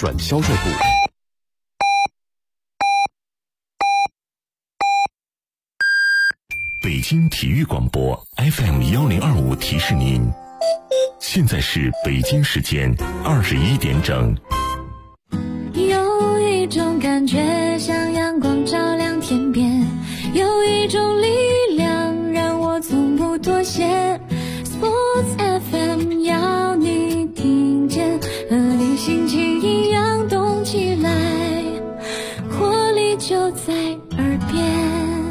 转销售部。北京体育广播 FM1025 提示您，现在是北京时间21点整。 有一种感觉像阳光照亮天边，有一种力量让我从不妥协。 Sports FM 要你听见，和你心情一样动起来，活力就在耳边。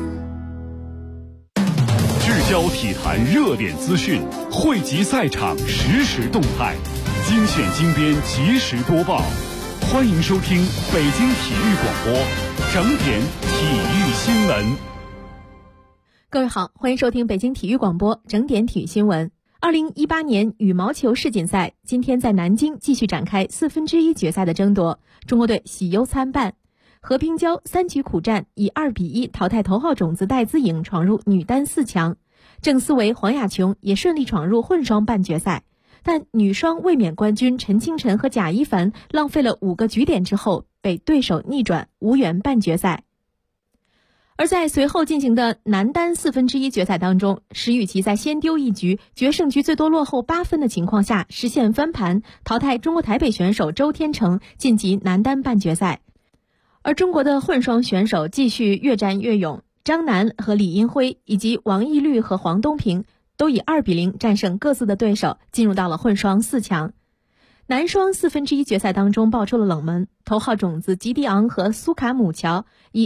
聚焦体坛热点资讯，汇集赛场实时动态，精选精编及时播报。欢迎收听北京体育广播整点体育新闻。 各位好，欢迎收听北京体育广播整点体育新闻。2018年羽毛球世锦赛今天在南京继续展开1/4决赛的争夺，中国队喜忧参半。何冰娇3局苦战，以2-1淘汰头号种子戴资颖，闯入女单4强。郑思维、黄雅琼也顺利闯入混双半决赛，但女双卫冕冠军陈清晨和贾一凡浪费了5个局点之后，被对手逆转，无缘半决赛。而在随后进行的男单1/4决赛当中，石宇奇在先丢1局，决胜局最多落后8分的情况下实现翻盘，淘汰中国台北选手周天成，晋级男单半决赛。而中国的混双选手继续越战越勇，张楠和李英辉以及王懿律和黄东萍都以2-0战胜各自的对手，进入到了混双4强。男双1/4决赛当中爆出了冷门，头号种子吉迪昂和苏卡姆乔以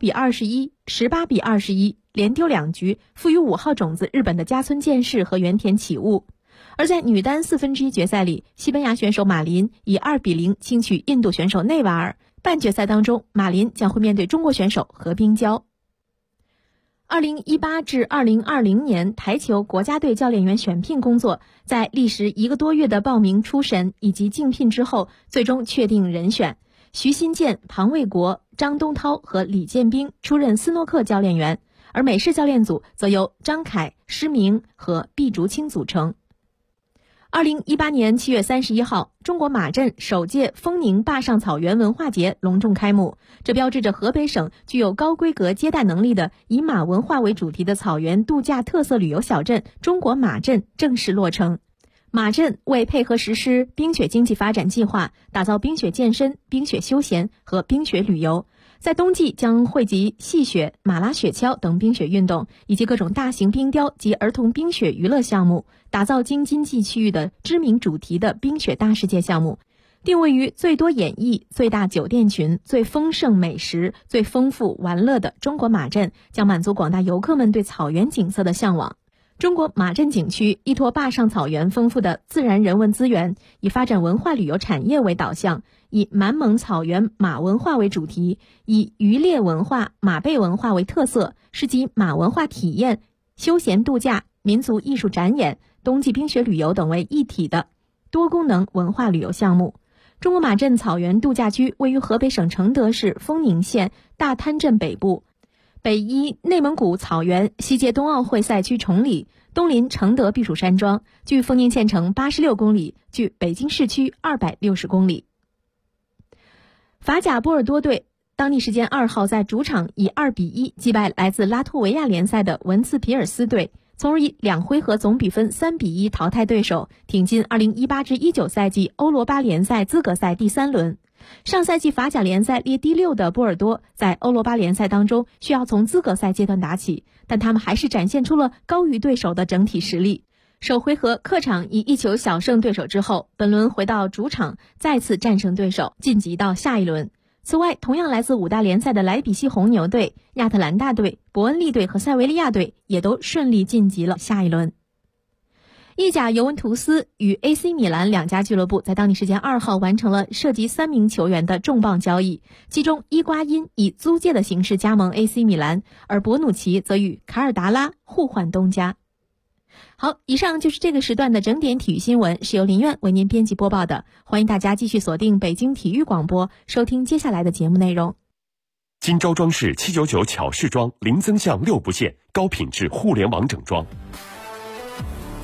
19-21、18-21连丢2局，负于5号种子日本的加村健士和原田启悟。而在女单1/4决赛里，西班牙选手马林以2-0轻取印度选手内瓦尔。半决赛当中，马林将会面对中国选手何冰娇。2018至2020年台球国家队教练员选聘工作，在历时1个多月的报名、初审以及竞聘之后，最终确定人选。徐新建、庞卫国、张东涛和李建兵出任斯诺克教练员，而美式教练组则由张凯、施明和毕竹青组成。2018年7月31号，中国马镇首届丰宁坝上草原文化节隆重开幕，这标志着河北省具有高规格接待能力的以马文化为主题的草原度假特色旅游小镇中国马镇正式落成。马镇为配合实施冰雪经济发展计划，打造冰雪健身、冰雪休闲和冰雪旅游，在冬季将汇集戏雪、马拉雪橇等冰雪运动，以及各种大型冰雕及儿童冰雪娱乐项目，打造京津冀区域的知名主题的冰雪大世界项目，定位于最多演艺、最大酒店群、最丰盛美食、最丰富玩乐的中国马镇，将满足广大游客们对草原景色的向往。中国马镇景区依托坝上草原丰富的自然人文资源，以发展文化旅游产业为导向，以满蒙草原马文化为主题，以渔猎文化、马背文化为特色，是集马文化体验、休闲度假、民族艺术展演、冬季冰雪旅游等为一体的多功能文化旅游项目。中国马镇草原度假区位于河北省承德市丰宁县大滩镇北部，北依内蒙古草原，西接冬奥会赛区崇礼，东临承德避暑山庄，距丰宁县城86公里，距北京市区260公里。法甲波尔多队当地时间2号在主场以2-1击败来自拉脱维亚联赛的文茨皮尔斯队，从而以2回合总比分3-1淘汰对手，挺进2018至19赛季欧罗巴联赛资格赛第3轮。上赛季法甲联赛列第6的波尔多，在欧罗巴联赛当中需要从资格赛阶段打起，但他们还是展现出了高于对手的整体实力。首回合客场以1球小胜对手之后，本轮回到主场再次战胜对手，晋级到下一轮。此外，同样来自5大联赛的莱比锡红牛队、亚特兰大队、伯恩利队和塞维利亚队也都顺利晋级了下一轮。意甲尤文图斯与 AC 米兰2家俱乐部在当地时间2号完成了涉及3名球员的重磅交易，其中伊瓜因以租借的形式加盟 AC 米兰，而博努奇则与卡尔达拉互换东家。好，以上就是这个时段的整点体育新闻，是由林苑为您编辑播报的。欢迎大家继续锁定北京体育广播，收听接下来的节目内容。 金招装饰799巧饰装，零增项6不限，高品质互联网整装。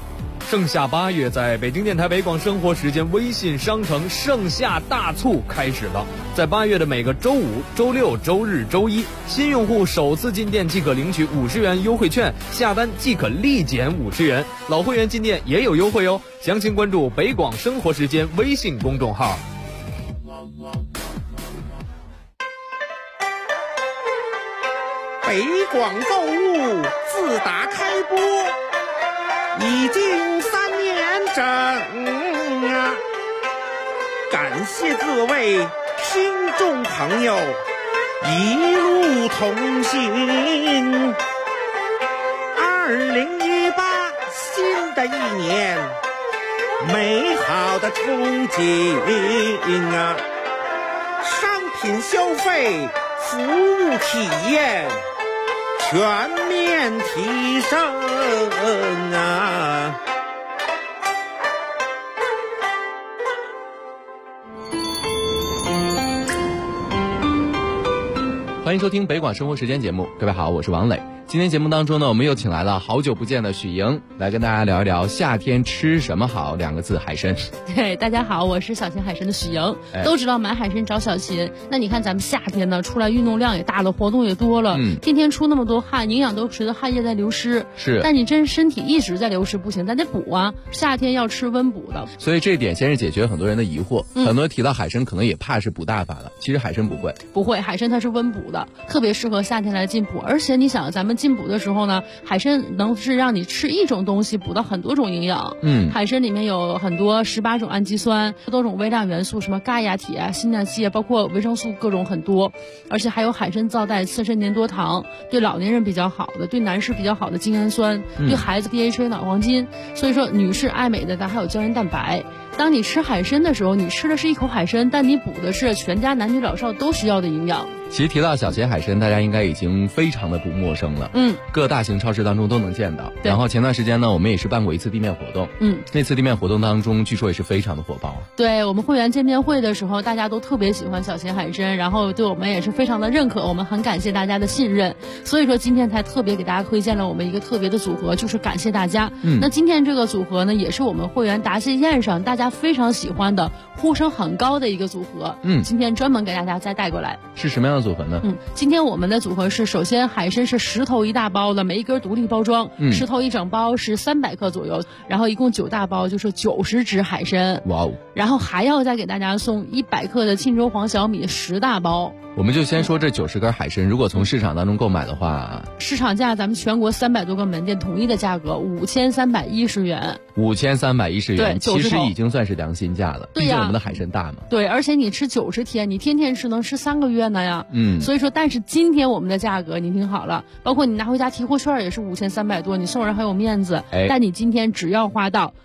盛夏8月，在北京电台北广生活时间微信商城盛夏大促开始了。在8月的每个周五、周六、周日、周一，新用户首次进店即可领取50元优惠券，下单即可立减50元。老会员进店也有优惠哦。详情关注北广生活时间微信公众号。 北广购物自打开播已经3年整啊！感谢各位听众朋友一路同行。2018新的一年，美好的憧憬啊！商品消费、服务体验全面提升啊！ 欢迎收听北广生活时间节目，各位好，我是王磊。今天节目当中呢，我们又请来了好久不见的许莹，来跟大家聊一聊夏天吃什么好2个字，海参。 对，大家好，我是小秦海参的许莹。都知道买海参找小秦，那你看咱们夏天呢，出来运动量也大了，活动也多了，天天出那么多汗，营养都随着汗液在流失。 是， 但你真身体一直在流失不行，咱得补啊。夏天要吃温补的， 所以这一点先是解决很多人的疑惑。很多人提到海参，可能也怕是补大发了，其实海参不会，海参它是温补的，特别适合夏天来进补。而且你想，咱们进补的时候呢，海参能是让你吃一种东西补到很多种营养。海参里面有很多18种氨基酸，多种微量元素，什么钙呀、铁啊、锌啊、硒啊，包括维生素各种很多。而且还有海参皂带刺身粘多糖，对老年人比较好的，对男士比较好的精氨酸，对孩子 DHA 脑黄金。所以说女士爱美的，咱还有胶原蛋白。当你吃海参的时候，你吃的是一口海参，但你补的是全家男女老少都需要的营养。 其实提到小秦海参，大家应该已经非常的不陌生了。各大型超市当中都能见到。然后前段时间呢，我们也是办过一次地面活动。那次地面活动当中，据说也是非常的火爆。 对，我们会员见面会的时候，大家都特别喜欢小秦海参，然后对我们也是非常的认可，我们很感谢大家的信任。所以说今天才特别给大家推荐了我们一个特别的组合，就是感谢大家。那今天这个组合呢，也是我们会员答谢宴上大家非常喜欢的、呼声很高的一个组合。今天专门给大家再带过来。 是什么样的组合呢？ 今天我们的组合是，首先海参是10头1大包的，每一根独立包装，10头1整包是300克左右，然后一共9大包就是90只海参。哇哦！然后还要再给大家送100克的沁州黄小米10大包。 我们就先说这90根海参，如果从市场当中购买的话， 市场价咱们全国300多个门店统一的价格5310元。 5310元， 对， 其实已经算是良心价了。 对呀， 毕竟我们的海参大嘛。 对，而且你吃90天，你天天吃能吃3个月呢呀。所以说，但是今天我们的价格你听好了，包括你拿回家提货券也是5300多，你送人还有面子。但你今天只要花到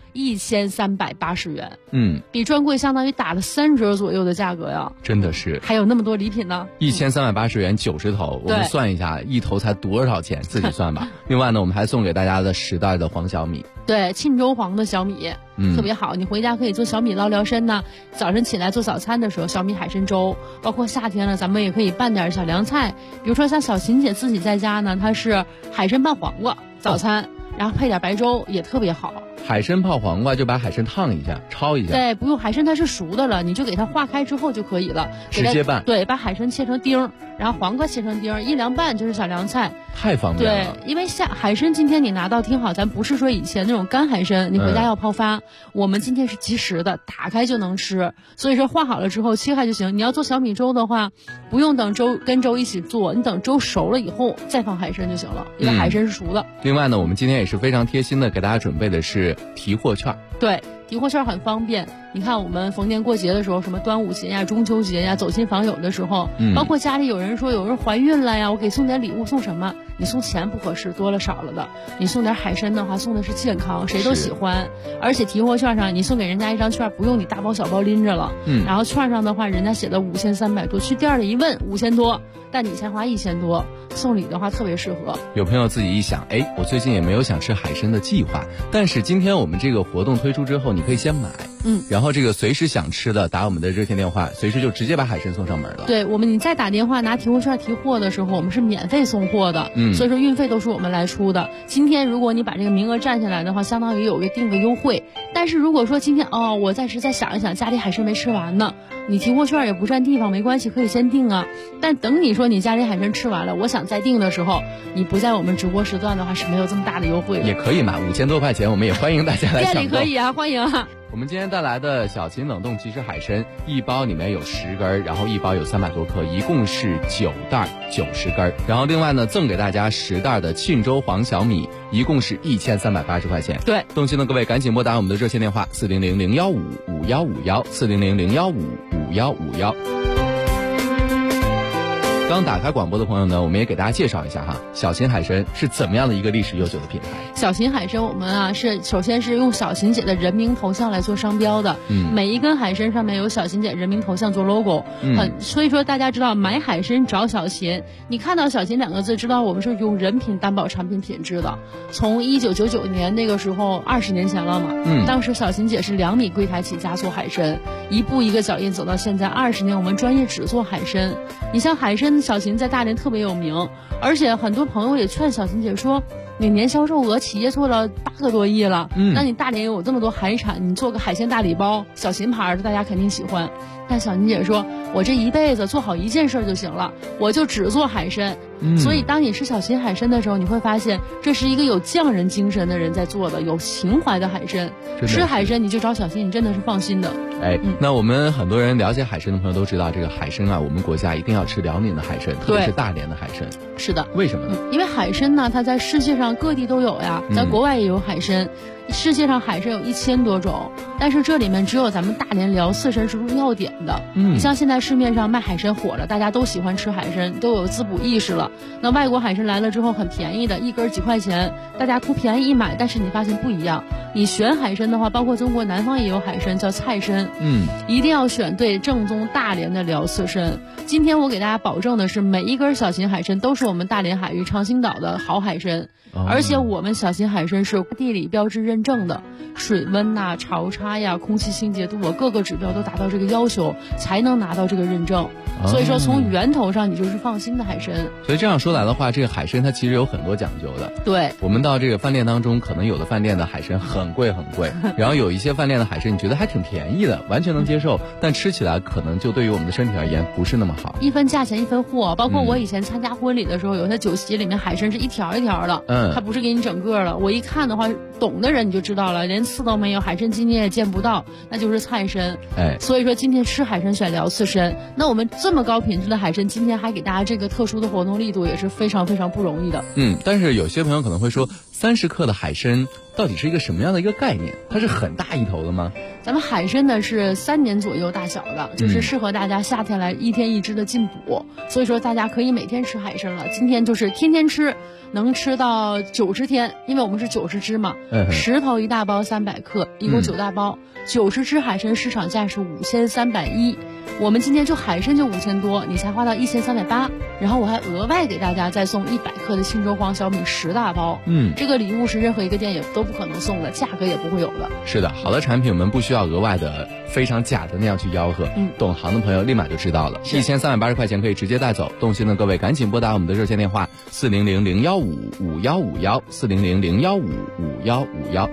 1380元，比专柜相当于打了3折左右的价格呀， 真的是， 还有那么多礼品呢。 1380元90头，我们算一下，一头才多少钱，自己算吧。另外呢，我们还送给大家的10袋的黄小米， 对，沁州黄的小米，特别好，你回家可以做小米捞聊参呢。早晨起来做早餐的时候，小米海参粥，包括夏天了，咱们也可以拌点小凉菜，比如说像小秦姐自己在家呢，她是海参拌黄瓜早餐，然后配点白粥也特别好。 海参泡黄瓜就把海参烫一下，焯一下。 对，不用，海参它是熟的了，你就给它化开之后就可以了， 直接拌。 对，把海参切成丁，然后黄瓜切成丁，一凉拌就是小凉菜， 太方便了。 对，因为海参今天你拿到听好，咱不是说以前那种干海参，你回家要泡发，我们今天是即食的，打开就能吃。所以说化好了之后切开就行。你要做小米粥的话，不用等粥跟粥一起做，你等粥熟了以后再放海参就行了，因为海参是熟的。 另外呢，我们今天也是非常贴心的给大家准备的是提货券。 对，提货券很方便。你看我们逢年过节的时候，什么端午节呀、中秋节呀，走亲访友的时候，包括家里有人说有人怀孕了呀，我给送点礼物，送什么？你送钱不合适，多了少了的。你送点海参的话，送的是健康，谁都喜欢。而且提货券上，你送给人家一张券，不用你大包小包拎着了。然后券上的话，人家写的5300多，去店里一问5000多，但你先花1000多，送礼的话特别适合。 有朋友自己一想，我最近也没有想吃海参的计划，但是今天我们这个活动推出之后，你可以先买。 然后这个随时想吃的打我们的热线电话，随时就直接把海参送上门了。 对，你再打电话拿提货券提货的时候，我们是免费送货的，所以说运费都是我们来出的。今天如果你把这个名额占下来的话，相当于有一个定额优惠。但是如果说今天我暂时再想一想，家里海参没吃完呢，你提货券也不占地方，没关系，可以先订啊。但等你说你家里海参吃完了，我想再订的时候，你不在我们直播时段的话是没有这么大的优惠的。 也可以嘛，5000多块钱，我们也欢迎大家来抢购。 店里可以啊，欢迎啊。 我们今天带来的小秦冷冻即食海参，一包里面有10根，然后一包有300多克，一共是9袋90根。然后另外呢，赠给大家10袋的沁州黄小米，一共是1380块钱。 对， 动心的各位赶紧拨打我们的热线电话400-015-5151，400-015-5151。刚打开广播的朋友呢，我们也给大家介绍一下哈，小秦海参是怎么样的一个历史悠久的品牌。 小秦海参我们首先是用小秦姐的人名头像来做商标的，每一根海参上面有小秦姐人名头像做 logo，所以说大家知道买海参找小秦，你看到小秦2个字知道我们是用人品担保产品品质的。从1999年那个时候20年前了嘛，当时小秦姐是2米柜台起家做海参，一步一个脚印走到现在20年，我们专业只做海参。你像海参小秦在大连特别有名，而且很多朋友也劝小秦姐说，你年销售额企业做了8个多亿了，那你大连有这么多海产，你做个海鲜大礼包，小秦牌的大家肯定喜欢。但小秦姐说，我这一辈子做好一件事就行了，我就只做海参。所以当你吃小秦海参的时候，你会发现这是一个有匠人精神的人在做的，有情怀的海参。吃海参你就找小秦，你真的是放心的。 那我们很多人了解海参的朋友都知道，这个海参我们国家一定要吃辽宁的海参，特别是大连的海参。 是的。 为什么呢？ 因为海参呢，它在世界上各地都有呀，在国外也有海参。世界上海参有1000多种，但是这里面只有咱们大连辽四参是入药典的。你像现在市面上卖海参火了，大家都喜欢吃海参，都有滋补意识了。那外国海参来了之后很便宜的，一根几块钱，大家图便宜一买，但是你发现不一样。你选海参的话，包括中国南方也有海参叫菜参，一定要选对正宗大连的辽四参。今天我给大家保证的是，每一根小秦海参都是我们大连海域长兴岛的好海参，而且我们小秦海参是地理标志认证的，水温潮差空气清洁度各个指标都达到这个要求，才能拿到这个认证。所以说从源头上你就是放心的海参。 所以这样说来的话，这个海参它其实有很多讲究的。 对， 我们到这个饭店当中，可能有的饭店的海参很贵，然后有一些饭店的海参你觉得还挺便宜的，完全能接受，但吃起来可能就对于我们的身体而言不是那么好。 一分价钱一分货，包括我以前参加婚礼的时候，有些酒席里面海参是一条一条的，它不是给你整个的。我一看的话，懂的人你就知道了，连刺都没有，海参筋你也见不到，那就是菜参。所以说今天吃海参选辽四参，那我们这么高品质的海参，今天还给大家这个特殊的活动力度，也是非常非常不容易的。 但是有些朋友可能会说，30克的海参到底是一个什么样的一个概念？它是很大一头的吗？ 咱们海参呢是3年左右大小的，就是适合大家夏天来1天1只的进补，所以说大家可以每天吃海参了。今天就是天天吃，能吃到90天，因为我们是90只嘛，10头1大包300克，一共9大包，90只海参市场价是5310，我们今天就海参就5000多，你才花到1380，然后我还额外给大家再送100克的沁州黄小米10大包，这个礼物是任何一个店也都不可能送的，价格也不会有的。 是的，好的产品我们不需要额外的非常假的那样去吆喝，懂行的朋友立马就知道了，1380块钱可以直接带走。动心的各位赶紧拨打我们的热线电话400-015-5151，400-015-5151。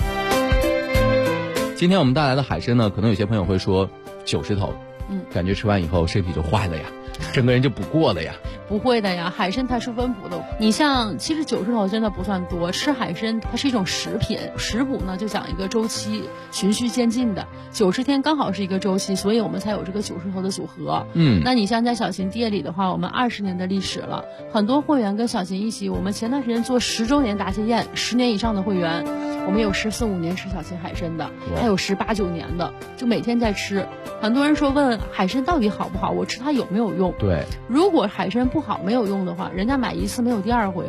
今天我们带来的海参呢，可能有些朋友会说90头，感觉吃完以后身体就坏了呀，整个人就不过了呀。 不会的呀，海参它是温补的。你像其实90头真的不算多，吃海参它是一种食品，食补呢就讲一个周期，循序渐进的，90天刚好是一个周期，所以我们才有这个90头的组合。那你像在小秦店里的话，我们20年的历史了，很多会员跟小秦一起，我们前段时间做10周年答谢宴，10年以上的会员，我们有14、15年吃小秦海参的，还有18、19年的，就每天在吃。很多人说问海参到底好不好，我吃它有没有用？ 对， 如果海参不好没有用的话，人家买一次没有第2回了。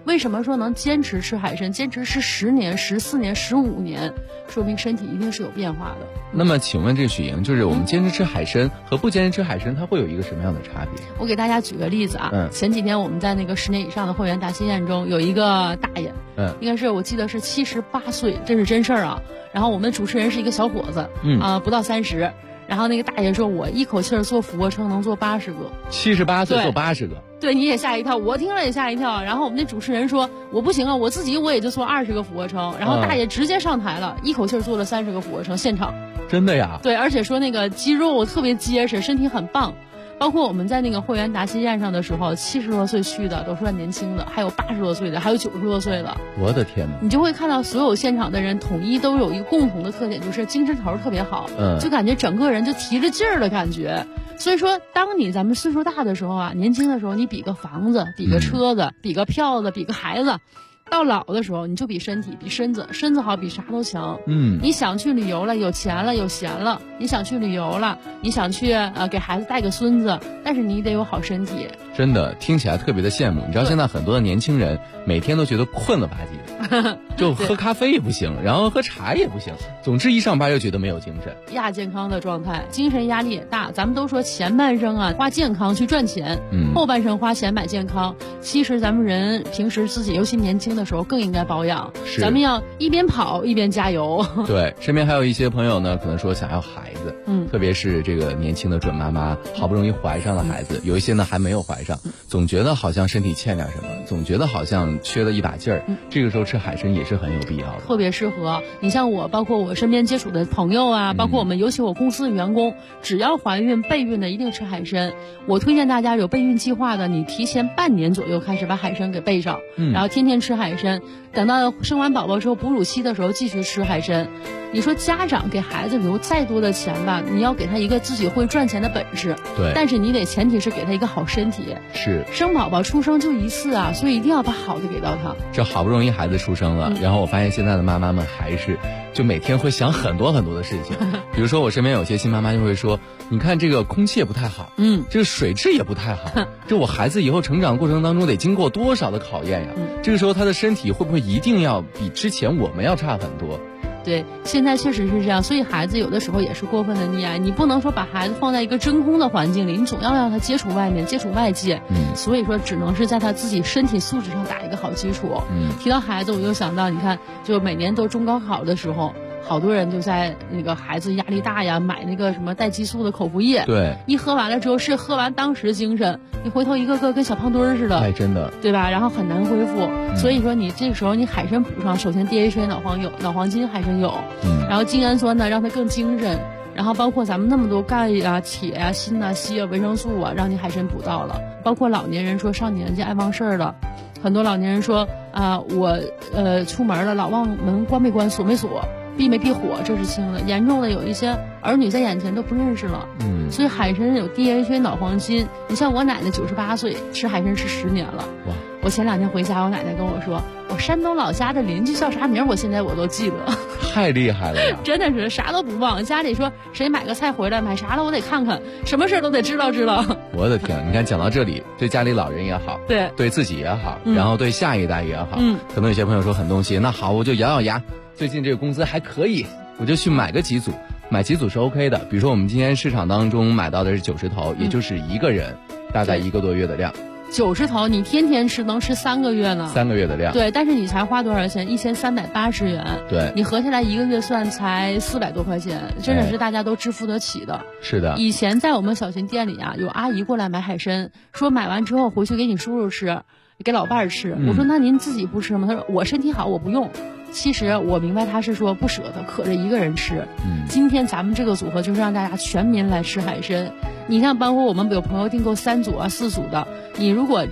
为什么说能坚持吃海参，坚持吃10年、14年、15年，说明身体一定是有变化的。 那么请问这许莹，就是我们坚持吃海参和不坚持吃海参，它会有一个什么样的差别？ 我给大家举个例子啊，前几天我们在那个10年以上的会员答谢宴中，有一个大爷，应该是我记得是78岁，这是真事儿啊。然后我们主持人是一个小伙子，不到30。然后那个大爷说，我一口气儿做俯卧撑能做80个。 78岁做80个， 对，你也吓一跳，我听了也吓一跳。然后我们那主持人说，我不行啊，我自己我也就做20个俯卧撑。然后大爷直接上台了，一口气儿做了30个俯卧撑，现场。 真的呀？ 对，而且说那个肌肉特别结实，身体很棒。包括我们在那个会员答谢宴上的时候，70多岁去的都算年轻的，还有80多岁的，还有90多岁的。 我的天哪！ 你就会看到所有现场的人统一都有一个共同的特点，就是精神头特别好，就感觉整个人就提着劲儿的感觉。所以说，当咱们岁数大的时候啊，年轻的时候你比个房子，比个车子，比个票子，比个孩子。到老的时候，你就比身体，比身子好，比啥都强。你想去旅游了，有钱了，有闲了，你想去旅游了，你想去给孩子带个孙子，但是你得有好身体。 真的听起来特别的羡慕。你知道现在很多的年轻人每天都觉得困了吧唧的，就喝咖啡也不行，然后喝茶也不行，总之一上班就觉得没有精神， 亚健康的状态，精神压力也大。咱们都说前半生啊花健康去赚钱，后半生花钱买健康。其实咱们人平时自己尤其年轻的时候更应该保养，咱们要一边跑一边加油。 对，身边还有一些朋友呢，可能说想要孩子，特别是这个年轻的准妈妈，好不容易怀上了孩子，有一些呢还没有怀上，总觉得好像身体欠点什么，总觉得好像缺了一把劲儿，这个时候吃海参也是很有必要的， 特别适合。你像我，包括我身边接触的朋友啊，包括我们尤其我公司的员工，只要怀孕备孕的一定吃海参。我推荐大家有备孕计划的，你提前半年左右开始把海参给备上，然后天天吃海参，等到生完宝宝之后哺乳期的时候继续吃海参。你说家长给孩子留再多的钱吧，你要给他一个自己会赚钱的本事， 对， 但是你得前提是给他一个好身体。 是， 生宝宝出生就一次啊，所以一定要把好的给到他。 这好不容易孩子出生了，然后我发现现在的妈妈们还是就每天会想很多很多的事情，比如说我身边有些新妈妈就会说，你看这个空气也不太好，这个水质也不太好，这我孩子以后成长过程当中得经过多少的考验呀？这个时候他的身体会不会一定要比之前我们要差很多？ 对，现在确实是这样，所以孩子有的时候也是过分的溺爱，你不能说把孩子放在一个真空的环境里，你总要让他接触外面，接触外界，所以说只能是在他自己身体素质上打一个好基础。提到孩子，我就想到，你看，就每年都中高考的时候，好多人就在那个孩子压力大呀，买那个什么带激素的口服液， 对， 一喝完了之后是喝完当时精神，你回头一个个跟小胖墩儿似的， 哎，真的， 对吧？然后很难恢复，所以说你这个时候你海参补上，首先 DHA 脑黄金海参有，然后精氨酸呢让它更精神，然后包括咱们那么多钙呀、铁呀、锌啊、硒啊、维生素啊，让你海参补到了。包括老年人说上年纪爱忘事儿了，很多老年人说我出门了老忘门关没关锁没锁。避没避火，这是轻的；严重的有一些儿女在眼前都不认识了。所以海参有 DHA 脑黄金。你像我奶奶98岁，吃海参吃10年了。哇！我前2天回家，我奶奶跟我说，我山东老家的邻居叫啥名，我现在都记得。 太厉害了呀！ 真的是啥都不忘。家里说谁买个菜回来，买啥了我得看看，什么事都得知道。 我的天，你看讲到这里，对家里老人也好，对自己也好，然后对下一代也好，可能有些朋友说很动心，那好，我就咬咬牙。最近这个工资还可以，我就去买个几组，买几组是 OK 的。比如说我们今天市场当中买到的是90头，也就是一个人大概1个多月的量。 90头你天天吃能吃3个月呢。 3个月的量。 对，但是你才花多少钱？1380元。 对， 你合下来1个月算才400多块钱，真的是大家都支付得起的。 是的。 以前在我们小型店里啊，有阿姨过来买海参，说买完之后回去给你叔叔吃，给老伴儿吃。我说那您自己不吃吗？他说我身体好，我不用。其实我明白他是说不舍得，可着一个人吃。今天咱们这个组合就是让大家全民来吃海参。你像包括我们有朋友订购3组啊、4组的，你如果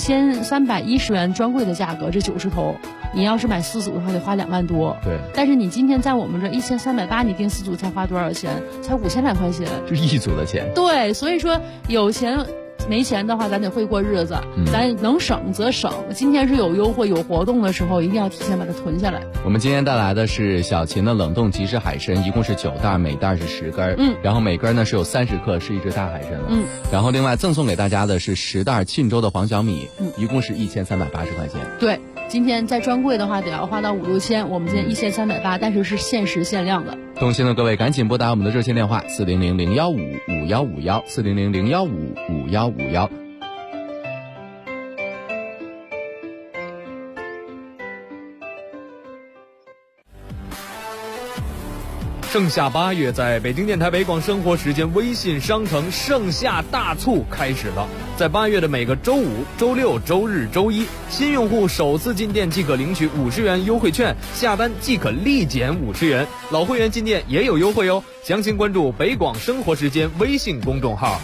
5310元专柜的价格，这90头，你要是买4组的话得花2万多。 对。 但是你今天在我们这1380，你订4组才花多少钱？才5000来块钱。 就1组的钱。 对，所以说有钱。没钱的话，咱得会过日子，咱能省则省。今天是有优惠有活动的时候，一定要提前把它囤下来。 我们今天带来的是小秦的冷冻即食海参，一共是9袋，每袋是10根，然后每根呢是有30克，是一只大海参了。然后另外赠送给大家的是10袋沁州的黄小米，一共是1380块钱。 对。 今天在专柜的话得要花到5、6千，我们今天1380，但是是限时限量的。 动心的各位赶紧拨打我们的热线电话400-015-5151，400-015-5151。 盛夏8月，在北京电台北广生活时间微信商城盛夏大促开始了。在8月的每个周五、周六、周日、周一，新用户首次进店即可领取50元优惠券，下单即可立减50元。老会员进店也有优惠哦。详情关注北广生活时间微信公众号。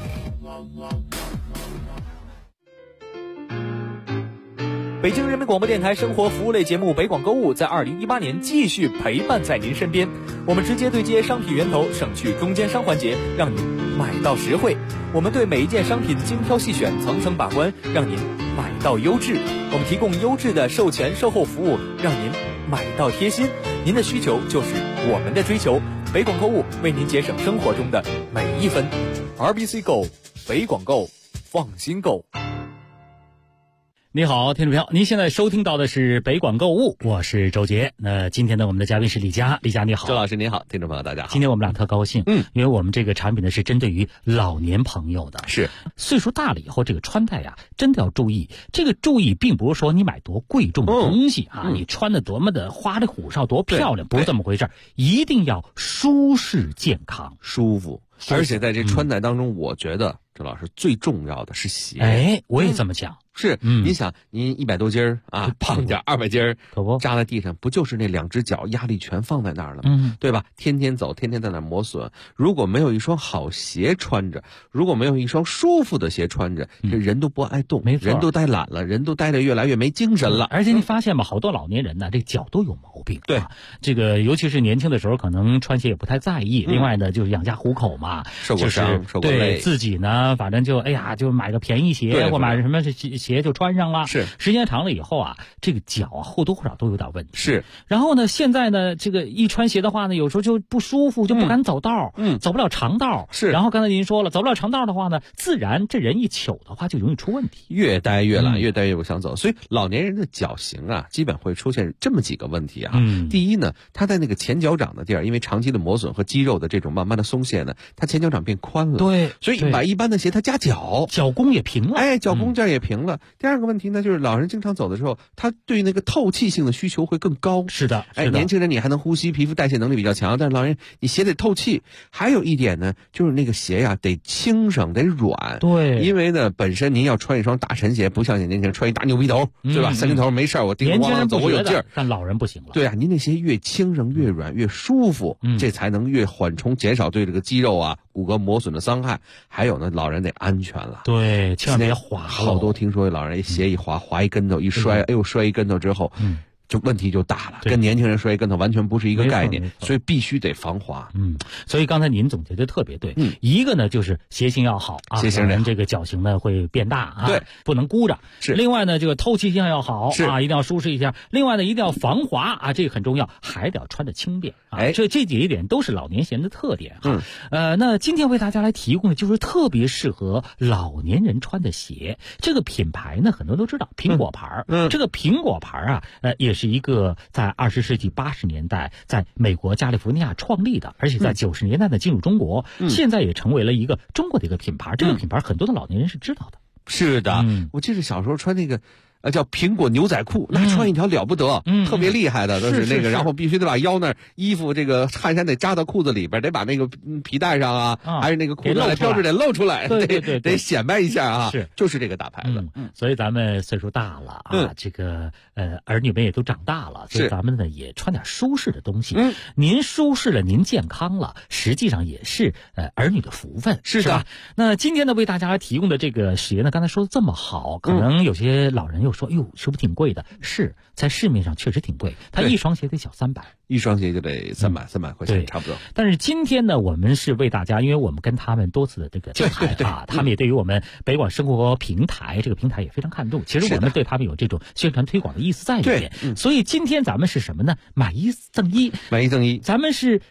北京人民广播电台生活服务类节目北广购物在2018年继续陪伴在您身边，我们直接对接商品源头，省去中间商环节，让您买到实惠。我们对每一件商品精挑细选，层层把关，让您买到优质。我们提供优质的售前售后服务，让您买到贴心。您的需求就是我们的追求，北广购物为您节省生活中的每一分。RBC Go， 北广购，放心购。 你好，听众朋友，您现在收听到的是北广购物，我是周杰。那今天呢，我们的嘉宾是李佳，李佳你好。 周老师您好，听众朋友大家好。 今天我们俩特高兴，因为我们这个产品呢是针对于老年朋友的， 是岁数大了以后，这个穿戴呀，真的要注意。这个注意并不是说你买多贵重的东西你穿的多么的花里胡哨，多漂亮，不是这么回事，一定要舒适健康、 舒服。而且在这穿戴当中，我觉得周老师最重要的是鞋。 哎，我也这么想。 是，你想，您100多斤啊，胖点200斤， 可不扎在地上，不就是那2只脚压力全放在那儿了吗？对吧？天天走，天天在那儿磨损。如果没有一双好鞋穿着，如果没有一双舒服的鞋穿着，这人都不爱动，人都呆懒了，人都呆得越来越没精神了。 而且你发现吧，好多老年人呢，这脚都有毛病。 对， 这个尤其是年轻的时候，可能穿鞋也不太在意。另外呢，就是养家糊口嘛， 受过伤，受过累， 对自己呢，反正就就买个便宜鞋，或买什么鞋就穿上了。 是， 时间长了以后啊，这个脚或多或少都有点问题。 是， 然后呢，现在呢，这个一穿鞋的话呢，有时候就不舒服，就不敢走道，走不了长道。 是， 然后刚才您说了，走不了长道的话呢，自然这人一糗的话就容易出问题， 越呆越懒，越呆越不想走。所以老年人的脚型啊，基本会出现这么几个问题啊。第一呢，他在那个前脚掌的地儿，因为长期的磨损和肌肉的这种慢慢的松懈呢，他前脚掌变宽了。 对， 所以买一般的鞋，他加脚弓也平了。 脚弓这儿也平了。第二个问题呢，就是老人经常走的时候，他对那个透气性的需求会更高。 是的， 年轻人你还能呼吸，皮肤代谢能力比较强，但是老人你鞋得透气。还有一点呢，就是那个鞋呀得轻省，得软。 对， 因为呢本身您要穿一双大神鞋，不像年轻人穿一大牛皮头，对吧？3根头没事儿，我叮咣咣走我有劲儿。 但老人不行了。 对啊，您那鞋越轻省越软越舒服，这才能越缓冲减少对这个肌肉啊骨骼磨损的伤害。还有呢，老人得安全了。 对，千万别滑。 好多听说老人鞋一滑一跟头一摔，摔一跟头之后，就问题就大了，跟年轻人摔一跟头完全不是一个概念，所以必须得防滑。 所以刚才您总结的特别对。一个呢就是鞋型要好啊， 鞋型人这个脚型呢会变大啊， 对， 不能箍着。 是。 另外呢，这个透气性要好啊，一定要舒适一下。另外呢，一定要防滑啊，这个很重要，还得要穿得轻便啊。这几点都是老年鞋的特点哈。那今天为大家来提供的就是特别适合老年人穿的鞋。这个品牌呢，很多都知道，苹果牌。这个苹果牌啊，也是一个在20世纪80年代在美国加利福尼亚创立的，而且在90年代呢进入中国，现在也成为了一个中国的一个品牌。这个品牌很多的老年人是知道的。 是的，我记得小时候穿那个叫苹果牛仔裤，那穿一条了不得，特别厉害的，都是那个，然后必须得把腰那衣服这个汗衫得扎到裤子里边，得把那个皮带上啊，还是那个裤子的标志得露出来， 对， 得显摆一下啊，就是这个大牌子。 所以咱们岁数大了啊，这个儿女们也都长大了，所以咱们呢也穿点舒适的东西。您舒适了，您健康了，实际上也是儿女的福分，是吧？那今天呢为大家提供的这个鞋呢，刚才说的这么好，可能有些老人又说，哟，是不是挺贵的？是在市面上确实挺贵，它一双鞋得小300， 一双鞋就得300块钱，差不多。 但是今天呢，我们是为大家，因为我们跟他们多次的这个交谈啊，他们也对于我们北广生活平台这个平台也非常看重。其实我们对他们有这种宣传推广的意思在里面。所以今天咱们是什么呢？买一赠一， 买一赠一， 咱们是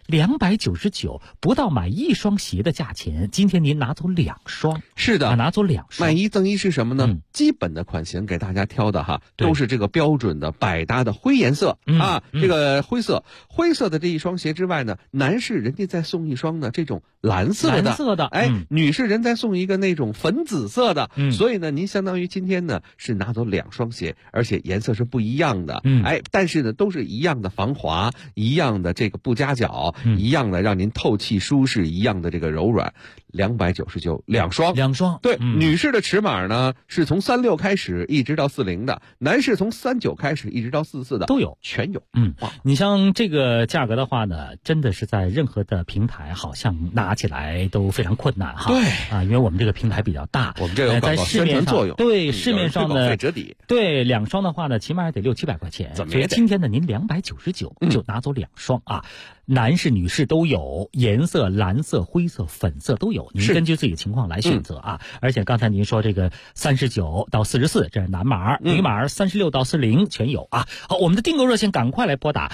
299，不到买一双鞋的价钱。今天您拿走2双， 是的， 拿走2双。 买一赠一是什么呢？基本的款型给大家挑的哈，都是这个标准的百搭的灰颜色啊，这个灰色的这一双鞋之外呢，男士人家再送一双呢这种蓝色的，女士人再送一个那种粉紫色的，所以呢，您相当于今天呢是拿走2双鞋，而且颜色是不一样的，但是呢都是一样的防滑，一样的这个不夹脚，一样的让您透气舒适，一样的这个柔软。299两双，对，女士的尺码呢是从36开始一直到40的，男士从39开始一直到44的都有， 全有。 你像这个价格的话呢，真的是在任何的平台好像拿起来都非常困难哈。 对啊，因为我们这个平台比较大， 我们这有广告宣传作用。 对，市面上的折抵， 对2双的话呢，起码也得600-700块钱。 怎么也得？ 今天呢，您299就拿走2双啊。男士、女士都有，颜色蓝色、灰色、粉色都有，您根据自己的情况来选择啊。而且刚才您说这个39到44，这是男码，女码36到40全有啊。好，我们的订购热线赶快来拨打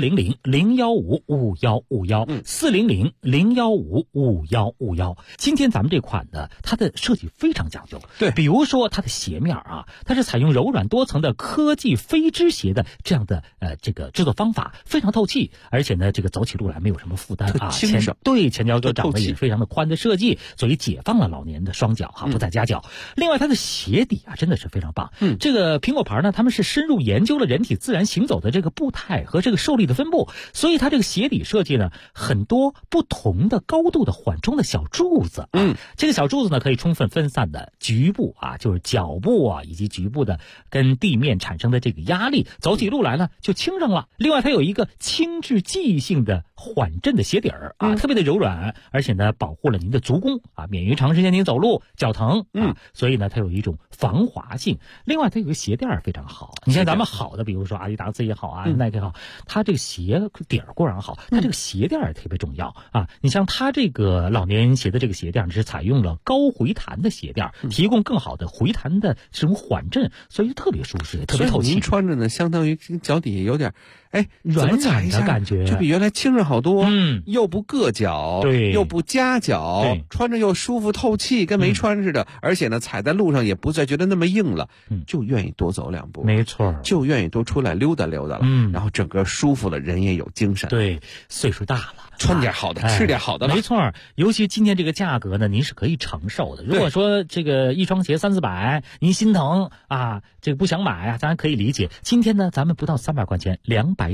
400-015-5151，400-015-5151。今天咱们这款呢，它的设计非常讲究， 对， 比如说它的鞋面啊，它是采用柔软多层的科技飞织鞋的这样的这个制作方法，非常透气，而且呢这个走起路来没有什么负担啊，前脚掌长得也非常的宽的设计，所以解放了老年的双脚哈，不再夹脚。另外它的鞋底啊真的是非常棒，这个苹果牌呢，他们是深入研究了人体自然行走的这个步态和这个受力的分布，所以它这个鞋底设计呢，很多不同的高度的缓冲的小柱子，这个小柱子呢可以充分分散的局部啊，就是脚部啊以及局部的跟地面产生的这个压力，走起路来呢就轻省了。另外它有一个轻质记忆性的缓震的鞋底儿啊，特别的柔软，而且呢保护了您的足弓啊，免于长时间您走路脚疼啊，所以呢它有一种防滑性。另外它有个鞋垫非常好，你像咱们好的，比如说阿迪达斯也好啊，耐克也好，它这个鞋底儿固然好，它这个鞋垫也特别重要啊。你像它这个老年鞋的这个鞋垫是采用了高回弹的鞋垫，提供更好的回弹的这种缓震，所以特别舒适，特别透气。 您穿着呢，相当于脚底下有点软软的感觉， 就比原来轻着好多，又不硌脚， 对， 又不夹脚，穿着又舒服透气，跟没穿似的，而且呢，踩在路上也不再觉得那么硬了，就愿意多走2步， 没错， 就愿意多出来溜达溜达了，然后整个舒服了，人也有精神。 对，岁数大了， 穿点好的，吃点好的吧。 没错，尤其今天这个价格呢，您是可以承受的。如果说这个一双鞋300-400，您心疼啊，这个不想买啊，咱可以理解。今天呢，咱们不到300块钱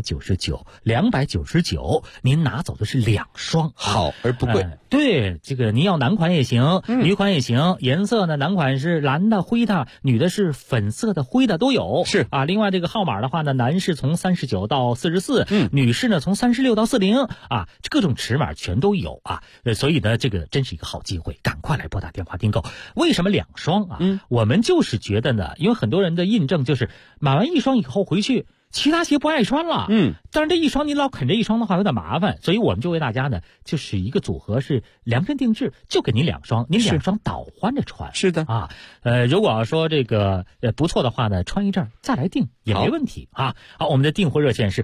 ，299，您拿走的是2双， 好而不贵。 对，这个您要男款也行，女款也行，颜色呢，男款是蓝的、灰的，女的是粉色的、灰的都有。 是啊，另外这个号码的话呢，男士从39到44，女士呢从36到40啊，各种尺码全都有啊。所以呢，这个真是一个好机会，赶快来拨打电话订购。为什么2双啊？我们就是觉得呢，因为很多人的印证就是买完1双以后回去，其他鞋不爱穿了，但是这1双你老啃这1双的话有点麻烦，所以我们就为大家呢，就是一个组合是量身定制，就给您2双，您2双倒换着穿。 是的啊，如果要说这个不错的话呢，穿一阵再来订也没问题啊。好，我们的订货热线是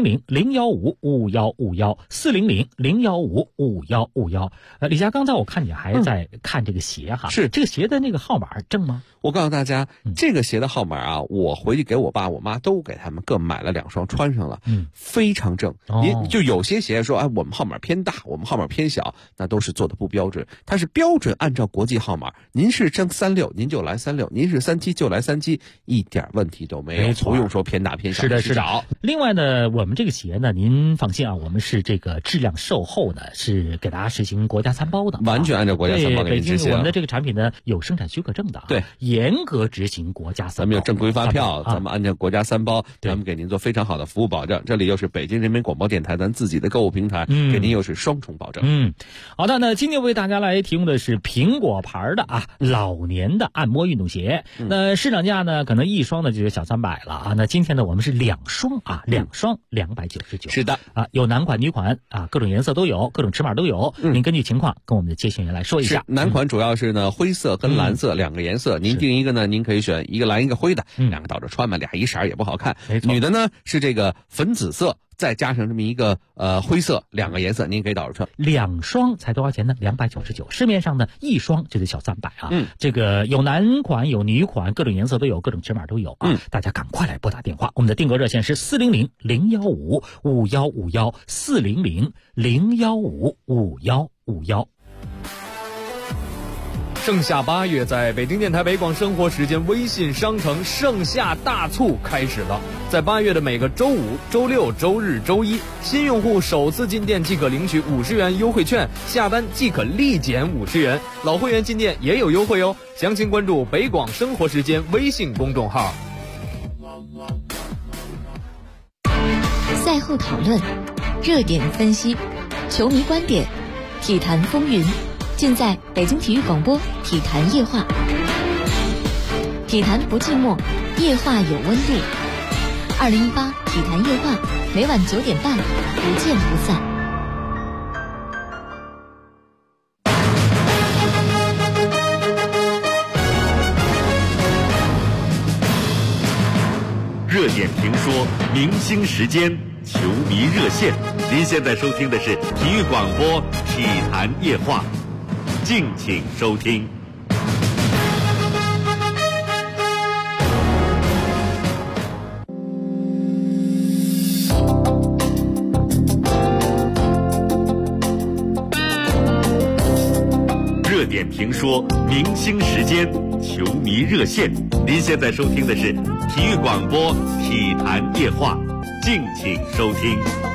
400-015-5151，400-015-5151。李佳，刚才我看你还在看这个鞋哈， 是这个鞋的那个号码正吗？ 我告诉大家，这个鞋的号码啊，我回去给我爸我妈都给他们各买了2双穿上了，非常正。您就有些鞋说，我们号码偏大，我们号码偏小，那都是做的不标准。它是标准按照国际号码，您是正36，您就来36；您是37就来37，一点问题都没有，不用说偏大偏小。 是的，是的。另外呢，我们这个鞋呢，您放心啊，我们是这个质量售后呢，是给大家实行国家参包的， 完全按照国家参包给您执行。 北京我们的这个产品呢，有生产许可证的， 对， 严格执行国家参包。 咱们有正规发票，咱们按照国家参包，咱们给您做非常好的服务保证。这里又是北京人民广播电台咱自己的购物平台，给您又是双重保证。 好的，那今天为大家来提供的是苹果牌的老年的按摩运动鞋。那市场价呢，可能1双呢就是小300了啊。那今天呢，我们是2双啊，2双299。 是的啊，有男款、女款啊，各种颜色都有，各种尺码都有。您根据情况跟我们的接线员来说一下。 男款主要是呢灰色跟蓝色2个颜色，您定一个呢，您可以选一个蓝一个灰的，2个倒着穿嘛，俩一色也不好看。 没错。 女的呢是这个粉紫色再加上这么一个灰色2个颜色，您可以导出来。 2双才多少钱呢？299，市面上呢1双就得小300啊。这个有男款有女款，各种颜色都有，各种尺码都有啊。大家赶快来拨打电话，我们的订购热线是400-015-5151，400-015-5151。 盛夏8月，在北京电台北广生活时间微信商城盛夏大促开始了。在8月的每个周五、周六、周日、周一，新用户首次进店即可领取50元优惠券，下单即可立减50元。老会员进店也有优惠哦。详情关注北广生活时间微信公众号。 赛后讨论，热点分析，球迷观点，体坛风云，尽在北京体育广播体坛夜话。体坛不寂寞，夜话有温度。2018体坛夜话，每晚9点半，不见不散。 热点评说，明星时间，球迷热线。您现在收听的是体育广播体坛夜话，敬请收听。热点评说，明星时间，球迷热线。您现在收听的是体育广播体坛夜话，敬请收听。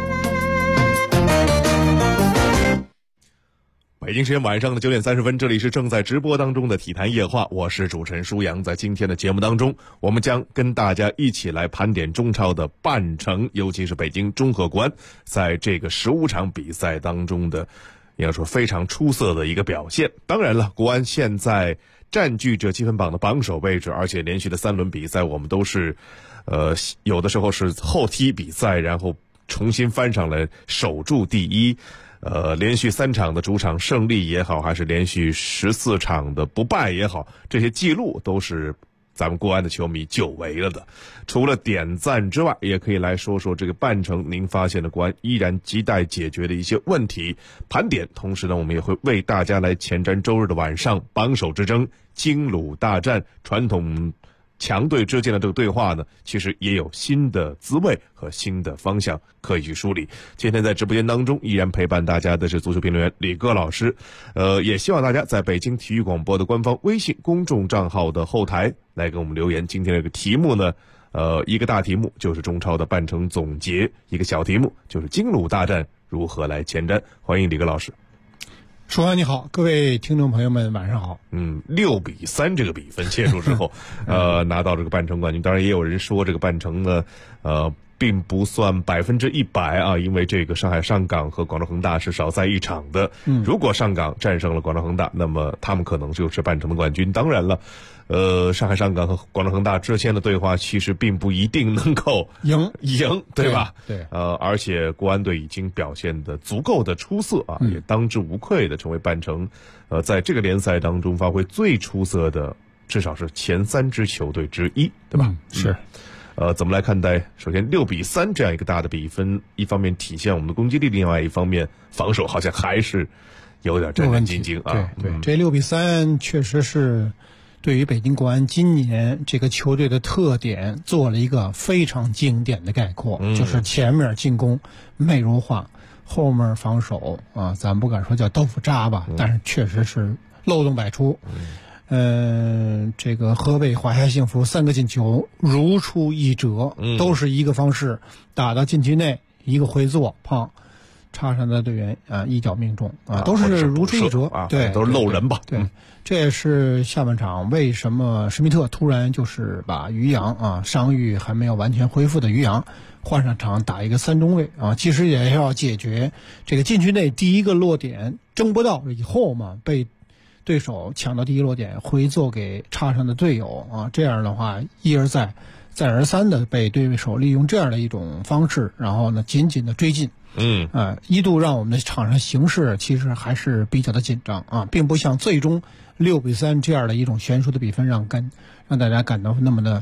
北京时间晚上的9点30分，这里是正在直播当中的体坛夜话，我是主持人舒阳。在今天的节目当中，我们将跟大家一起来盘点中超的半程，尤其是北京中赫国安在这个15场比赛当中的应该说非常出色的一个表现。当然了，国安现在占据着积分榜的榜首位置，而且连续的3轮比赛我们都是有的时候是后踢比赛，然后重新翻上来守住第一。连续3场的主场胜利也好，还是连续14场的不败也好，这些记录都是咱们国安的球迷久违了的。除了点赞之外，也可以来说说这个半程您发现的国安依然亟待解决的一些问题盘点。同时呢，我们也会为大家来前瞻周日的晚上榜首之争、京鲁大战，传统强队之间的这个对话呢，其实也有新的滋味和新的方向可以去梳理。今天在直播间当中依然陪伴大家的是足球评论员李戈老师，也希望大家在北京体育广播的官方微信公众账号的后台来给我们留言。今天这个题目呢，一个大题目就是中超的半程总结，一个小题目就是京鲁大战如何来前瞻。欢迎李戈老师。 舒阳你好，各位听众朋友们晚上好。 6-3这个比分切出之后，拿到这个半程冠军。当然也有人说这个半程呢，并不算100%啊，因为这个上海上港和广州恒大是少赛1场的。如果上港战胜了广州恒大，那么他们可能就是半程的冠军。当然了，上海上港和广州恒大之间的对话其实并不一定能够赢，对吧？ 对。 而且国安队已经表现得足够的出色啊，也当之无愧的成为半程在这个联赛当中发挥最出色的，至少是前3支球队之一，对吧？ 是。 怎么来看待？首先6-3这样一个大的比分，一方面体现我们的攻击力，另外一方面防守好像还是有点战战兢兢啊。 对，这6-3确实是对于北京国安今年这个球队的特点做了一个非常经典的概括，就是前面进攻媚如画，后面防守啊，咱不敢说叫豆腐渣吧，但是确实是漏洞百出。这个河北华夏幸福3个进球如出一辙，都是一个方式，打到禁区内一个回做，插上的队员一脚命中都是如出一辙对， 都是漏人吧？ 对，这也是下半场为什么施密特突然就是把于洋伤愈还没有完全恢复的于洋换上场打一个3中卫其实也要解决这个禁区内第一个落点争不到以后嘛，被对手抢到第一落点回做给插上的队友这样的话一而再再而三的被对手利用这样的一种方式，然后呢紧紧的追进，一度让我们的场上形势其实还是比较的紧张并不像最终6-3这样的一种悬殊的比分让大家感到那么的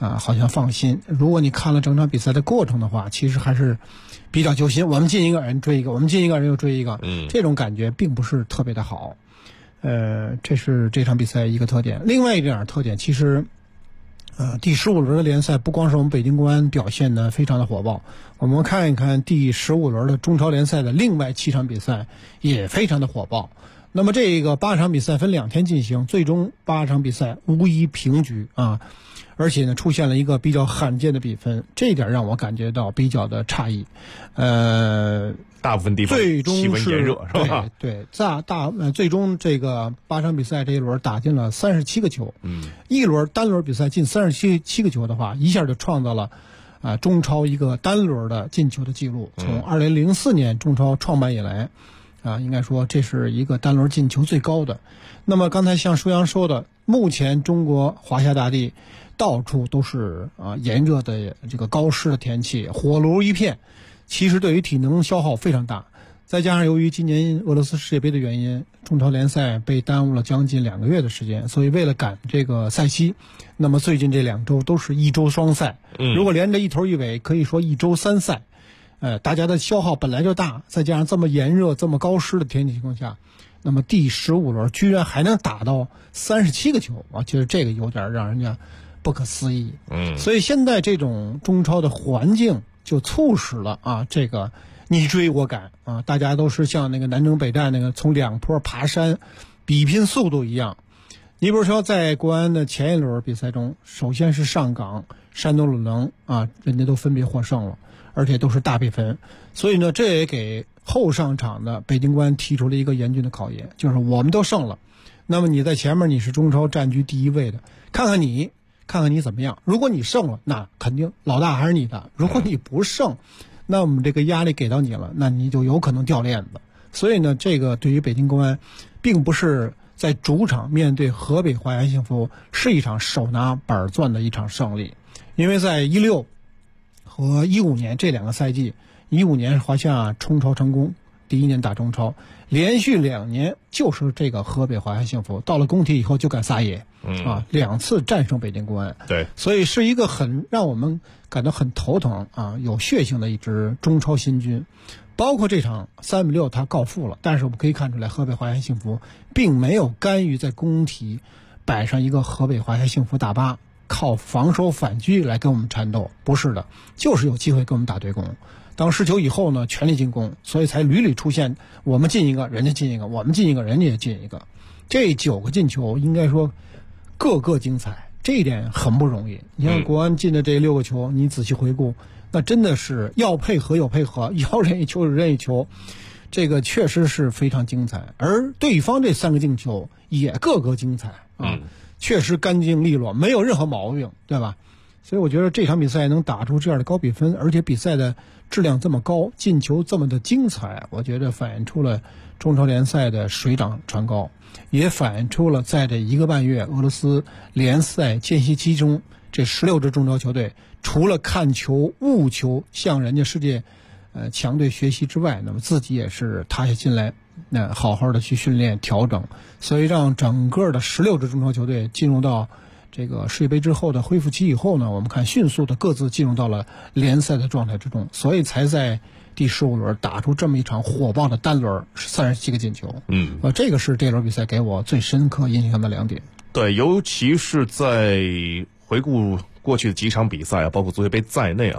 好像放心。如果你看了整场比赛的过程的话，其实还是比较揪心。我们进一个人追一个，我们进一个人又追一个，这种感觉并不是特别的好。这是这场比赛一个特点。另外一点特点，其实第15轮的联赛不光是我们北京国安表现的非常的火爆，我们看一看第15轮的中超联赛的另外7场比赛也非常的火爆。那么这个8场比赛分2天进行，最终8场比赛无一平局啊，而且呢出现了一个比较罕见的比分，这一点让我感觉到比较的诧异。 大部分地方气温炎热是吧？ 对，最终这个8场比赛这一轮打进了37个球，一轮单轮比赛进37个球的话，一下就创造了中超一个单轮的进球的记录。从2004年中超创办以来。应该说这是一个单轮进球最高的。那么刚才像舒阳说的，目前中国华夏大地到处都是炎热的这个高湿的天气，火炉一片，其实对于体能消耗非常大。再加上由于今年俄罗斯世界杯的原因，中超联赛被耽误了将近2个月的时间，所以为了赶这个赛期，那么最近这2周都是1周双赛，如果连着一头一尾，可以说1周3赛。大家的消耗本来就大，再加上这么炎热、这么高湿的天气情况下，那么第15轮居然还能打到37个球啊！其实这个有点让人家不可思议。所以现在这种中超的环境就促使了这个你追我赶大家都是像那个南征北战那个从2坡爬山，比拼速度一样。你比如说在国安的前一轮比赛中，首先是上港、山东鲁能人家都分别获胜了。而且都是大比分，所以呢，这也给后上场的北京国安提出了一个严峻的考验，就是我们都胜了，那么你在前面你是中超占据第1位的，看看你怎么样。如果你胜了，那肯定老大还是你的；如果你不胜，那我们这个压力给到你了，那你就有可能掉链子。所以呢，这个对于北京国安，并不是在主场面对河北华夏幸福是一场手拿板钻的一场胜利，因为在16和15年这2个赛季，15年华夏冲超成功，第1年打中超，连续2年就是这个河北华夏幸福到了工体以后就敢撒野，2次战胜北京国安， 对， 所以是一个很让我们感到很头疼有血性的一支中超新军。包括这场3-6他告负了，但是我们可以看出来，河北华夏幸福并没有甘于在工体摆上一个河北华夏幸福大巴。靠防守反击来跟我们缠斗，不是的，就是有机会跟我们打对攻。当失球以后呢，全力进攻，所以才屡屡出现我们进一个，人家进一个，我们进一个，人家也进一个。这9个进球应该说个个精彩，这一点很不容易。你看国安进的这6个球，你仔细回顾，那真的是要配合有配合，要任意球有任意球，这个确实是非常精彩。而对方这3个进球也个个精彩确实干净利落，没有任何毛病，对吧？所以我觉得这场比赛能打出这样的高比分，而且比赛的质量这么高，进球这么的精彩，我觉得反映出了中超联赛的水涨船高，也反映出了在这1个半月俄罗斯联赛间隙期中，这16支中超球队除了看球、悟球，向人家世界强队学习之外，那么自己也是踏下心来好好的去训练调整，所以让整个的16支中超球队进入到这个世界杯之后的恢复期以后呢，我们看迅速的各自进入到了联赛的状态之中，所以才在第15轮打出这么一场火爆的单轮37个进球。这个是这轮比赛给我最深刻印象的2点。 对，尤其是在回顾过去的几场比赛包括足协杯在内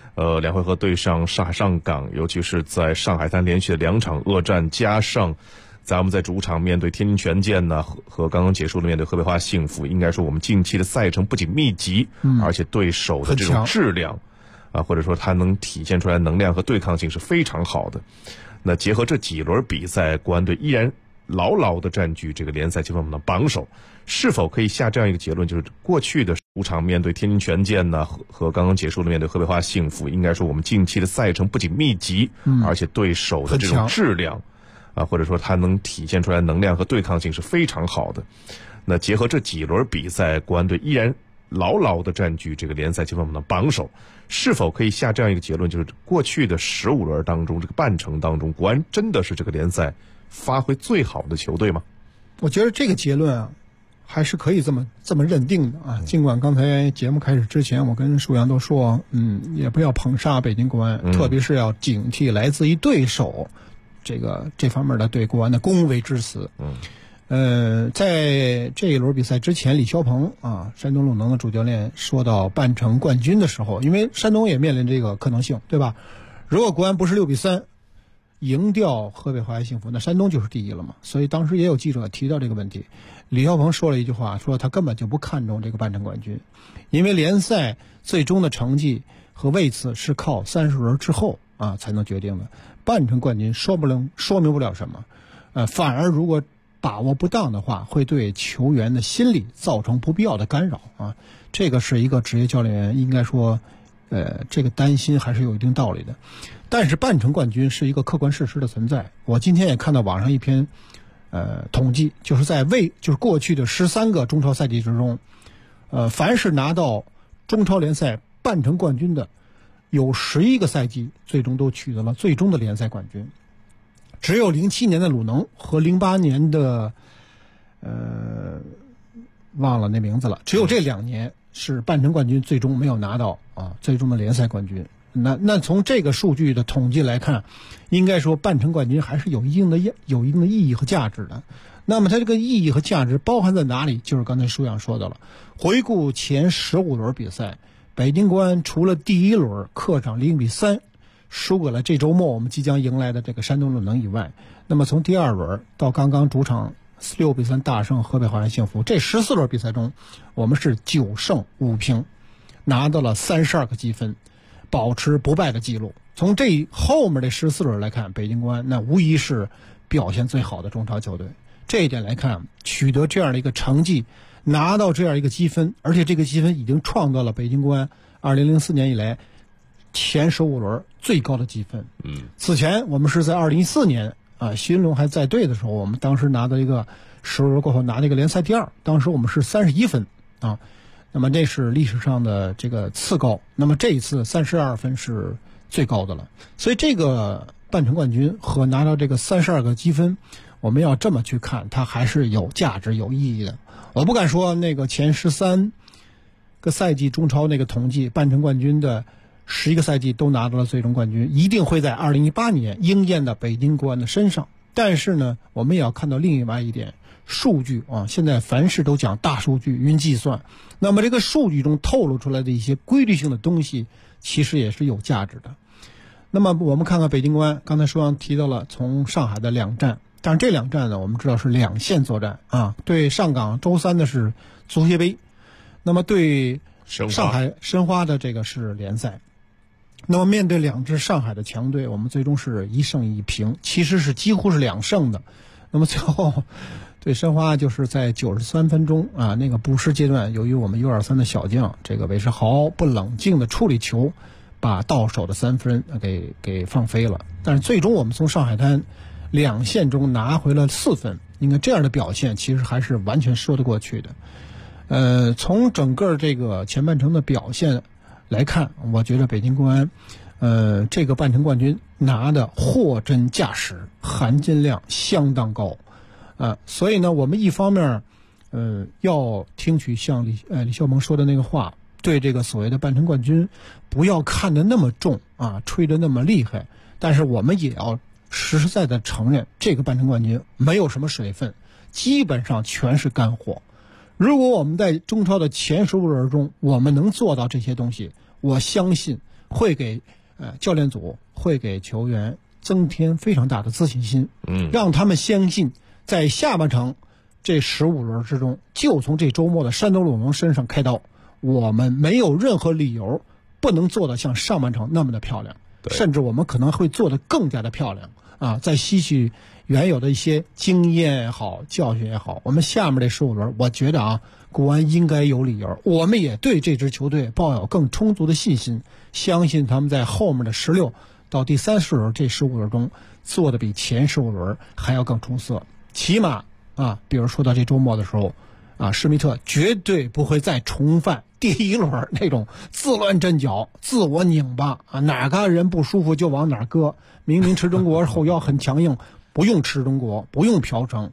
2回合对上上海上港，尤其是在上海滩连续的2场恶战，加上咱们在主场面对天津权健呢，和刚刚结束的面对河北华夏幸福，应该说我们近期的赛程不仅密集，而且对手的这种质量或者说它能体现出来能量和对抗性是非常好的。那结合这几轮比赛，国安队依然牢牢地占据这个联赛积分榜的榜首，是否可以下这样一个结论，就是过去的主场面对天津权健呢，和刚刚结束的面对河北华夏幸福，应该说我们近期的赛程不仅密集，而且对手的这种质量或者说它能体现出来能量和对抗性是非常好的。那结合这几轮比赛，国安队依然牢牢地占据这个联赛积分榜的榜首，是否可以下这样一个结论，就是过去的15轮当中，这个半程当中，国安真的是这个联赛发挥最好的球队吗？ 我觉得这个结论还是可以这么认定的啊。尽管刚才节目开始之前，我跟舒阳都说，也不要捧杀北京国安，特别是要警惕来自于对手这方面的对国安的恭维之词。在这一轮比赛之前，李霄鹏啊，山东鲁能的主教练说到半程冠军的时候，因为山东也面临这个可能性，对吧？如果国安不是6-3赢掉河北华夏幸福，那山东就是第一了嘛。所以当时也有记者提到这个问题，李霄鹏说了一句话，说他根本就不看重这个半程冠军，因为联赛最终的成绩和位次是靠30轮之后啊才能决定的，半程冠军说明不了什么，反而如果把握不当的话，会对球员的心理造成不必要的干扰啊。这个是一个职业教练员应该说，这个担心还是有一定道理的。但是半程冠军是一个客观事实的存在。我今天也看到网上一篇统计，就是就是过去的13个中超赛季之中，凡是拿到中超联赛半程冠军的，有11个赛季最终都取得了最终的联赛冠军。只有07年的鲁能和08年的忘了那名字了，只有这2年是半程冠军最终没有拿到最终的联赛冠军。那从这个数据的统计来看，应该说半程冠军还是有一定的意义和价值的。那么它这个意义和价值包含在哪里？就是刚才舒阳说到了，回顾前15轮比赛，北京国安除了第1轮客场0-3输给了这周末我们即将迎来的这个山东鲁能以外，那么从第2轮到刚刚主场6-3大胜河北华夏幸福，这14轮比赛中，我们是9胜5平，拿到了32个积分，保持不败的记录。从这后面的14轮来看，北京国安那无疑是表现最好的中超球队。这一点来看，取得这样的一个成绩，拿到这样一个积分，而且这个积分已经创造了北京国安2004年以来前15轮最高的积分。此前我们是在2014年徐云龙还在队的时候，我们当时拿到一个15轮过后拿了一个联赛第2，当时我们是31分啊。那么这是历史上的这个次高，那么这一次32分是最高的了。所以这个半程冠军和拿到这个32个积分，我们要这么去看，它还是有价值有意义的。我不敢说那个前13个赛季中超那个统计半程冠军的11个赛季都拿到了最终冠军，一定会在2018年应验的北京国安的身上。但是呢，我们也要看到另外一点，数据现在凡事都讲大数据云计算，那么这个数据中透露出来的一些规律性的东西其实也是有价值的。那么我们看看北京国安，刚才舒阳提到了从上海的2战，但是这2战呢，我们知道是2线作战对上港周3的是足协杯，那么对上海申花的这个是联赛。那么面对2支上海的强队，我们最终是1胜1平，其实是几乎是2胜的。那么最后对申花就是在93分钟那个补时阶段，由于我们 U23 的小将这个韦世豪不冷静的处理球，把到手的3分给放飞了。但是最终我们从上海滩2线中拿回了4分，应该这样的表现其实还是完全说得过去的。从整个这个前半程的表现来看，我觉得北京国安这个半程冠军拿的货真价实，含金量相当高所以呢，我们一方面要听取像李霄鹏说的那个话，对这个所谓的半程冠军不要看得那么重吹得那么厉害，但是我们也要实实在在的承认，这个半程冠军没有什么水分，基本上全是干货。如果我们在中超的前15轮中我们能做到这些东西，我相信会给教练组会给球员增添非常大的自信心，让他们相信在下半程这15轮之中，就从这周末的山东鲁能身上开刀，我们没有任何理由不能做得像上半程那么的漂亮，甚至我们可能会做得更加的漂亮在吸取原有的一些经验也好教训也好，我们下面这15轮我觉得国安应该有理由，我们也对这支球队抱有更充足的信心，相信他们在后面的16到第30轮这15轮中做的比前15轮还要更出色。起码比如说到这周末的时候施密特绝对不会再重犯第1轮那种自乱阵脚自我拧巴哪个人不舒服就往哪搁，明明吃中国后腰很强硬，不用吃中国不用嫖城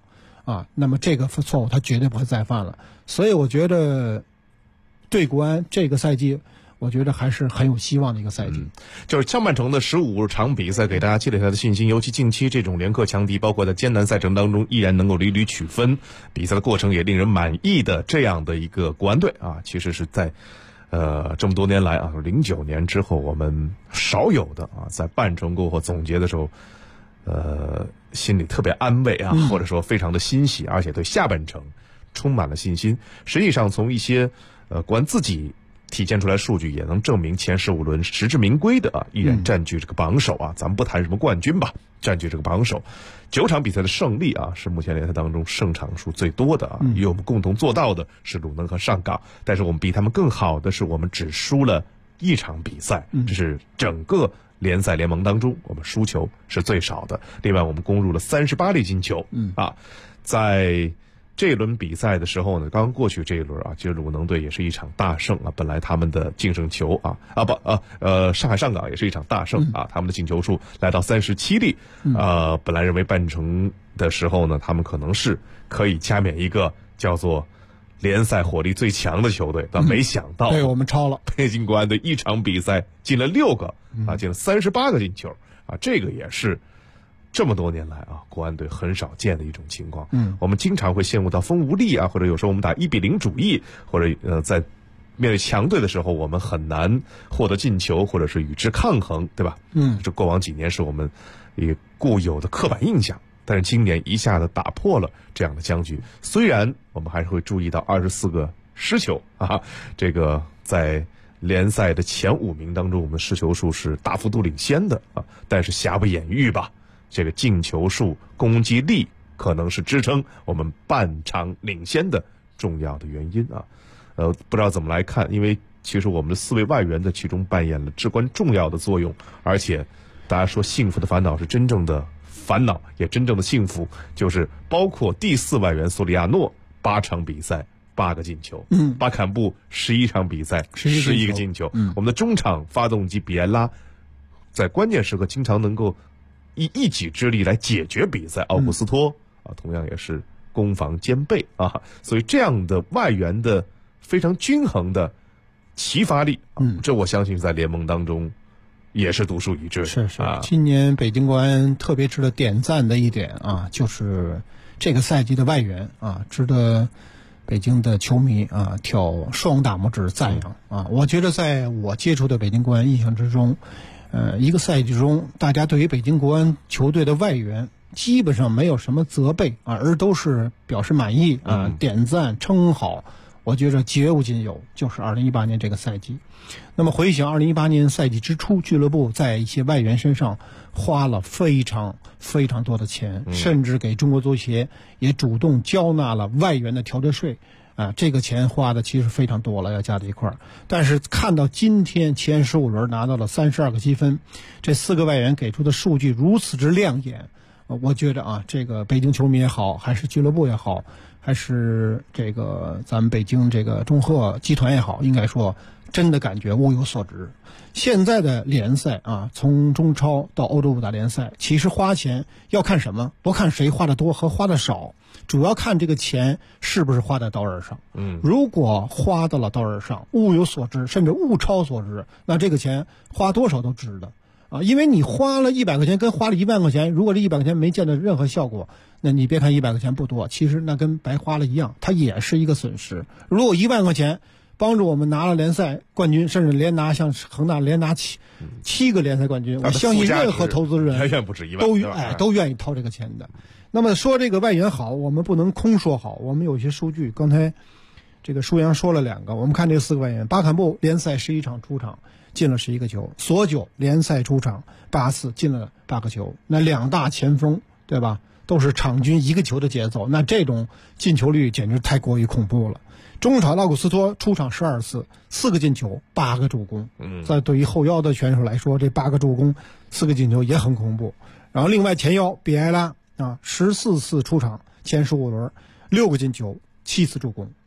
啊，那么这个错误他绝对不会再犯了。所以我觉得对国安这个赛季，我觉得还是很有希望的一个赛季。 就是上半程的15场比赛给大家积累下的信心，尤其近期这种连克强敌，包括在艰难赛程当中依然能够屡屡取分，比赛的过程也令人满意的这样的一个国安队啊，其实是在这么多年来啊，09年之后我们少有的啊，在半程过后总结的时候，心里特别安慰啊，或者说非常的欣喜，而且对下半程充满了信心。实际上从一些国安自己体现出来数据也能证明前15轮实至名归的啊，依然占据这个榜首啊。咱们不谈什么冠军吧，占据这个榜首，9场比赛的胜利啊，是目前联赛当中胜场数最多的啊。与我们共同做到的是鲁能和上港，但是我们比他们更好的是我们只输了1场比赛，这是整个联赛联盟当中我们输球是最少的。另外我们攻入了38粒进球啊，在这一轮比赛的时候呢，刚刚过去这一轮啊，其实鲁能队也是一场大胜啊。本来他们的净胜球上海上港也是一场大胜啊，他们的进球数来到37粒，本来认为半程的时候呢，他们可能是可以加冕一个叫做联赛火力最强的球队，但没想到被我们超了。 北京国安队1场比赛进了6个啊，进了38个进球啊，这个也是这么多年来啊，国安队很少见的一种情况。我们经常会陷入到风无力啊，或者有时候我们打1-0主义，或者在面对强队的时候，我们很难获得进球，或者是与之抗衡，对吧？这过往几年是我们一个固有的刻板印象，但是今年一下子打破了这样的僵局。虽然我们还是会注意到24个失球啊，这个在联赛的前5名当中，我们的失球数是大幅度领先的啊，但是瑕不掩瑜吧。这个进球数、攻击力可能是支撑我们半场领先的重要的原因啊。不知道怎么来看，因为其实我们的4位外援在其中扮演了至关重要的作用，而且大家说幸福的烦恼是真正的烦恼，也真正的幸福，就是包括第4外援索里亚诺8场比赛8个进球，巴坎布11场比赛11个进球，我们的中场发动机比埃拉在关键时刻经常能够以一己之力来解决比赛，奥古斯托啊，同样也是攻防兼备啊，所以这样的外援的非常均衡的齐发力，这我相信在联盟当中也是独树一帜。 是啊，今年北京国安特别值得点赞的一点啊，就是这个赛季的外援啊，值得北京的球迷啊挑双大拇指赞扬啊。我觉得在我接触的北京国安印象之中，一个赛季中，大家对于北京国安球队的外援基本上没有什么责备啊，而都是表示满意啊，点赞称好。我觉着绝无仅有，就是2018年这个赛季。那么回想2018年赛季之初，俱乐部在一些外援身上花了非常非常多的钱，甚至给中国足协也主动交纳了外援的调节税啊，这个钱花的其实非常多了，要加在一块儿。但是看到今天前15轮拿到了32个积分，这4个外援给出的数据如此之亮眼，我觉得啊，这个北京球迷也好，还是俱乐部也好，还是这个咱们北京这个中赫集团也好，应该说真的感觉物有所值。现在的联赛啊，从中超到欧洲五大联赛，其实花钱要看什么？不看谁花的多和花的少，主要看这个钱是不是花在刀刃上。如果花到了刀刃上，物有所值，甚至物超所值，那这个钱花多少都值得啊！因为你花了100块钱跟花了1万块钱，如果这100块钱没见到任何效果，那你别看100块钱不多，其实那跟白花了一样，它也是一个损失。如果1万块钱帮助我们拿了联赛冠军，甚至连拿像恒大连拿七个联赛冠军，我相信任何投资人远远不止1 万，都愿意掏这个钱的。那么说这个外援好，我们不能空说好，我们有些数据，刚才这个舒阳说了2个，我们看这4个外援，巴坎布联赛11场出场进了11个球，索久联赛出场8次进了8个球，那2大前锋对吧，都是场均1个球的节奏，那这种进球率简直太过于恐怖了。中场奥古斯托出场12次，4个进球，8个助攻。在对于后腰的选手来说，这8个助攻，4个进球也很恐怖。然后另外前腰比埃拉啊，14次出场前15轮，6个进球，7次助攻。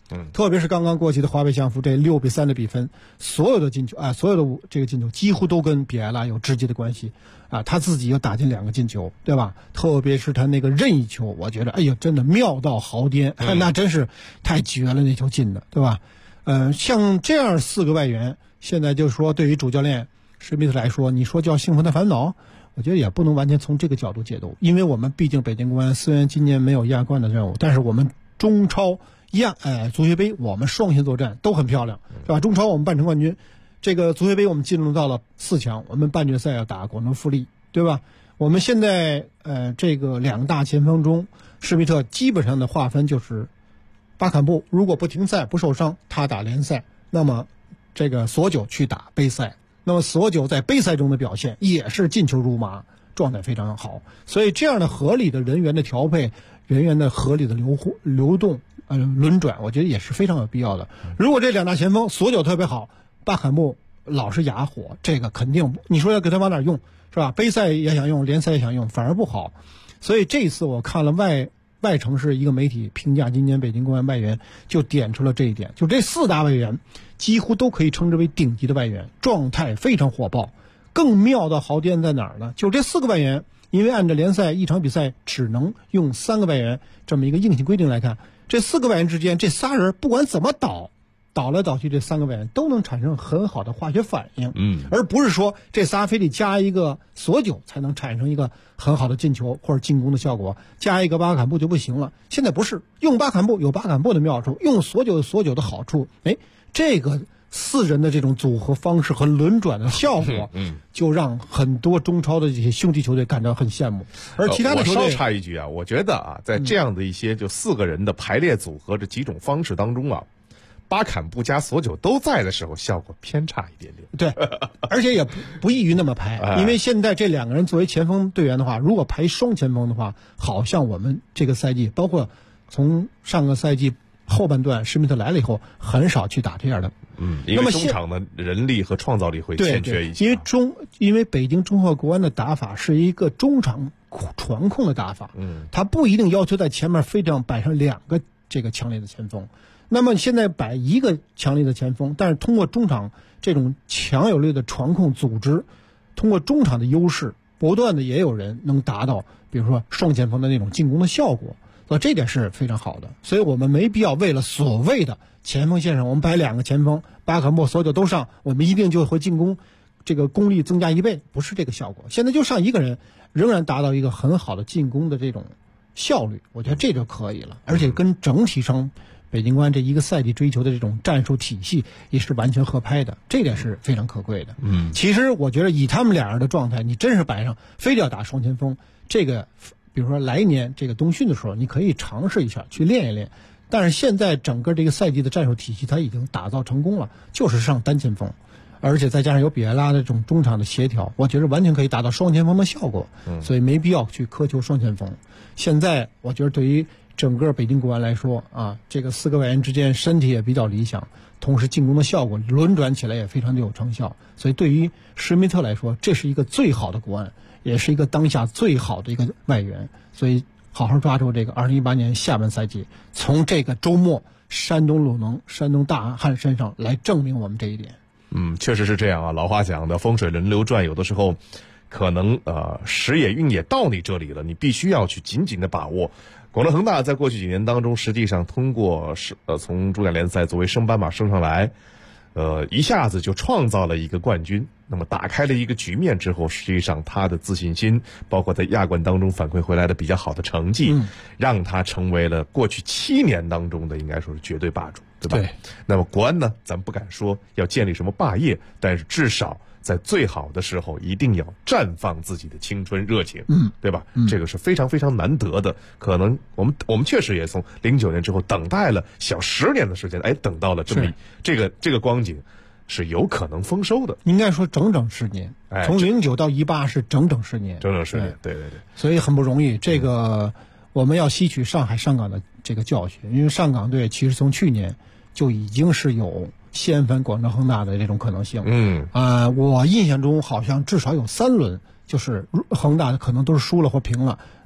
特别是刚刚过去的华北相扑这6-3的比分，所有的进球所有的这个进球几乎都跟比埃拉有直接的关系他自己又打进2个进球，对吧？特别是他那个任意球，我觉得哎呀，真的妙到毫巅，那真是太绝了，那球进的，对吧？像这样4个外援，现在就是说对于主教练施密特来说，你说叫幸福的烦恼，我觉得也不能完全从这个角度解读，因为我们毕竟北京国安虽然今年没有亚冠的任务，但是我们中超足协杯我们双线作战都很漂亮，是吧？中超我们半程冠军，这个足协杯我们进入到了4强，我们半决赛要打广州富力，对吧？我们现在这个2大前锋中，施密特基本上的划分就是巴坎布如果不停赛不受伤，他打联赛，那么这个索九去打杯赛，那么索九在杯赛中的表现也是进球如麻，状态非常好，所以这样的合理的人员的调配，人员的合理的流动轮转，我觉得也是非常有必要的。如果这2大前锋索九特别好，巴坎布老是哑火，这个肯定你说要给他往哪用，是吧？杯赛也想用，联赛也想用，反而不好。所以这一次我看了外城市一个媒体评价今年北京国安外援，就点出了这一点，就这4大外援几乎都可以称之为顶级的外援，状态非常火爆。更妙的毫巅在哪儿呢？就这4个外援，因为按照联赛一场比赛只能用3个外援这么一个硬性规定来看，这4个外援之间，这仨人不管怎么倒来倒去，这3个外援都能产生很好的化学反应，而不是说这仨非得加一个索九才能产生一个很好的进球或者进攻的效果，加一个巴坎布就不行了。现在不是，用巴坎布有巴坎布的妙处，用索九有索九的好处，这个4人的这种组合方式和轮转的效果，就让很多中超的这些兄弟球队感到很羡慕。而其他的球队， 我稍插一句我觉得在这样的一些就4个人的排列组合这几种方式当中巴坎布加索九都在的时候，效果偏差一点点。 对，而且也不易于那么排，因为现在这2个人作为前锋队员的话，如果排双前锋的话，好像我们这个赛季，包括从上个赛季后半段施密特来了以后，很少去打这样的。 因为中场的人力和创造力会欠缺一些。 因为北京中赫国安的打法是一个中场传控的打法，他不一定要求在前面非得摆上2个这个强烈的前锋。那么现在摆1个强力的前锋，但是通过中场这种强有力的传控组织，通过中场的优势，不断的也有人能达到比如说双前锋的那种进攻的效果，这点是非常好的。所以我们没必要为了所谓的前锋线上我们摆2个前锋，巴坎布索九都上，我们一定就会进攻这个功力增加1倍，不是这个效果。现在就上1个人，仍然达到一个很好的进攻的这种效率，我觉得这就可以了。而且跟整体上北京国安这一个赛季追求的这种战术体系也是完全合拍的，这点是非常可贵的。其实我觉得以他们2人的状态，你真是摆上非得要打双前锋，这个比如说来年这个冬训的时候，你可以尝试一下去练一练。但是现在整个这个赛季的战术体系它已经打造成功了，就是上单前锋，而且再加上有比埃拉的这种中场的协调，我觉得完全可以达到双前锋的效果。所以没必要去苛求双前锋。现在我觉得对于整个北京国安来说这个4个外援之间身体也比较理想，同时进攻的效果轮转起来也非常的有成效。所以对于施密特来说，这是一个最好的国安，也是一个当下最好的一个外援。所以好好抓住这个2018年下半赛季，从这个周末山东鲁能、山东大汉身上来证明我们这一点。 确实是这样老话讲的风水轮流转，有的时候可能时也运也到你这里了，你必须要去紧紧的把握。广州恒大在过去几年当中，实际上通过从中甲联赛作为升班马升上来，一下子就创造了一个冠军。那么打开了一个局面之后，实际上他的自信心，包括在亚冠当中反馈回来的比较好的成绩，让他成为了过去7年当中的应该说是绝对霸主，对吧？对。那么国安呢，咱不敢说要建立什么霸业，但是至少在最好的时候一定要绽放自己的青春热情，对吧？这个是非常非常难得的。可能我们确实也从09年之后等待了小10年的时间，等到了这么这个光景，是有可能丰收的。 应该说整整10年，从09到18是整整10年， 整整10年，对。 所以很不容易。这个我们要吸取上海上港的这个教训，因为上港队其实从去年就已经是有掀翻广州恒大的这种可能性。我印象中好像至少有3轮，就是恒大可能都是输了或平了，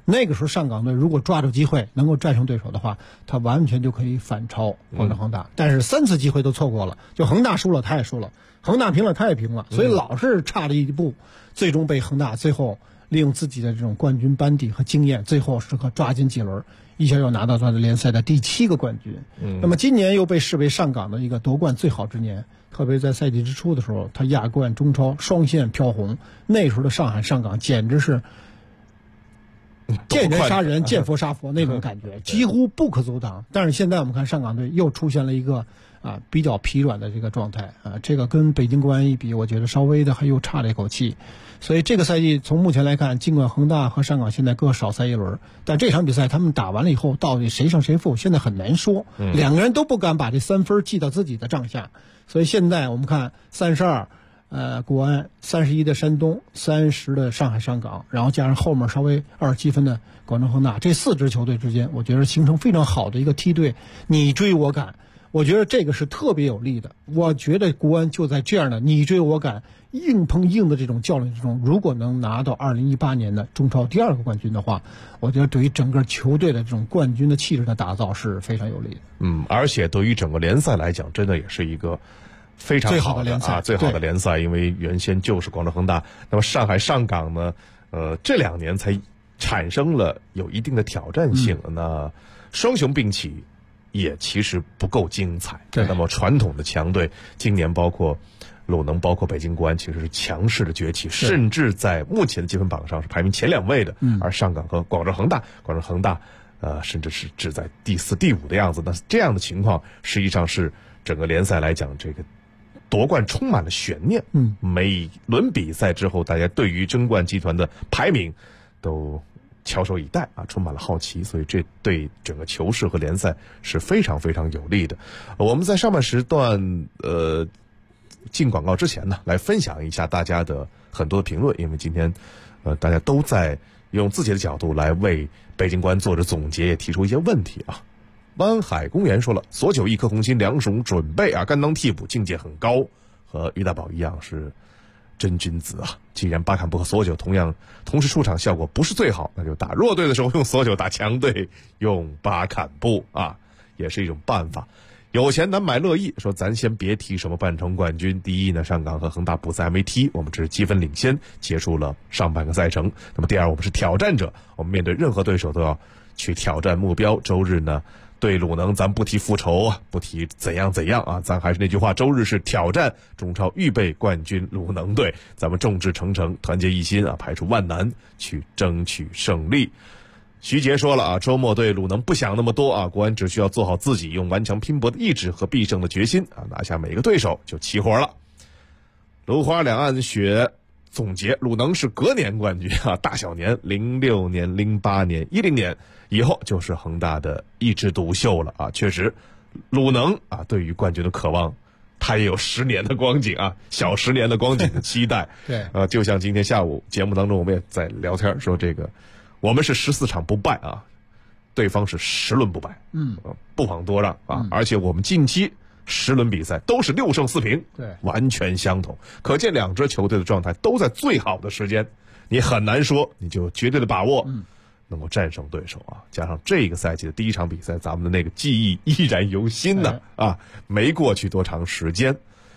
那个时候上港队如果抓住机会能够战胜对手的话，他完全就可以反超广州恒大。但是3次机会都错过了，就恒大输了他也输了，恒大平了他也平了，所以老是差了一步，最终被恒大最后利用自己的这种冠军班底和经验，最后时刻抓紧几轮，一下又拿到他的联赛的第7个冠军。那么今年又被视为上港的一个夺冠最好之年，特别在赛季之初的时候，他亚冠中超双线飘红，那时候的上海上港简直是见人杀人见佛杀佛那种感觉，几乎不可阻挡。但是现在我们看上港队又出现了一个比较疲软的这个状态这个跟北京国安一比，我觉得稍微的还又差了一口气。所以这个赛季从目前来看，尽管恒大和上港现在各少赛一轮，但这场比赛他们打完了以后，到底谁胜谁负现在很难说。两个人都不敢把这3分记到自己的账下，所以现在我们看32国安31的山东30的上海上港，然后加上后面稍微27分的广州恒大，这4支球队之间我觉得形成非常好的一个梯队，你追我赶，我觉得这个是特别有利的。我觉得国安就在这样的你追我赶硬碰硬的这种较量之中，如果能拿到2018年的中超第2个冠军的话，我觉得对于整个球队的这种冠军的气质的打造是非常有利的。 而且对于整个联赛来讲，真的也是一个非常好的最好的联赛，因为原先就是广州恒大，那么上海上港呢，这2年才产生了有一定的挑战性，那双雄并起也其实不够精彩。那么传统的强队今年包括鲁能包括北京国安其实是强势的崛起，甚至在目前的积分榜上是排名前2位的，而上港和广州恒大甚至是只在第4、第5的样子。那这样的情况实际上是整个联赛来讲，这个夺冠充满了悬念。每轮比赛之后，大家对于争冠集团的排名都翘首以待充满了好奇，所以这对整个球市和联赛是非常非常有利的。我们在上半时段进广告之前呢，来分享一下大家的很多的评论，因为今天大家都在用自己的角度来为北京国安做着总结，也提出一些问题湾海公园说了，索9一颗红心2种准备甘当替补境界很高，和于大宝一样是真君子既然巴坎布和索9同时出场效果不是最好，那就打弱队的时候用索9，打强队用巴坎布也是一种办法。有钱难买乐意说，咱先别提什么半程冠军，第一呢，上港和恒大补赛还没踢，我们只是积分领先，结束了上半个赛程。那么第二，我们是挑战者，我们面对任何对手都要去挑战目标。周日呢，对鲁能咱不提复仇不提怎样咱还是那句话，周日是挑战中超预备冠军鲁能队，咱们众志成城，团结一心排除万难去争取胜利。徐杰说了周末对鲁能不想那么多国安只需要做好自己，用顽强拼搏的意志和必胜的决心拿下每个对手就齐活了。芦花两岸雪总结，鲁能是隔年冠军大小年06年、08年、10年以后就是恒大的一枝独秀了确实，鲁能对于冠军的渴望，他也有10年的光景小10年的光景的期待。 对就像今天下午节目当中我们也在聊天说，这个我们是14场不败对方是10轮不败，不遑多让而且我们近期10轮比赛都是6胜4平， 对， 完全相同，可见2支球队的状态都在最好的时间，你很难说你就绝对的把握能够战胜对手加上这个赛季的第1场比赛，咱们的那个记忆依然犹新呢没过去多长时间。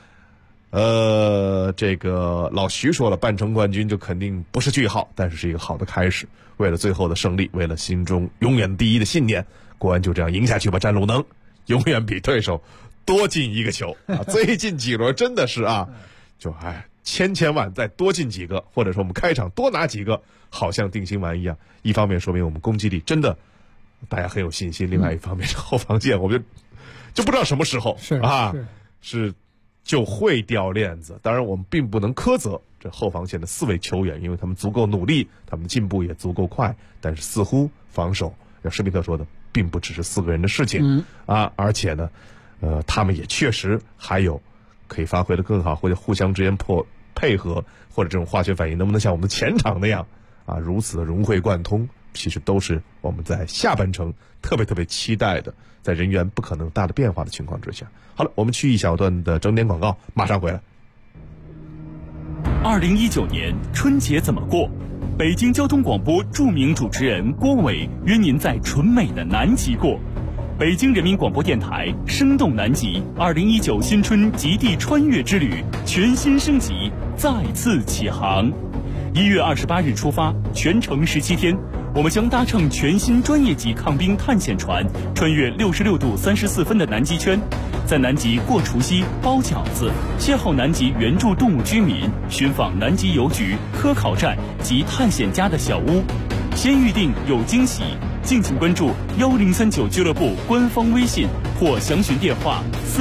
这个老徐说了，半程冠军就肯定不是句号，但是是一个好的开始。为了最后的胜利，为了心中永远第一的信念，国安就这样赢下去吧，战鲁能永远比对手多进1个球最近几轮真的是就千万再多进几个，或者说我们开场多拿几个，好像定心丸一样。一方面说明我们攻击力真的大家很有信心，另外一方面是后防线我们就不知道什么时候是就会掉链子。当然我们并不能苛责这后防线的4位球员，因为他们足够努力，他们的进步也足够快，但是似乎防守像施密特说的并不只是4个人的事情而且呢他们也确实还有可以发挥的更好，或者互相之间配合，或者这种化学反应能不能像我们的前场那样如此的融会贯通，其实都是我们在下半程特别期待的，在人员不可能大的变化的情况之下。好了，我们去一小段的整点广告，马上回来。 2019年春节怎么过？ 北京交通广播著名主持人郭伟约您在纯美的南极过。北京人民广播电台生动南极2019新春极地穿越之旅全新升级，再次起航。1月28日出发，全程17天，我们将搭乘全新专业级抗冰探险船，穿越66度34分的南极圈，在南极过除夕、包饺子，邂逅南极原住动物居民，寻访南极邮局、科考站及探险家的小屋。先预定有惊喜，敬请关注1039俱乐部官方微信或详询电话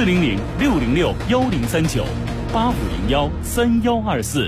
400-606-1039-8501-3124。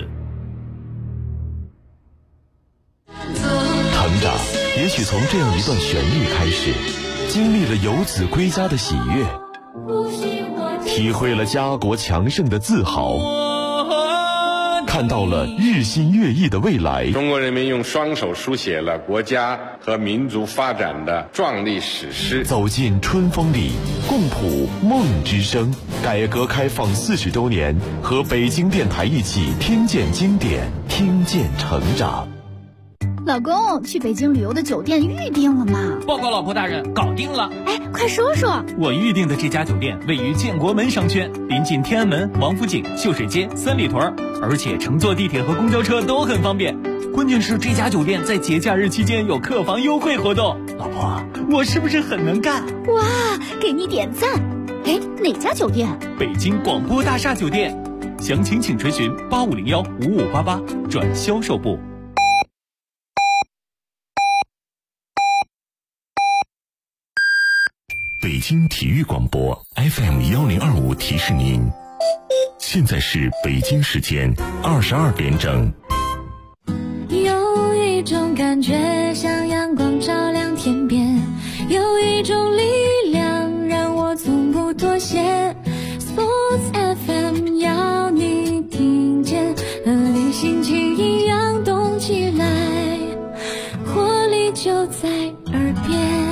成长也许从这样一段旋律开始，经历了游子归家的喜悦，体会了家国强盛的自豪，看到了日新月异的未来。 中国人民用双手书写了国家和民族发展的壮丽史诗。 走进春风里，共谱梦之声。改革开放40周年，和北京电台一起听见经典，听见成长。 老公，去北京旅游的酒店预定了吗？ 报告老婆大人，搞定了。 哎，快说说。 我预定的这家酒店位于建国门商圈，临近天安门、王府井、秀水街、三里屯，而且乘坐地铁和公交车都很方便。关键是这家酒店在节假日期间有客房优惠活动。老婆，我是不是很能干？ 哇，给你点赞。哎，哪家酒店？ 北京广播大厦酒店。详情请垂询8501-5588转销售部。 北京体育广播 FM1025提示您，现在是北京时间22点整。 有一种感觉像阳光照亮天边，有一种力量让我从不妥协。Sports FM 要你听见，和你心情一样动起来，活力就在耳边。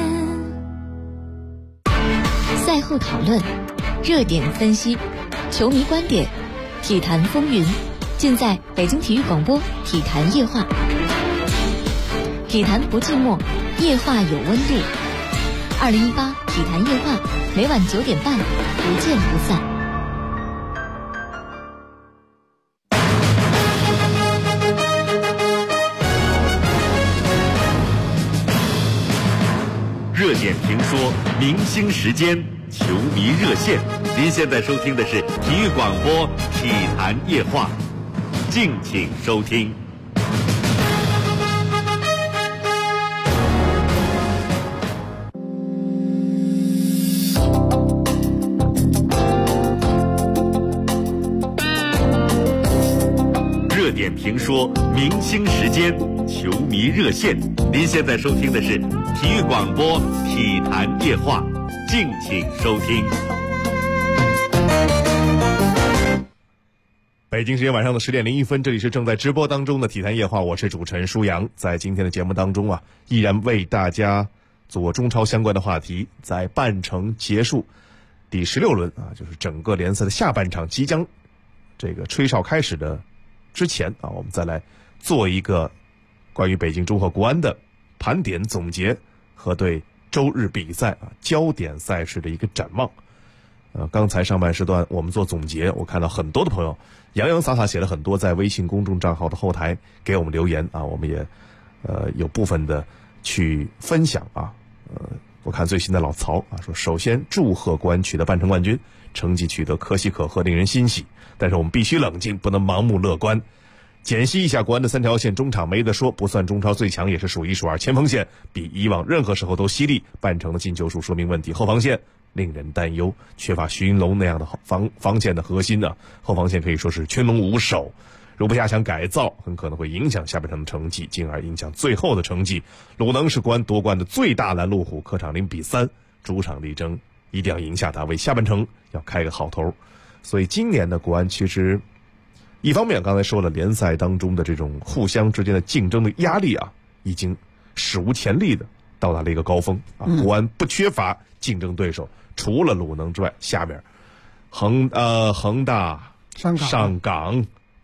赛后讨论，热点分析，球迷观点，体坛风云，尽在北京体育广播体坛夜话。体坛不寂寞，夜话有温度。2018体坛夜话，每晚9点半，不见不散。 热点评说，明星时间，球迷热线。您现在收听的是体育广播体坛夜话，敬请收听。热点评说，明星时间，球迷热线。您现在收听的是体育广播体坛夜话，敬请收听。 北京时间晚上的10点01分，这里是正在直播当中的体坛夜话，我是主持人舒阳。在今天的节目当中依然为大家做中超相关的话题。在半程结束第16轮就是整个联赛的下半场即将这个吹哨开始的之前我们再来做一个关于北京中赫国安的盘点总结和对周日比赛焦点赛事的一个展望。刚才上半时段我们做总结，我看到很多的朋友洋洋洒洒写了很多，在微信公众账号的后台给我们留言我们也有部分的去分享我看最新的老曹说，首先祝贺国安取得半程冠军，成绩取得可喜可贺，令人欣喜，但是我们必须冷静，不能盲目乐观。解析一下国安的3条线，中场没得说，不算中超最强也是数1数2，前锋线比以往任何时候都犀利，半程的进球数说明问题，后防线令人担忧，缺乏徐云龙那样的防线的核心后防线可以说是群龙无首，如不加强改造，很可能会影响下半场的成绩，进而影响最后的成绩。鲁能是国安夺冠的最大拦路虎，客场0比3，主场力争一定要赢下他，为下半程要开个好头。所以今年的国安其实一方面刚才说了，联赛当中的这种互相之间的竞争的压力已经史无前例的到达了一个高峰国安不缺乏竞争对手，除了鲁能之外，下面恒大、上港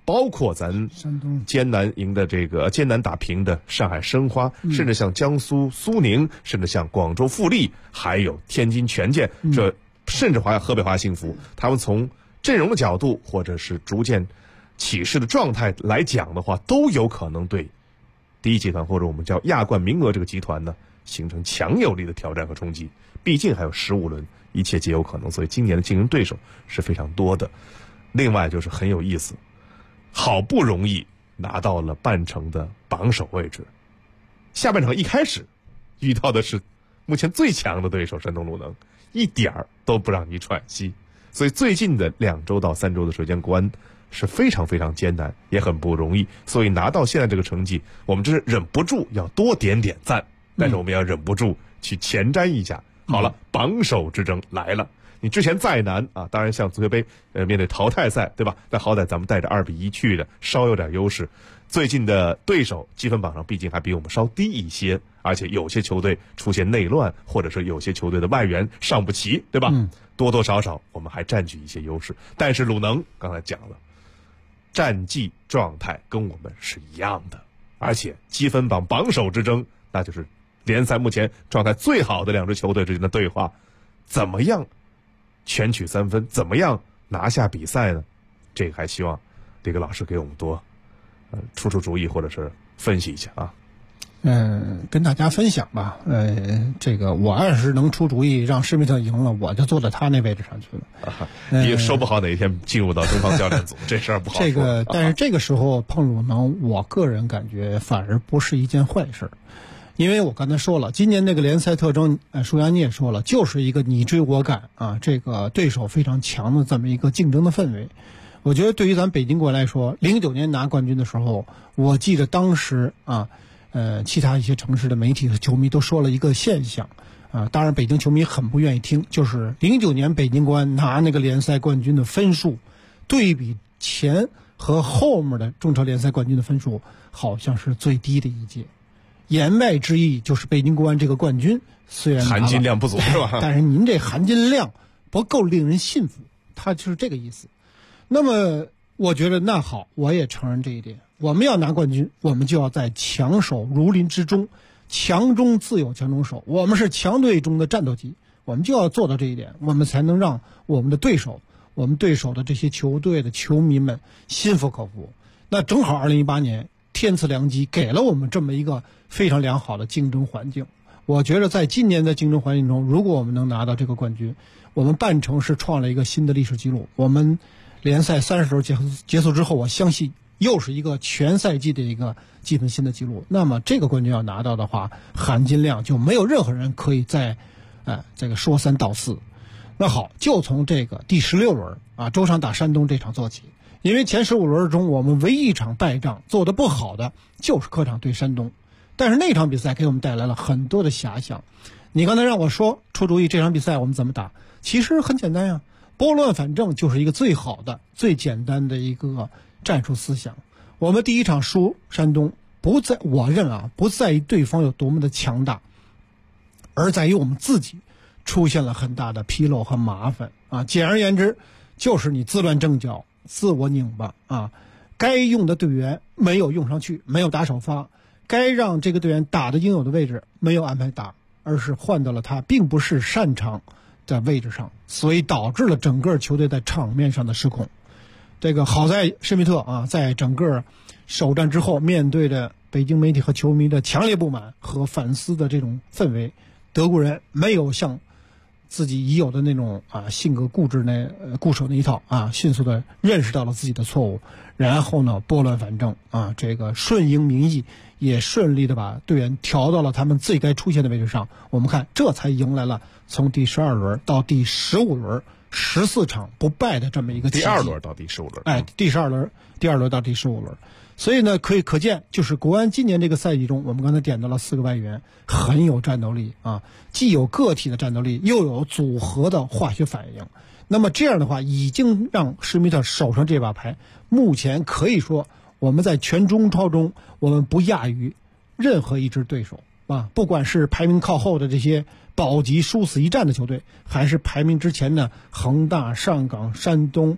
包括咱艰难赢的这个艰难打平的上海申花，甚至像江苏苏宁，甚至像广州富力，还有天津权健，这甚至河北华幸福，他们从阵容的角度或者是逐渐起势的状态来讲的话，都有可能对第一集团或者我们叫亚冠名额这个集团呢形成强有力的挑战和冲击。毕竟还有15轮，一切皆有可能，所以今年的竞争对手是非常多的。另外就是很有意思，好不容易拿到了半程的榜首位置，下半场一开始遇到的是目前最强的对手山东鲁能，一点儿都不让你喘息。所以最近的2周到3周的时间关是非常非常艰难，也很不容易。所以拿到现在这个成绩，我们真是忍不住要多点点赞，但是我们要忍不住去前瞻一下。好了，榜首之争来了。你之前再难啊，当然像足协杯面对淘汰赛，对吧？但好歹咱们带着2比1去的，稍有点优势。最近的对手积分榜上毕竟还比我们稍低一些，而且有些球队出现内乱，或者是有些球队的外援上不齐，对吧？多多少少我们还占据一些优势。但是鲁能刚才讲了，战绩状态跟我们是一样的，而且积分榜榜首之争，那就是联赛目前状态最好的2支球队之间的对话，怎么样全取3分，怎么样拿下比赛呢？这个还希望这个老师给我们多出主意，或者是分析一下啊。 跟大家分享吧。这个我要是能出主意让施密特赢了，我就坐到他那位置上去了。 也说不好哪一天进入到东方教练组，这事儿不好说。 但是这个时候碰鲁能，我个人感觉反而不是一件坏事。因为我刚才说了，今年那个联赛特征，舒阳你也说了，就是一个你追我赶啊，这个对手非常强的这么一个竞争的氛围。我觉得对于咱北京国来说，09年拿冠军的时候，我记得当时其他一些城市的媒体和球迷都说了一个现象啊，当然北京球迷很不愿意听，就是09年北京国安拿那个联赛冠军的分数，对比前和后面的中超联赛冠军的分数，好像是最低的一届。言外之意就是北京国安这个冠军虽然含金量不足是吧？ 但是您这含金量不够令人信服，他就是这个意思。那么我觉得那好，我也承认这一点。我们要拿冠军，我们就要在强守如林之中，强中自有强中手。我们是强队中的战斗机，我们就要做到这一点，我们才能让我们的对手，我们对手的这些球队的球迷们心服口服。那正好2018年天赐良机，给了我们这么一个非常良好的竞争环境。我觉得在今年的竞争环境中，如果我们能拿到这个冠军，我们半程是创了一个新的历史记录。我们联赛30轮结束之后，我相信又是一个全赛季的一个积分新的记录。那么这个冠军要拿到的话，含金量就没有任何人可以再这个说3道4。那好，就从这个第16轮周上打山东这场做起。因为前15轮中，我们唯一一场败仗做得不好的就是客场对山东，但是那场比赛给我们带来了很多的遐想。你刚才让我说出主意，这场比赛我们怎么打？其实很简单呀，拨乱反正就是一个最好的、最简单的一个战术思想。我们第一场输山东，我认不在于对方有多么的强大，而在于我们自己出现了很大的纰漏和麻烦简而言之，就是你自乱阵脚。自我拧巴该用的队员没有用上去，没有打首发，该让这个队员打的应有的位置没有安排打，而是换到了他并不是擅长的位置上，所以导致了整个球队在场面上的失控。这个好在施密特在整个首战之后，面对着北京媒体和球迷的强烈不满和反思的这种氛围，德国人没有像自己已有的那种性格固执固守那一套迅速的认识到了自己的错误，然后呢拨乱反正这个顺应民意，也顺利的把队员调到了他们最该出现的位置上。我们看这才迎来了从第12轮到第15轮14场不败的这么一个奇迹。 第2轮到第15轮第12轮第2轮到第15轮。所以呢可见，就是国安今年这个赛季中，我们刚才点到了4个外援，很有战斗力既有个体的战斗力，又有组合的化学反应。那么这样的话，已经让施密特手上这把牌，目前可以说我们在全中超中，我们不亚于任何一支对手不管是排名靠后的这些保级殊死一战的球队，还是排名之前的恒大、上港、山东、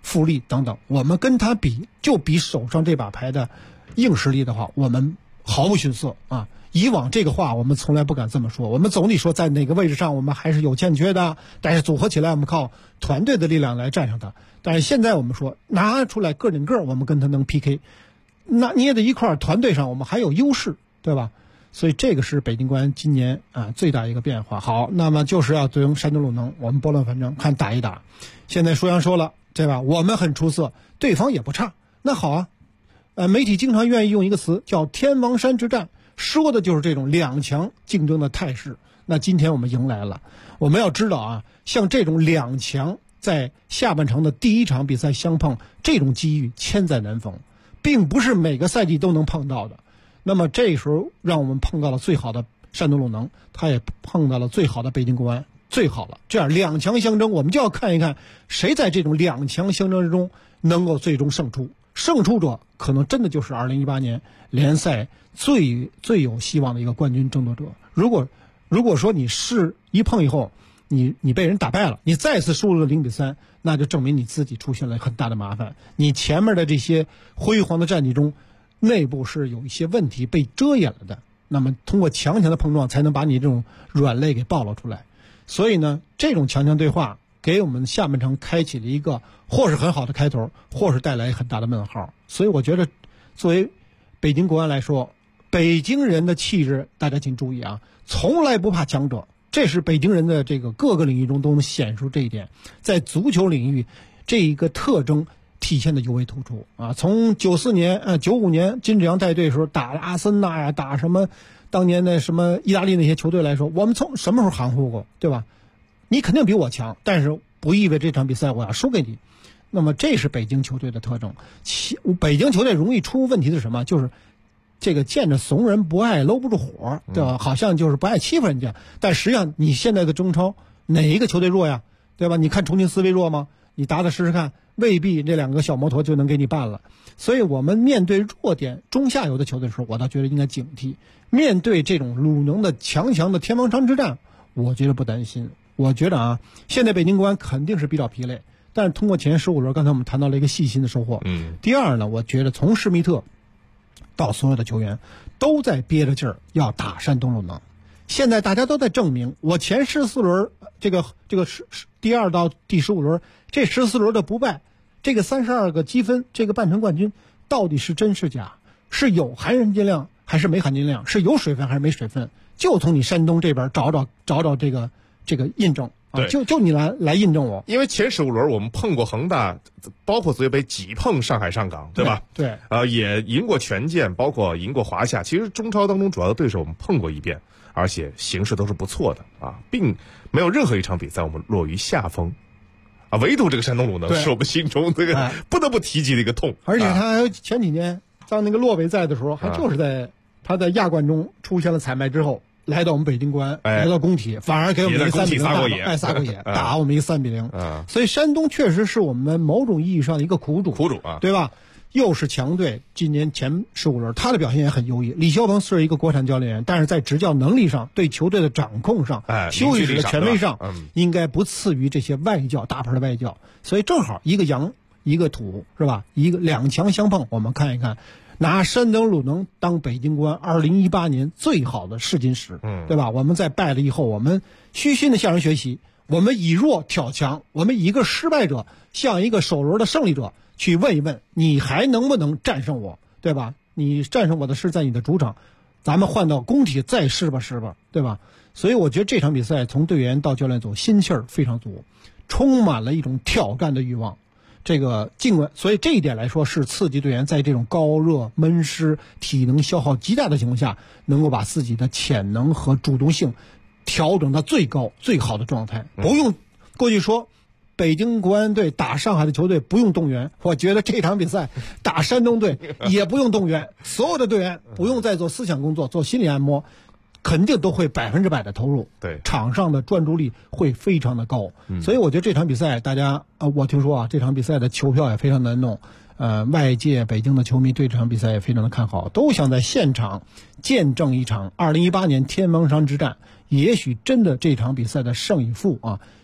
富力等等，我们跟他比，就比手上这把牌的硬实力的话，我们毫不逊色啊。以往这个话我们从来不敢这么说，我们总得说在哪个位置上我们还是有欠缺的，但是组合起来我们靠团队的力量来战胜它。但是现在我们说拿出来个顶个我们跟他能 PK， 那捏在一块团队上我们还有优势，对吧？所以这个是北京国安今年最大一个变化。好，那么就是要对山东鲁能，我们拨乱反正看打一打。现在舒阳说了，对吧？我们很出色，对方也不差。那好啊，媒体经常愿意用一个词叫天王山之战，说的就是这种两强竞争的态势。那今天我们迎来了，我们要知道啊，像这种两强在下半程的第一场比赛相碰，这种机遇千载难逢，并不是每个赛季都能碰到的。那么这时候让我们碰到了最好的山东鲁能，他也碰到了最好的北京国安，最好了。这样两强相争，我们就要看一看谁在这种两强相争之中能够最终胜出。胜出者可能真的就是2018年联赛最有希望的一个冠军争夺者。如果说你是一碰以后你被人打败了，你再次输了0-3，那就证明你自己出现了很大的麻烦。你前面的这些辉煌的战绩中，内部是有一些问题被遮掩了的。那么通过强强的碰撞，才能把你这种软肋给暴露出来。所以呢，这种强强对话给我们下半程开启了一个或是很好的开头，或是带来很大的问号。所以我觉得作为北京国安来说，北京人的气质大家请注意啊，从来不怕强者，这是北京人的这个各个领域中都能显出这一点。在足球领域这一个特征体现的尤为突出啊！从95年金志扬带队的时候打阿森纳呀，打什么当年的什么意大利那些球队来说，我们从什么时候含糊过，对吧？你肯定比我强，但是不意味这场比赛我要输给你。那么这是北京球队的特征。北京球队容易出问题的是什么？就是这个见着怂人不爱搂不住火，对吧？好像就是不爱欺负人家，但实际上你现在的中超哪一个球队弱呀？对吧？你看重庆斯威弱吗？你打试试看，未必这两个小摩托就能给你办了。所以我们面对弱点中下游的球队的时候，我倒觉得应该警惕。面对这种鲁能的强的天王山之战，我觉得不担心。我觉得现在北京国安肯定是比较疲累，但是通过前15轮，刚才我们谈到了一个细心的收获。第二呢，我觉得从施密特到所有的球员都在憋着劲儿要打山东鲁能。现在大家都在证明，我前14轮这个第2到第15轮这14轮的不败，这个32个积分，这个半程冠军到底是真是假？是有含金量还是没含金量？是有水分还是没水分？就从你山东这边找这个印证。 对， 就你来印证我。 因为前15轮我们碰过恒大，包括足协杯挤碰上海上港，对吧？ 对。 也赢过权健，包括赢过华夏。其实中超当中主要的对手我们碰过一遍，而且形势都是不错的并没有任何一场比赛我们落于下风唯独这个山东鲁能是我们心中这个不得不提及的一个痛。 而且他前几年当那个洛维在的时候，还就是他在亚冠中出现了惨败之后，来到我们北京国安，来到工体，反而给我们一个3-0撒过野，打我们一个3-0。所以山东确实是我们某种意义上的一个苦主对吧？又是强队，今年前15轮他的表现也很优异。李霄鹏是一个国产教练员，但是在执教能力上、对球队的掌控上、休息室的权威上，应该不次于这些大牌的外教。所以正好一个阳一个土，是吧？两强相碰，我们看一看。拿山东鲁能当北京国安2018年最好的试金石，对吧？我们在败了以后，我们虚心的向人学习，我们以弱挑强，我们以一个失败者向一个首轮的胜利者去问一问，你还能不能战胜我，对吧？你战胜我的是在你的主场，咱们换到工体再试吧，对吧？所以我觉得这场比赛从队员到教练组心气儿非常足，充满了一种挑战的欲望。所以这一点来说是刺激队员在这种高热闷湿、体能消耗极大的情况下，能够把自己的潜能和主动性调整到最高最好的状态。不用过去说北京国安队打上海的球队不用动员，我觉得这场比赛打山东队也不用动员，所有的队员不用再做思想工作、做心理按摩，肯定都会100%的投入， 对场上的专注力会非常的高。所以我觉得这场比赛大家我听说这场比赛的球票也非常难弄，外界北京的球迷对这场比赛也非常的看好，都想在现场见证一场2018年天王山之战。也许真的这场比赛的胜与负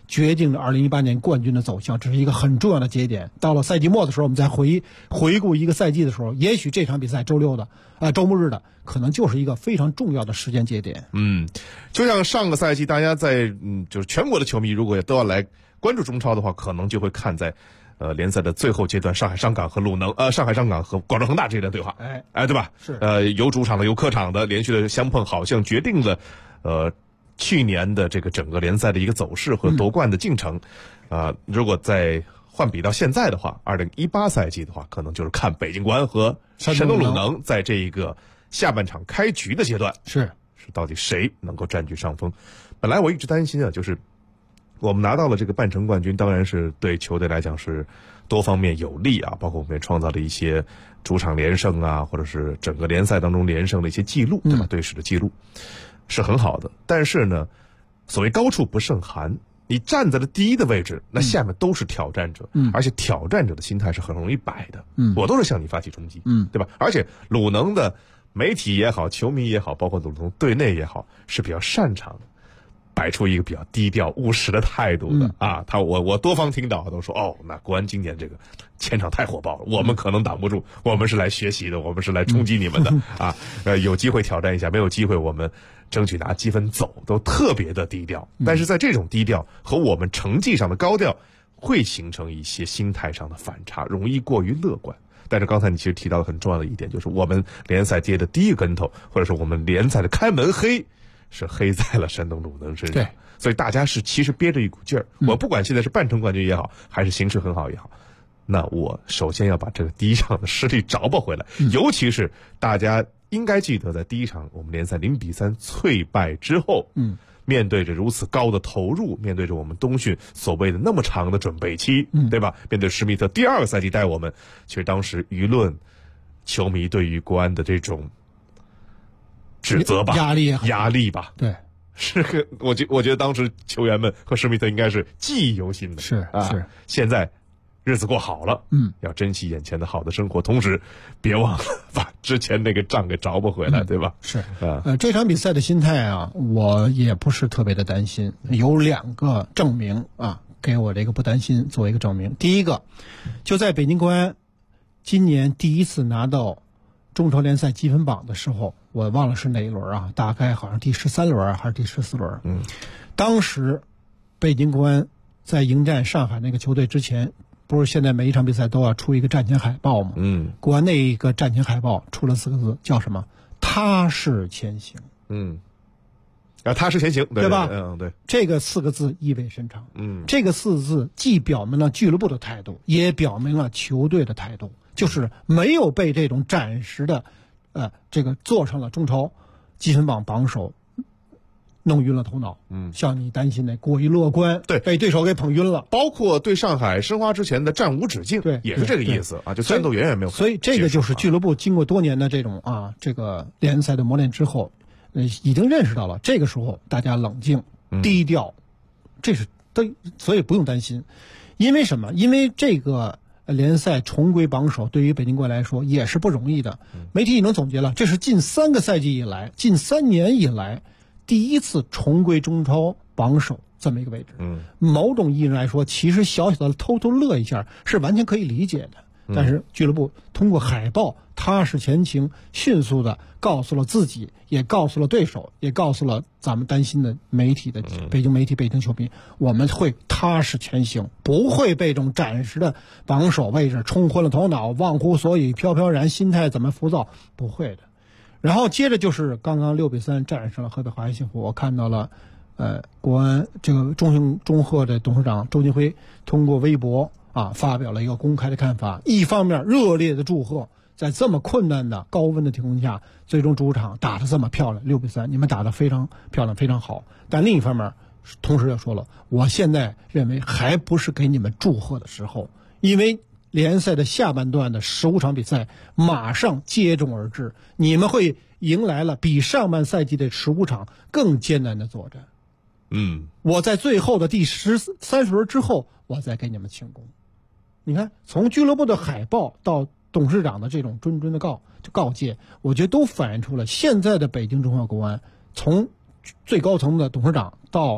决定了2018年冠军的走向，这是一个很重要的节点。到了赛季末的时候，我们再回顾一个赛季的时候，也许这场比赛周末日的可能就是一个非常重要的时间节点。 就像上个赛季大家在就是全国的球迷如果都要来关注中超的话，可能就会看在联赛的最后阶段，上海上港和广州恒大这一段对话，对吧？ 是有主场的有客场的连续的相碰，好像决定了去年的这个整个联赛的一个走势和夺冠的进程。如果再换比到现在的话，2018赛季的话，可能就是看北京国安和山东鲁能在这一个下半场开局的阶段，是到底谁能够占据上风。本来我一直担心就是我们拿到了这个半程冠军，当然是对球队来讲是多方面有利啊，包括我们也创造了一些主场连胜啊，或者是整个联赛当中连胜的一些记录，对吧？队史的记录是很好的。但是呢，所谓高处不胜寒，你站在了第一的位置，那下面都是挑战者，而且挑战者的心态是很容易摆的，我都是向你发起冲击，对吧？而且鲁能的媒体也好，球迷也好，包括鲁能队内也好，是比较擅长的摆出一个比较低调务实的态度的我多方听到都说那国安今年这个前场太火爆了，我们可能挡不住，我们是来学习的，我们是来冲击你们的有机会挑战一下，没有机会我们争取拿积分走，都特别的低调。但是在这种低调和我们成绩上的高调，会形成一些心态上的反差，容易过于乐观。但是刚才你其实提到的很重要的一点，就是我们联赛跌的第一个跟头，或者说我们联赛的开门黑，是黑在了山东鲁能身上。对，所以大家是其实憋着一股劲儿。我不管现在是半程冠军也好，还是形势很好也好，那我首先要把这个第一场的失利找补回来。尤其是大家应该记得，在第一场我们联赛0-3脆败之后，面对着如此高的投入，面对着我们冬训所谓的那么长的准备期，对吧？面对施密特第二个赛季带我们，其实当时舆论、球迷对于国安的这种指责吧，压力吧， 对， 是个我觉得当时球员们和施密特应该是记忆犹新的。是。现在日子过好了，要珍惜眼前的好的生活，同时别忘了把之前那个账给找补回来，对吧？ 是。这场比赛的心态我也不是特别的担心，有2个证明给我这个不担心作为一个证明。第一个，就在北京国安今年第一次拿到中超联赛积分榜的时候，我忘了是哪一轮大概好像第13轮还是第14轮。当时北京国安在迎战上海那个球队之前，不是现在每一场比赛都要出一个战前海报吗？国安那一个战前海报出了4个字，叫什么？踏实前行。 踏实前行，对吧？对， 这个4个字意味深长。这个4个字既表明了俱乐部的态度，也表明了球队的态度，就是没有被这种暂时的这个坐上了中超积分榜榜首弄晕了头脑。像你担心的过于乐观，对，被对手给捧晕了。 包括对上海申花之前的战无止境，对，也是这个意思就战斗远远没有。 所以这个就是俱乐部经过多年的这种这个联赛的磨练之后，已经认识到了，这个时候大家冷静低调，这是所以不用担心。因为什么？因为这个联赛重归榜首对于北京国安来说也是不容易的。媒体已经总结了，这是近3个赛季以来，近3年以来第一次重归中超榜首这么一个位置。某种意义上来说，其实小小的偷乐一下是完全可以理解的。但是俱乐部通过海报踏实前行，迅速的告诉了自己，也告诉了对手，也告诉了咱们担心的媒体的北京媒体、北京球迷，我们会踏实前行，不会被这种暂时的榜首位置冲昏了头脑，忘乎所以，飘飘然，心态怎么浮躁，不会的。然后接着就是刚刚6-3战胜了河北华夏幸福，我看到了国安这个中赫的董事长周金辉通过微博发表了一个公开的看法，一方面热烈的祝贺在这么困难的高温的情况下，最终主场打得这么漂亮，6-3，你们打得非常漂亮，非常好。但另一方面，同时也说了，我现在认为还不是给你们祝贺的时候，因为联赛的下半段的15场比赛马上接踵而至，你们会迎来了比上半赛季的15场更艰难的作战。我在最后的第30轮之后，我再给你们庆功。你看，从俱乐部的海报到董事长的这种谆谆的告诫，我觉得都反映出了现在的北京中赫国安，从最高层的董事长到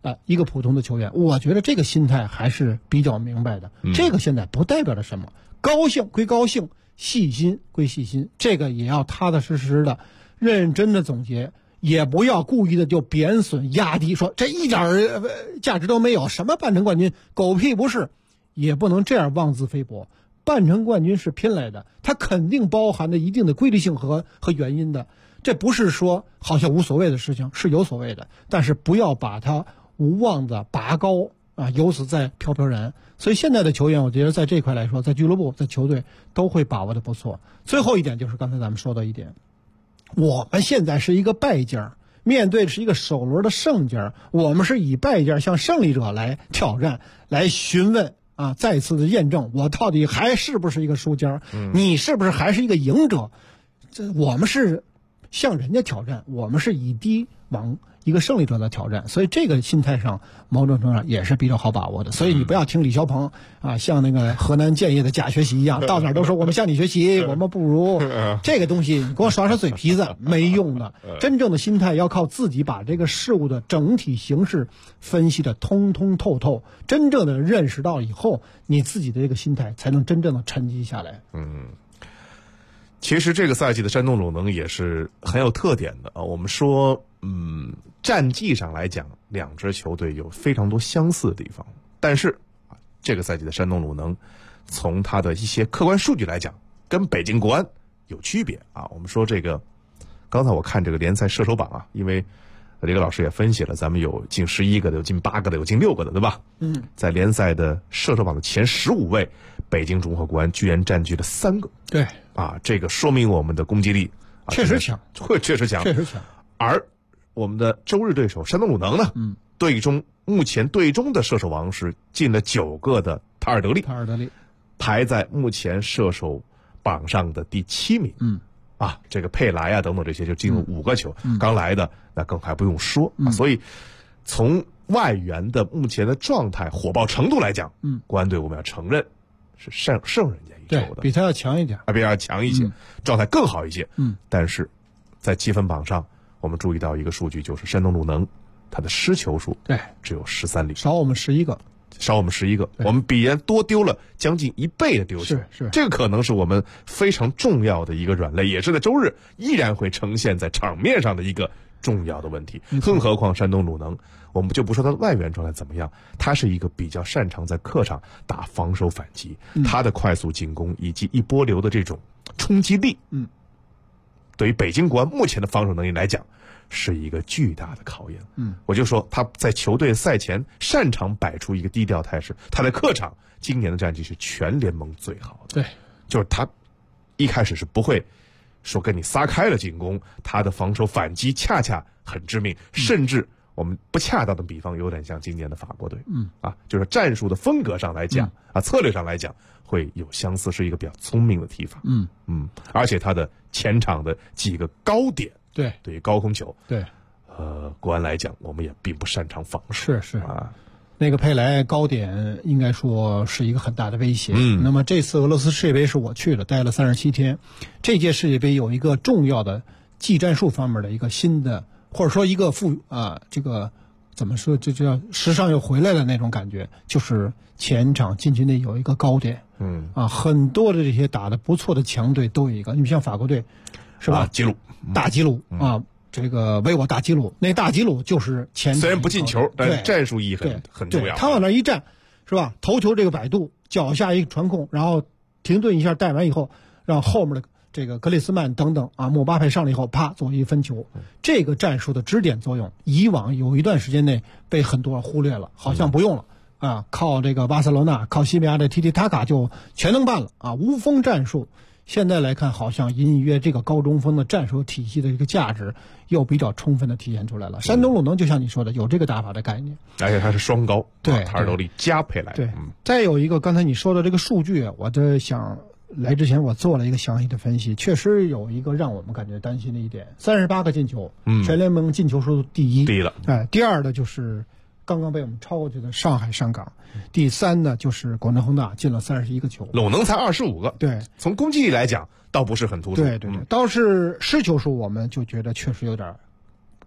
一个普通的球员，我觉得这个心态还是比较明白的。这个现在不代表着什么，高兴归高兴，细心归细心，这个也要踏踏实实的、认真的总结，也不要故意的就贬损压低，说这一点价值都没有，什么半程冠军，狗屁不是，也不能这样妄自菲薄。半程冠军是拼来的，它肯定包含着一定的规律性和原因的，这不是说好像无所谓的事情，是有所谓的，但是不要把它无望的拔高啊，由此再飘飘然。所以现在的球员，我觉得在这块来说，在俱乐部、在球队都会把握的不错。最后一点就是刚才咱们说的一点，我们现在是一个败家，面对的是一个首轮的胜家，我们是以败家向胜利者来挑战，来询问啊，再次的验证我到底还是不是一个输家，你是不是还是一个赢者？我们是向人家挑战，我们是以低往一个胜利者的挑战，所以这个心态上某种程度上也是比较好把握的。所以你不要听李霄鹏啊，像那个河南建业的假学习一样，到哪儿都说我们向你学习，我们不如这个东西，你给我耍嘴皮子没用的。真正的心态要靠自己把这个事物的整体形势分析的通通透透，真正的认识到以后，你自己的这个心态才能真正的沉积下来。 其实这个赛季的山东鲁能也是很有特点的啊。我们说，战绩上来讲，两支球队有非常多相似的地方，但是这个赛季的山东鲁能，从它的一些客观数据来讲，跟北京国安有区别啊。我们说这个，刚才我看这个联赛射手榜啊，因为李老师也分析了，咱们有进11个的，有进8个的，有进6个的，对吧？在联赛的射手榜的前15位，北京中赫国安居然占据了3个。 对啊，这个说明我们的攻击力确实强， 确实强。而我们的周日对手山东鲁能呢，目前队中的射手王是进了9个的塔尔德利，排在目前射手榜上的第7名。这个佩莱啊等等这些就进入5个球，刚来的那更还不用说啊。所以从外援的目前的状态、火爆程度来讲，国安队我们要承认是胜人家一筹的， 比他要强一点， 比他要强一些，状态更好一些。但是在积分榜上，我们注意到一个数据，就是山东鲁能他的失球数只有13粒， 少我们11个。 我们比人多丢了将近1倍的丢球， 是这个可能是我们非常重要的一个软肋，也是在周日依然会呈现在场面上的一个重要的问题。更何况山东鲁能，我们就不说他的外援状态怎么样，他是一个比较擅长在客场打防守反击，他的快速进攻以及一波流的这种冲击力，对于北京国安目前的防守能力来讲，是一个巨大的考验。我就说他在球队赛前擅长摆出一个低调态势，他在客场今年的战绩是全联盟最好的。 对， 就是他一开始是不会说跟你撒开了进攻，他的防守反击恰恰很致命，甚至我们不恰当的比方有点像今年的法国队。就是战术的风格上来讲，策略上来讲会有相似，是一个比较聪明的踢法。而且他的前场的几个高点，对于高空球，国安来讲，我们也并不擅长防守。 是啊，那个佩莱高点应该说是一个很大的威胁。那么这次俄罗斯世界杯是我去了，待了37天。这届世界杯有一个重要的技战术方面的一个新的，或者说一个这个怎么说，这叫时尚又回来的那种感觉，就是前场禁区内有一个高点。很多的这些打得不错的强队都有一个，你像法国队，是吧？大吉鲁啊。这个维我大吉鲁，那大吉鲁就是前虽然不进球，但战术意义很重要。 他往那一站，是吧？头球这个摆渡，脚下一个传控，然后停顿一下，带完以后，让后面的这个格列斯曼等等姆巴佩上来以后，啪做一分球。这个战术的支点作用，以往有一段时间内被很多人忽略了，好像不用了靠这个巴塞罗那，靠西班牙的踢踢塔卡就全能办了无锋战术。现在来看，好像隐隐约这个高中锋的战术体系的这个价值又比较充分的体现出来了。山东鲁能就像你说的，有这个打法的概念， 而且它是双高， 对， 塔尔德利加佩莱。 对，再有一个刚才你说的这个数据，我这想来之前我做了一个详细的分析，确实有一个让我们感觉担心的一点：38个进球，全联盟进球数第一了。 第二的就是刚刚被我们超过去的上海上港，第三呢就是广州恒大进了31个球， 鲁能才25个。 对， 从攻击力来讲，倒不是很突出。 对，倒是失球数我们就觉得确实有点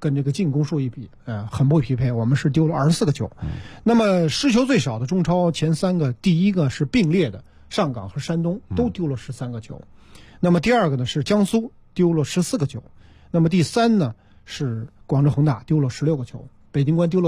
跟这个进攻数一比，很不匹配，我们是丢了24个球。那么失球最少的中超前3个，第一个是并列的上港和山东，都丢了13个球。那么第二个呢是江苏丢了14个球。那么第3呢是广州恒大丢了16个球，北京国安丢了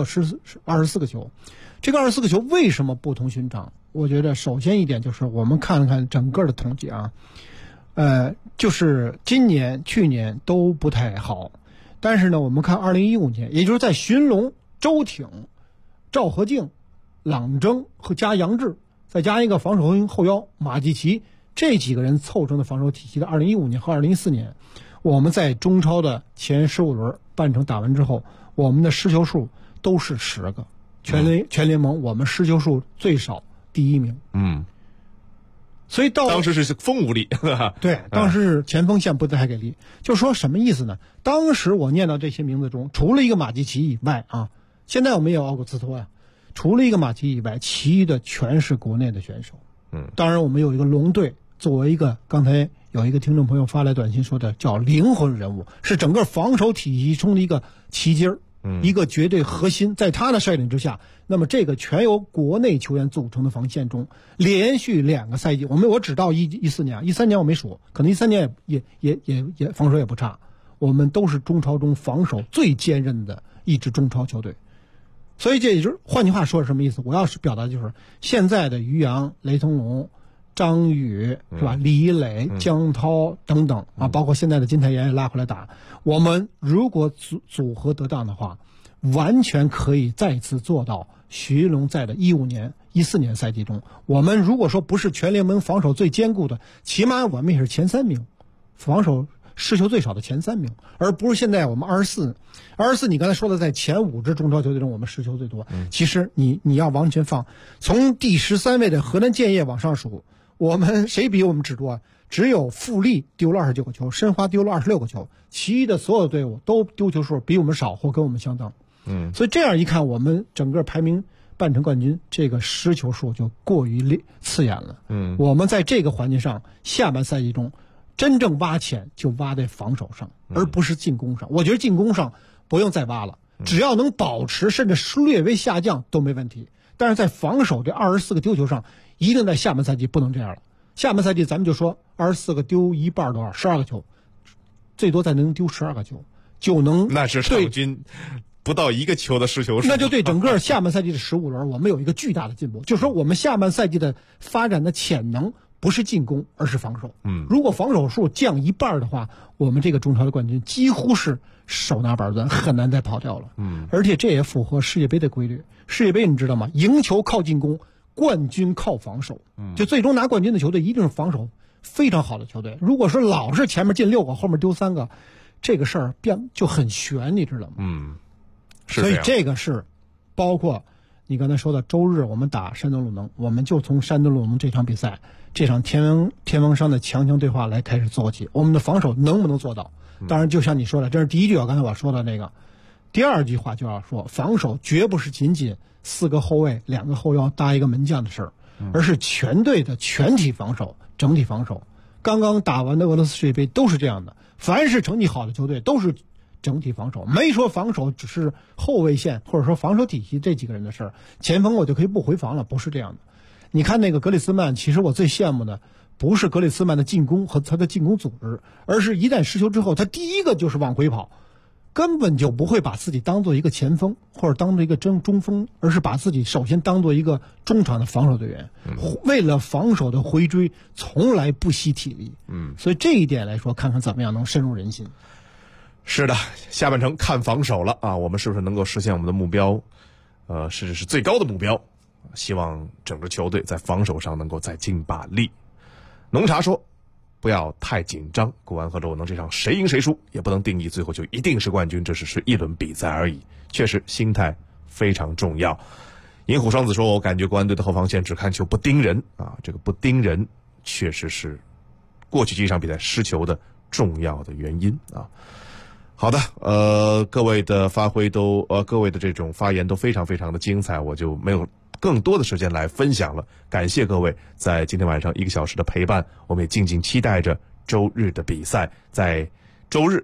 24个球。这个24个球为什么不同寻常？我觉得首先一点就是我们看看整个的统计啊，就是今年、去年都不太好，但是呢，我们看2015年，也就是在寻龙、周挺、赵和敬、朗征和加杨志，再加一个防守后腰马季奇，这几个人凑成的防守体系的2015年和2014年，我们在中超的前15轮半程打完之后，我们的失球数都是10个，全联盟我们失球数最少第1名。所以当时是风无力。 对，当时是前锋线不太给力。就说什么意思呢？当时我念到这些名字中，除了一个马季奇以外啊，现在我们也有奥古斯托呀，除了一个马季以外，其余的全是国内的选手。当然我们有一个龙队，作为一个刚才有一个听众朋友发来短信说的叫灵魂人物，是整个防守体系中的一个旗阶儿。一个绝对核心，在他的率领之下，那么这个全由国内球员组成的防线中，连续2个赛季，我只到14年，13年我没数，可能13年也防守也不差，我们都是中超中防守最坚韧的一支中超球队。所以这也就是换句话说是什么意思？我要是表达就是现在的于洋、雷腾龙、张宇是吧？李磊、江涛等等啊，包括现在的金泰妍也拉回来打。我们如果组合得当的话，完全可以再次做到徐龙在的15年、14年赛季中，我们如果说不是全联盟防守最坚固的，起码我们也是前3名，防守失球最少的前3名，而不是现在我们24。你刚才说的在前5支中超球队中我们失球最多。其实你要完全放从第13位的河南建业往上数，我们谁比我们只多啊？只有富力丢了29个球，申花丢了26个球，其余的所有队伍都丢球数比我们少或跟我们相当。所以这样一看，我们整个排名半程冠军，这个失球数就过于刺眼了。我们在这个环节上，下半赛季中真正挖潜就挖在防守上，而不是进攻上。我觉得进攻上不用再挖了，只要能保持甚至略微下降都没问题。但是在防守这24个丢球上，一定在下半赛季不能这样了。下半赛季咱们就说24个丢一半多少，12个球，最多再能丢12个球，就能那是场均不到1个球的失球数， 那就对整个下半赛季的15轮我们有一个巨大的进步。就是说我们下半赛季的发展的潜能不是进攻，而是防守。如果防守数降一半的话，我们这个中超的冠军几乎是手拿板砖，很难再跑掉了。而且这也符合世界杯的规律。世界杯你知道吗？赢球靠进攻，冠军靠防守。就最终拿冠军的球队一定是防守非常好的球队。如果说老是前面进6个，后面丢3个，这个事儿就很悬，你知道吗？所以这个是包括你刚才说的周日我们打山东鲁能，我们就从山东鲁能这场比赛，这场天王山的强对话来开始做起。我们的防守能不能做到？当然就像你说的，这是第一句刚才我说的那个。第二句话就要说，防守绝不是仅仅4个后卫、2个后腰搭一个门将的事儿，而是全队的全体防守、整体防守。刚刚打完的俄罗斯世界杯都是这样的，凡是成绩好的球队都是整体防守，没说防守只是后卫线或者说防守体系这几个人的事儿，前锋我就可以不回防了，不是这样的。你看那个格里兹曼，其实我最羡慕的不是格里兹曼的进攻和他的进攻组织，而是一旦失球之后，他第一个就是往回跑，根本就不会把自己当做一个前锋或者当做一个中锋，而是把自己首先当做一个中场的防守队员。为了防守的回追，从来不惜体力。所以这一点来说，看看怎么样能深入人心。 是的，下半程看防守了啊！我们是不是能够实现我们的目标？甚至是最高的目标。希望整个球队在防守上能够再尽把力。浓茶说，不要太紧张，国安和鲁能这场谁赢谁输也不能定义最后就一定是冠军，这只是一轮比赛而已。确实心态非常重要。银虎双子说，我感觉国安队的后防线只看球不盯人啊，这个不盯人确实是过去几场比赛失球的重要的原因啊。好的，各位的发挥都各位的这种发言都非常非常的精彩，我就没有更多的时间来分享了。感谢各位在今天晚上1个小时的陪伴，我们也静静期待着周日的比赛。在周日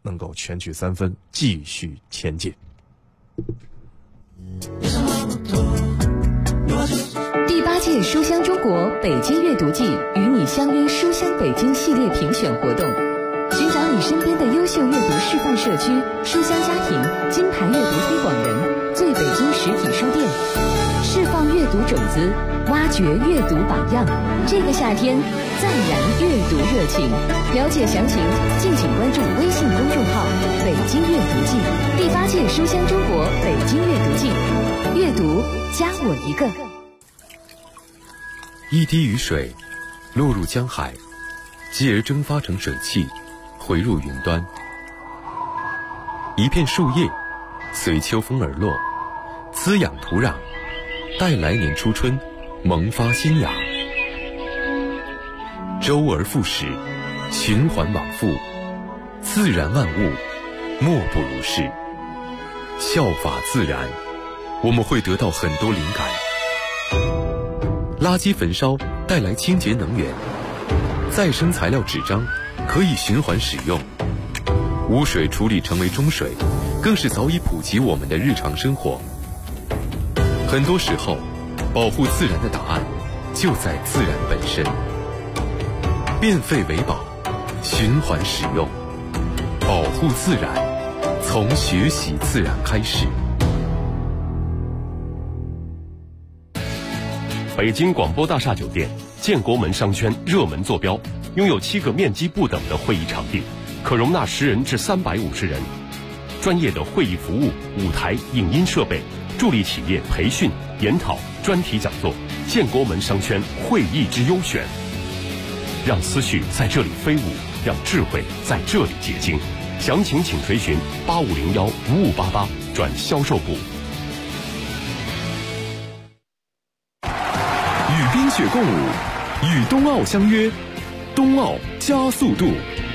能够全取3分，继续前进。 第8届书香中国北京阅读季与你相约书香北京系列评选活动，寻找你身边的优秀阅读示范社区、书香家庭、金牌阅读推广人、最北京实体书店，释放阅读种子，挖掘阅读榜样。这个夏天再燃阅读热情，了解详情敬请关注微信公众号北京阅读季。第8届书香中国北京阅读季，阅读加我一个。 一滴雨水落入江海，继而蒸发成水汽，回入云端。一片树叶随秋风而落，滋养土壤，待来年初春萌发新芽。周而复始，循环往复，自然万物莫不如是。效法自然，我们会得到很多灵感。垃圾焚烧带来清洁能源，再生材料纸张可以循环使用，污水处理成为中水，更是早已普及我们的日常生活。很多时候，保护自然的答案就在自然本身。变废为宝，循环使用，保护自然，从学习自然开始。 北京广播大厦酒店建国门商圈热门坐标，拥有7个面积不等的会议场地，可容纳10人至350人。专业的会议服务、舞台、影音设备，助力企业培训、研讨、专题讲座。建国门商圈会议之优选，让思绪在这里飞舞，让智慧在这里结晶。详情请垂询8501-5588转销售部。 与冰雪共舞，与冬奥相约，冬奥加速度。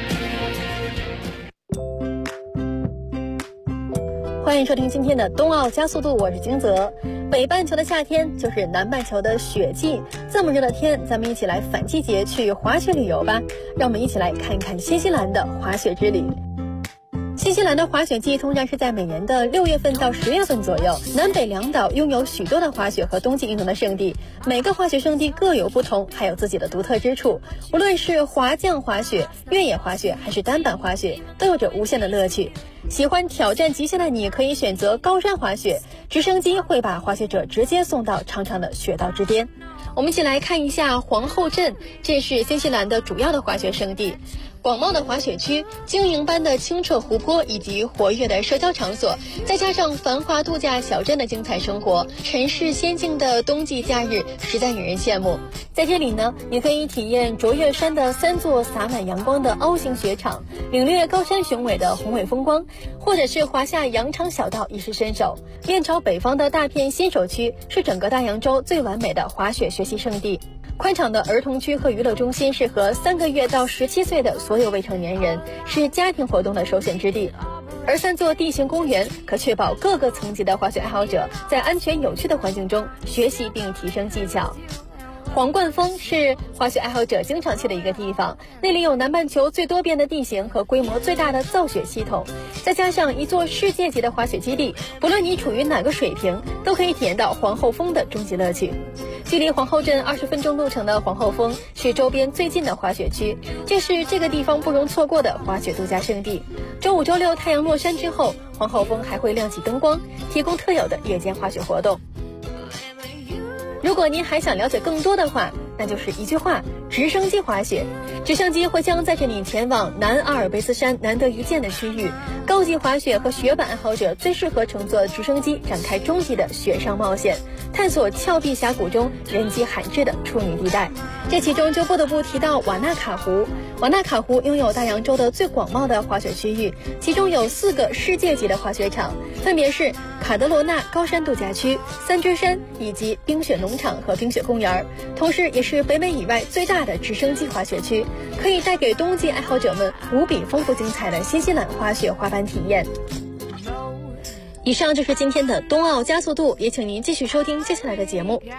欢迎收听今天的冬奥加速度，我是金泽。北半球的夏天就是南半球的雪季，这么热的天，咱们一起来反季节去滑雪旅游吧。让我们一起来看一看新西兰的滑雪之旅。新西兰的滑雪季通常是在每年的6月份到10月份左右。南北两岛拥有许多的滑雪和冬季运动的圣地，每个滑雪圣地各有不同，还有自己的独特之处。无论是滑降滑雪、越野滑雪还是单板滑雪，都有着无限的乐趣。喜欢挑战极限的你可以选择高山滑雪，直升机会把滑雪者直接送到长长的雪道之巅。我们一起来看一下皇后镇，这是新西兰的主要的滑雪胜地。广袤的滑雪区、晶莹般的清澈湖泊以及活跃的社交场所，再加上繁华度假小镇的精彩生活，尘世仙境的冬季假日实在引人羡慕。在这里呢，你可以体验卓越山的3座洒满阳光的凹形雪场，领略高山雄伟的宏伟风光，或者是滑下羊肠小道一试身手。面朝北方的大片新手区是整个大洋洲最完美的滑雪学习胜地。宽敞的儿童区和娱乐中心适合3个月到17岁的所有未成年人，是家庭活动的首选之地。而3座地形公园可确保各个层级的滑雪爱好者在安全有趣的环境中学习并提升技巧。皇冠峰是滑雪爱好者经常去的一个地方，那里有南半球最多变的地形和规模最大的造雪系统，再加上一座世界级的滑雪基地，不论你处于哪个水平，都可以体验到皇后峰的终极乐趣。距离皇后镇20分钟路程的皇后峰是周边最近的滑雪区，这是这个地方不容错过的滑雪度假胜地。周5、周6太阳落山之后，皇后峰还会亮起灯光，提供特有的夜间滑雪活动。如果您还想了解更多的话，那就是一句话：直升机滑雪。直升机会将载着你前往南阿尔卑斯山难得一见的区域，高级滑雪和雪板爱好者最适合乘坐直升机展开终极的雪上冒险，探索峭壁峡谷中人迹罕至的处女地带。这其中就不得不提到瓦纳卡湖。瓦纳卡湖拥有大洋洲的最广袤的滑雪区域，其中有4个世界级的滑雪场，分别是卡德罗纳高山度假区、3只山以及冰雪农场和冰雪公园，同时也是北美以外最大的直升机滑雪区，可以带给冬季爱好者们无比丰富精彩的新西兰滑雪滑板体验。以上就是今天的冬奥加速度，也请您继续收听接下来的节目。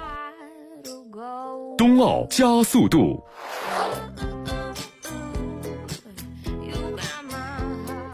冬奥加速度。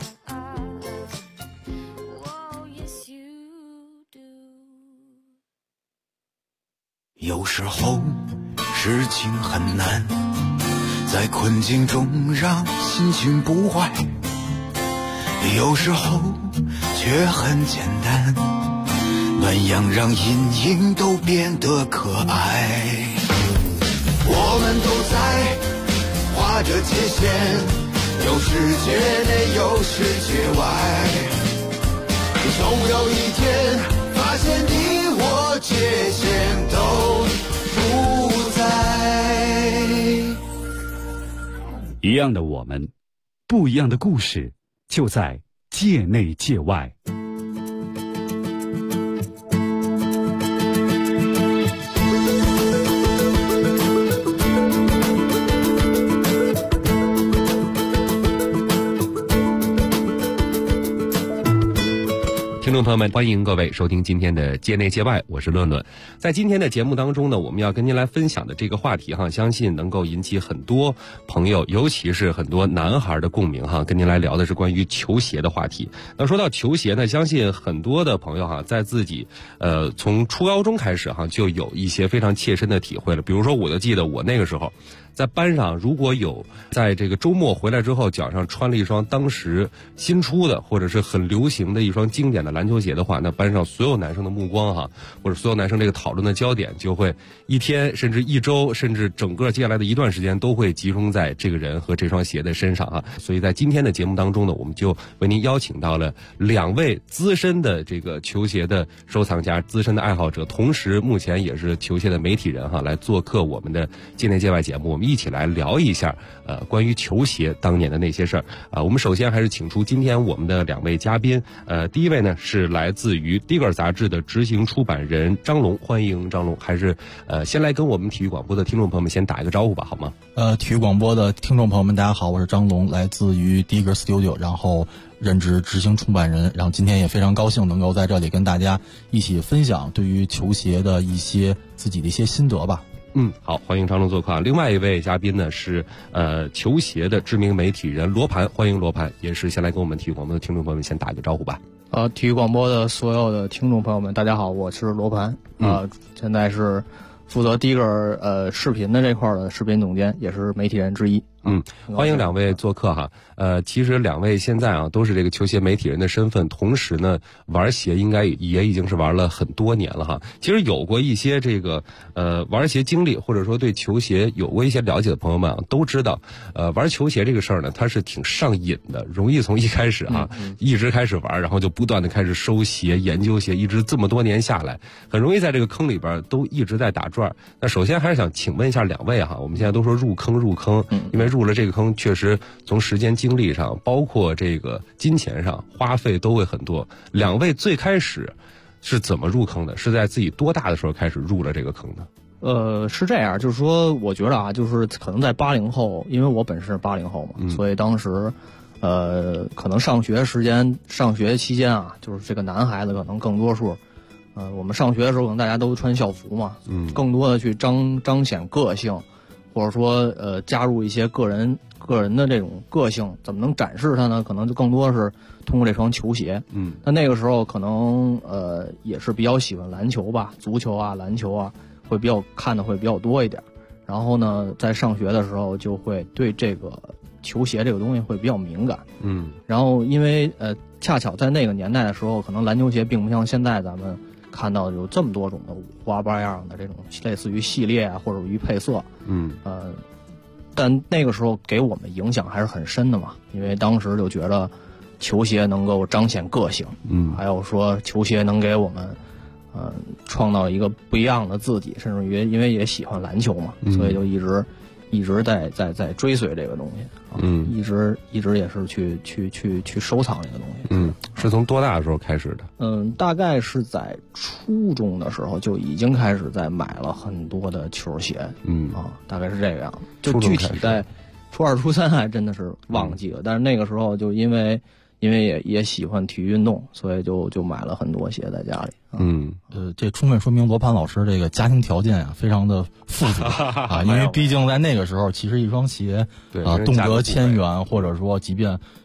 有时候事情很难，在困境中让心情不坏，有时候却很简单，暖阳让阴影都变得可爱。我们都在画着界限，有世界内有世界外，总有一天发现你我界限都不在。 一样的我们，不一样的故事，就在界内界外。 听众朋友们，欢迎各位收听今天的界内界外，我是论论。在今天的节目当中呢，我们要跟您来分享的这个话题哈，相信能够引起很多朋友，尤其是很多男孩的共鸣哈。跟您来聊的是关于球鞋的话题。那说到球鞋呢，相信很多的朋友哈，在自己从初高中开始哈，就有一些非常切身的体会了。比如说，我就记得我那个时候在班上，如果有在这个周末回来之后脚上穿了一双当时新出的或者是很流行的一双经典的篮球鞋的话，那班上所有男生的目光哈，或者所有男生这个讨论的焦点就会一天甚至一周甚至整个接下来的一段时间都会集中在这个人和这双鞋的身上哈。所以在今天的节目当中呢，我们就为您邀请到了2位资深的这个球鞋的收藏家、资深的爱好者，同时目前也是球鞋的媒体人哈，来做客我们的界内界外节目。我们一起来聊一下关于球鞋当年的那些事儿啊。我们首先还是请出今天我们的2位嘉宾，第一位呢是来自于《迪格尔》杂志的执行出版人张龙，欢迎张龙。还是先来跟我们体育广播的听众朋友们先打一个招呼吧，好吗？ 体育广播的听众朋友们，大家好，我是张龙，来自于 Digger Studio， 然后任职执行出版人，然后今天也非常高兴能够在这里跟大家一起分享对于球鞋的一些自己的一些心得吧。 好，欢迎张龙做客。另外一位嘉宾呢是球鞋的知名媒体人罗盘，欢迎罗盘，也是先来跟我们体育广播的听众朋友们先打一个招呼吧。 体育广播的所有的听众朋友们，大家好，我是罗盘，现在是负责第一个视频的这块的视频总监，也是媒体人之一。 欢迎2位做客哈。其实2位现在啊都是这个球鞋媒体人的身份，同时呢玩鞋应该也已经是玩了很多年了哈。其实有过一些这个玩鞋经历，或者说对球鞋有过一些了解的朋友们啊，都知道玩球鞋这个事儿呢，它是挺上瘾的，容易从一开始啊一直开始玩，然后就不断的开始收鞋、研究鞋，一直这么多年下来，很容易在这个坑里边都一直在打转。那首先还是想请问一下2位哈，我们现在都说入坑，因为入了这个坑确实从时间精力上，包括这个金钱上花费都会很多。2位最开始是怎么入坑的？是在自己多大的时候开始入了这个坑呢？ 是这样，就是说我觉得啊，就是可能在80后，因为我本身是80后嘛，所以当时可能上学期间啊，就是这个男孩子可能更多数我们上学的时候可能大家都穿校服嘛，更多的去彰显个性，或者说加入一些个人的这种个性，怎么能展示它呢？可能就更多是通过这双球鞋。那个时候可能也是比较喜欢篮球吧，足球啊、篮球啊，会看的会比较多一点。然后呢，在上学的时候就会对这个球鞋这个东西会比较敏感。然后因为恰巧在那个年代的时候，可能篮球鞋并不像现在咱们看到有这么多种的五花八样的这种类似于系列啊，或者于配色。但那个时候给我们影响还是很深的嘛，因为当时就觉得球鞋能够彰显个性，还有说球鞋能给我们创造一个不一样的自己，甚至于因为也喜欢篮球嘛，所以就一直在追随这个东西，一直也是去收藏这个东西。 是从多大的时候开始的？ 大概是在初中的时候就已经开始在买了很多的球鞋，大概是这个样子。就具体在初2、初3还真的是忘记了，但是那个时候就因为也喜欢体育运动，所以就买了很多鞋在家里。 这充分说明罗盘老师这个家庭条件啊非常的富足因为毕竟在那个时候，其实一双鞋动辄1000元，或者说即便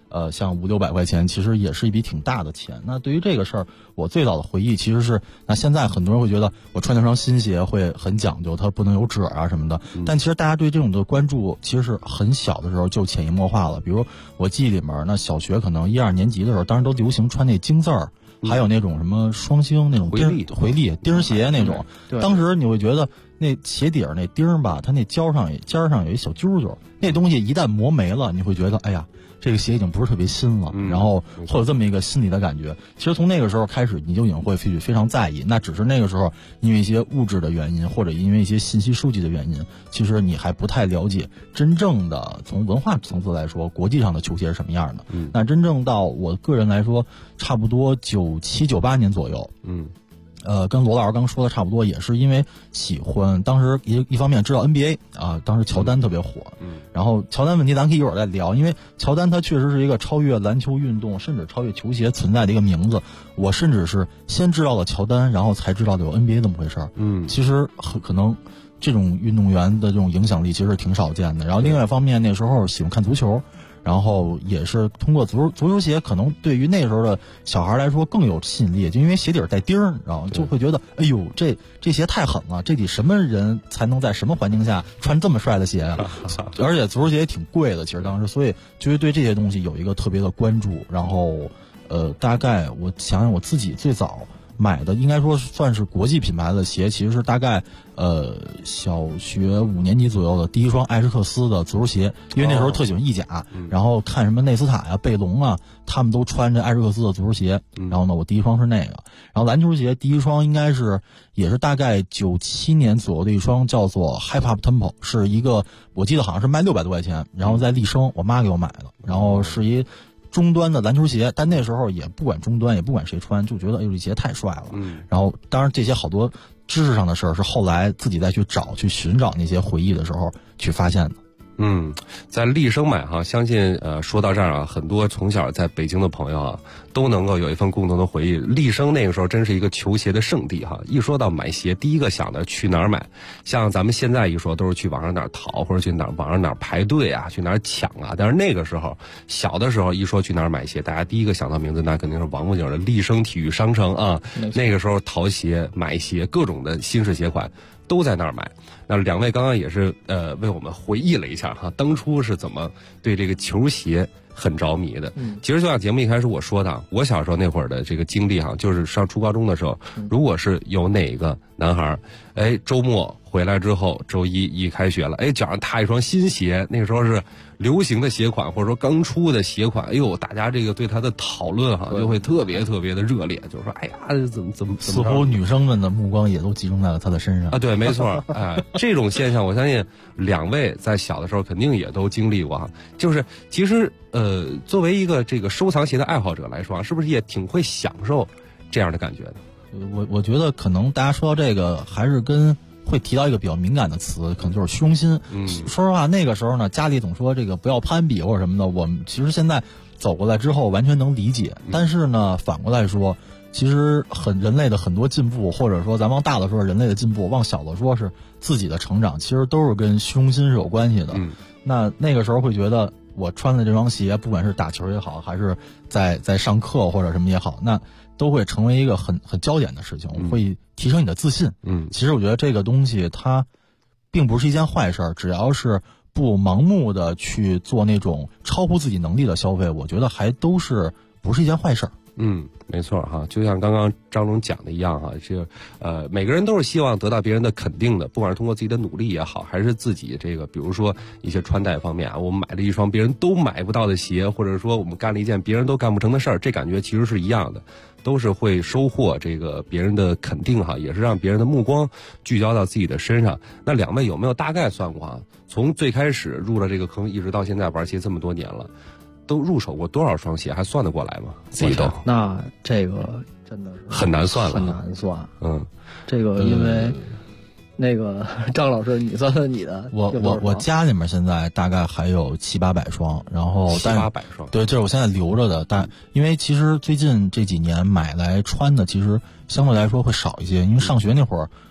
像500-600块钱，其实也是一笔挺大的钱。那对于这个事儿，我最早的回忆其实是，那现在很多人会觉得我穿那双新鞋会很讲究，它不能有褶啊什么的。但其实大家对这种的关注，其实是很小的时候就潜移默化了。比如我记忆里面，那小学可能1、2年级的时候，当时都流行穿那金字儿，还有那种什么双星那种回力钉鞋那种。当时你会觉得那鞋底儿那钉吧，它那尖上有一小揪揪，那东西一旦磨没了，你会觉得哎呀，这个鞋已经不是特别新了，然后会有这么一个心理的感觉。其实从那个时候开始，你就已经会非常在意。那只是那个时候因为一些物质的原因，或者因为一些信息数据的原因，其实你还不太了解真正的从文化层次来说，国际上的球鞋是什么样的。那真正到我个人来说，差不多97、98年左右。跟罗老师刚说的差不多，也是因为喜欢，当时一方面知道 NBA 啊，当时乔丹特别火，然后乔丹问题咱可以一会儿再聊，因为乔丹他确实是一个超越篮球运动，甚至超越球鞋存在的一个名字。我甚至是先知道了乔丹，然后才知道的有 NBA 这么回事儿。其实可能这种运动员的这种影响力其实挺少见的。然后另外一方面，那时候喜欢看足球。然后也是通过足球鞋，可能对于那时候的小孩来说更有吸引力，就因为鞋底带钉儿，然后就会觉得，哎呦，这鞋太狠了，这得什么人才能在什么环境下穿这么帅的鞋啊？而且足球鞋也挺贵的，其实当时，所以就会对这些东西有一个特别的关注。然后，大概我想想我自己最早买的应该说算是国际品牌的鞋，其实是大概小学5年级左右的第一双艾什克斯的足球鞋，因为那时候特喜欢意甲，然后看什么内斯塔呀、贝隆啊，他们都穿着艾什克斯的足球鞋，然后呢，我第一双是那个，然后篮球鞋第一双应该是也是大概97年左右的一双，叫做 Hip Hop Tempo， 是一个我记得好像是卖600多块钱，然后在立生我妈给我买的，然后是一中端的篮球鞋，但那时候也不管中端，也不管谁穿，就觉得哎呦这鞋太帅了。然后当然这些好多知识上的事儿是后来自己再去寻找那些回忆的时候去发现的。 在立生买哈，相信说到这儿啊，很多从小在北京的朋友啊，都能够有一份共同的回忆。立生那个时候真是一个球鞋的圣地哈，一说到买鞋，第一个想的去哪儿买？像咱们现在一说，都是去网上哪儿淘，或者去网上哪儿排队啊，去哪儿抢啊。但是那个时候，小的时候一说去哪儿买鞋，大家第一个想到名字，那肯定是王府井的立生体育商城啊。那个时候淘鞋、买鞋，各种的新式鞋款都在那儿买。那两位刚刚也是为我们回忆了一下哈，当初是怎么对这个球鞋很着迷的。其实就像节目一开始我说的，我小时候那会儿的这个经历哈，就是上初高中的时候，如果是有哪个男孩周末回来之后，周一开学了，脚上踏一双新鞋，那个时候是流行的鞋款，或者说刚出的鞋款，大家这个对他的讨论哈，就会特别特别的热烈，就是说，哎呀，怎么似乎女生们的目光也都集中在了他的身上啊。对，没错，这种现象，我相信两位在小的时候肯定也都经历过哈。就是其实作为一个这个收藏鞋的爱好者来说啊，是不是也挺会享受这样的感觉的？ 我觉得可能大家说到这个，还是会提到一个比较敏感的词，可能就是虚荣心。说实话，那个时候呢，家里总说这个不要攀比或者什么的，我们其实现在走过来之后完全能理解。但是呢，反过来说，其实人类的很多进步，或者说咱往大了说人类的进步，往小了说是自己的成长，其实都是跟虚荣心是有关系的。那个时候会觉得，我穿的这双鞋，不管是打球也好，还是在上课或者什么也好，那都会成为一个很焦点的事情，会提升你的自信。其实我觉得这个东西它并不是一件坏事，只要是不盲目的去做那种超乎自己能力的消费，我觉得还都是不是一件坏事。 没错哈，就像刚刚张龙讲的一样哈，这每个人都是希望得到别人的肯定的，不管是通过自己的努力也好，还是自己这个比如说一些穿戴方面啊，我们买了一双别人都买不到的鞋，或者说我们干了一件别人都干不成的事儿，这感觉其实是一样的，都是会收获这个别人的肯定哈，也是让别人的目光聚焦到自己的身上。那两位有没有大概算过啊？从最开始入了这个坑，一直到现在玩鞋这么多年了，都入手过多少双鞋，还算得过来吗？自己都那这个真的是很难算了， 很难算。这个因为那个张老师，你算算你的。 我家里面现在大概还有700-800双，然后 700-800双， 对，这是我现在留着的。但因为其实最近这几年买来穿的，其实相对来说会少一些，因为上学那会儿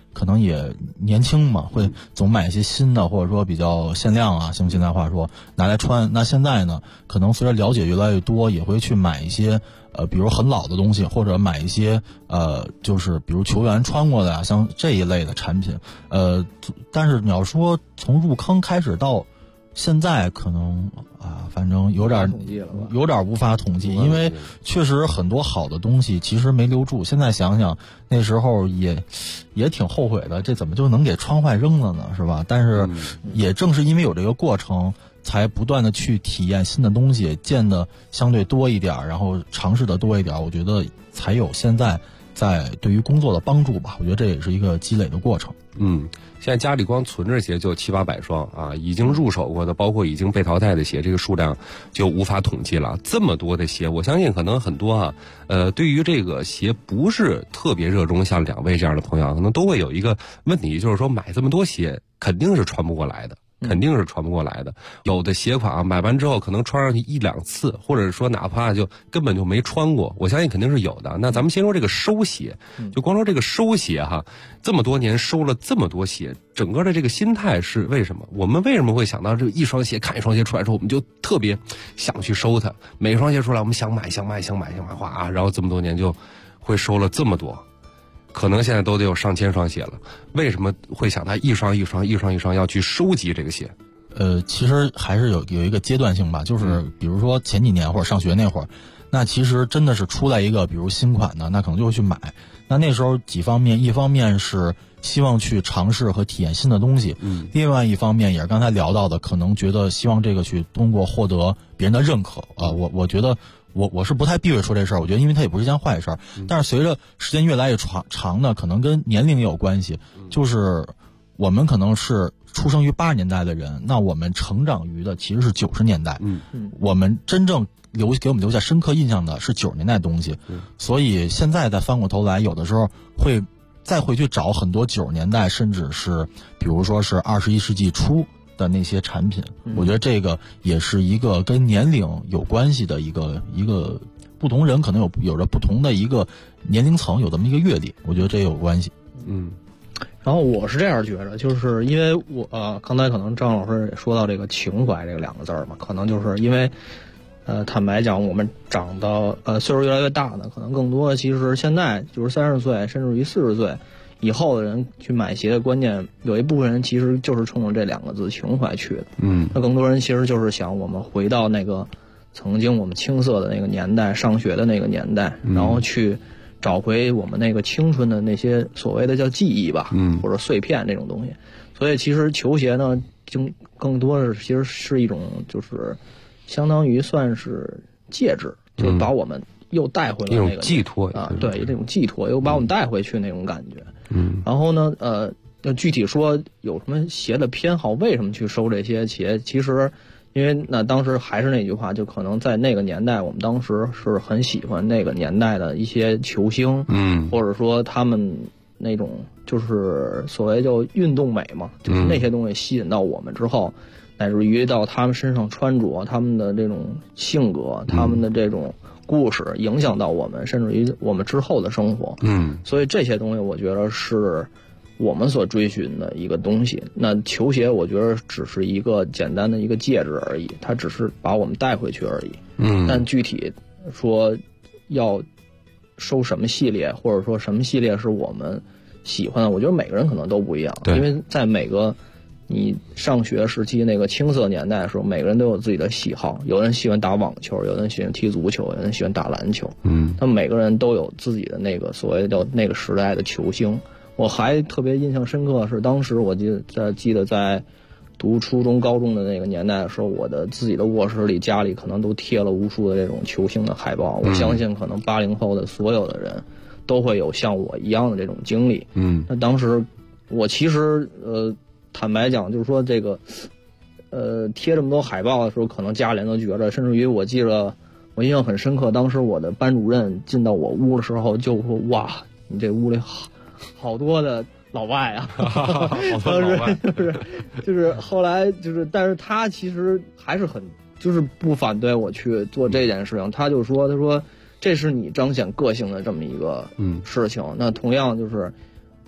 可能也年轻嘛，会总买一些新的，或者说比较限量啊，用现在话说拿来穿。那现在呢，可能随着了解越来越多，也会去买一些比如很老的东西，或者买一些就是比如球员穿过的啊，像这一类的产品。但是你要说从入坑开始到现在，可能反正有点无法统计，因为确实很多好的东西其实没留住。现在想想那时候也挺后悔的，这怎么就能给穿坏扔了呢，是吧？但是也正是因为有这个过程，才不断的去体验新的东西，见的相对多一点，然后尝试的多一点，我觉得才有现在在对于工作的帮助吧。我觉得这也是一个积累的过程。 现在家里光存着鞋就700-800双啊，已经入手过的，包括已经被淘汰的鞋，这个数量就无法统计了。这么多的鞋，我相信可能很多对于这个鞋不是特别热衷，像2位这样的朋友，可能都会有一个问题，就是说买这么多鞋肯定是穿不过来的。有的鞋款买完之后可能穿上去1-2次，或者说哪怕就根本就没穿过，我相信肯定是有的。那咱们先说这个收鞋，就光说这个收鞋这么多年收了这么多鞋，整个的这个心态是为什么？我们为什么会想到这一双鞋，看一双鞋出来之后，我们就特别想去收它？每双鞋出来，我们想买，哗然后这么多年就会收了这么多。可能现在都得有上千双鞋了，为什么会想他一双要去收集这个鞋？ 其实还是有一个阶段性吧，就是比如说前几年或者上学那会儿，那其实真的是出来一个比如新款的，那可能就会去买。那时候几方面，一方面是希望去尝试和体验新的东西，另外一方面也是刚才聊到的，可能觉得希望这个去通过获得别人的认可我觉得我是不太避讳说这事儿，我觉得因为它也不是一件坏事儿，但是随着时间越来越长呢，可能跟年龄也有关系，就是我们可能是出生于80年代的人，那我们成长于的其实是90年代，我们真正给我们留下深刻印象的是90年代的东西，所以现在再翻过头来，有的时候会再回去找很多90年代，甚至是比如说是21世纪初的那些产品，我觉得这个也是一个跟年龄有关系的一个不同人可能有着不同的一个年龄层，有这么一个阅历，我觉得这也有关系。 然后我是这样觉得，就是因为我刚才可能张老师也说到这个情怀这个2个字嘛，可能就是因为坦白讲，我们长到岁数越来越大呢，可能更多其实现在就是30岁甚至于40岁以后的人去买鞋的观念，有一部分人其实就是冲着这2个字情怀去的。那更多人其实就是想我们回到那个曾经我们青涩的那个年代，上学的那个年代，然后去找回我们那个青春的那些所谓的叫记忆吧，或者碎片这种东西。所以其实球鞋呢，就更多的其实是一种就是相当于算是介质，就把我们又带回了那个一种寄托对，这种寄托又把我们带回去那种感觉。然后呢，要具体说有什么鞋的偏好，为什么去收这些鞋？其实，因为那当时还是那句话，就可能在那个年代，我们当时是很喜欢那个年代的一些球星，或者说他们那种就是所谓叫运动美嘛，就是那些东西吸引到我们之后，乃至于到他们身上穿着，他们的这种性格，他们的这种故事影响到我们，甚至于我们之后的生活。所以这些东西我觉得是我们所追寻的一个东西。那球鞋我觉得只是一个简单的一个介质而已，它只是把我们带回去而已。但具体说要收什么系列，或者说什么系列是我们喜欢的，我觉得每个人可能都不一样。因为在每个你上学时期那个青涩年代的时候，每个人都有自己的喜好，有人喜欢打网球，有人喜欢踢足球，有人喜欢打篮球。他们每个人都有自己的那个所谓的那个时代的球星。我还特别印象深刻的是，当时我记得在读初中高中的那个年代的时候，我的自己的卧室里家里可能都贴了无数的这种球星的海报。我相信可能80后的所有的人都会有像我一样的这种经历。那当时我其实坦白讲，就是说这个贴这么多海报的时候，可能家里人都觉得，甚至于我记得我印象很深刻，当时我的班主任进到我屋的时候就说：“哇，你这屋里好多的老外啊！”当时就是后来就是，但是他其实还是很就是不反对我去做这件事情，他说这是你彰显个性的这么一个事情。那同样就是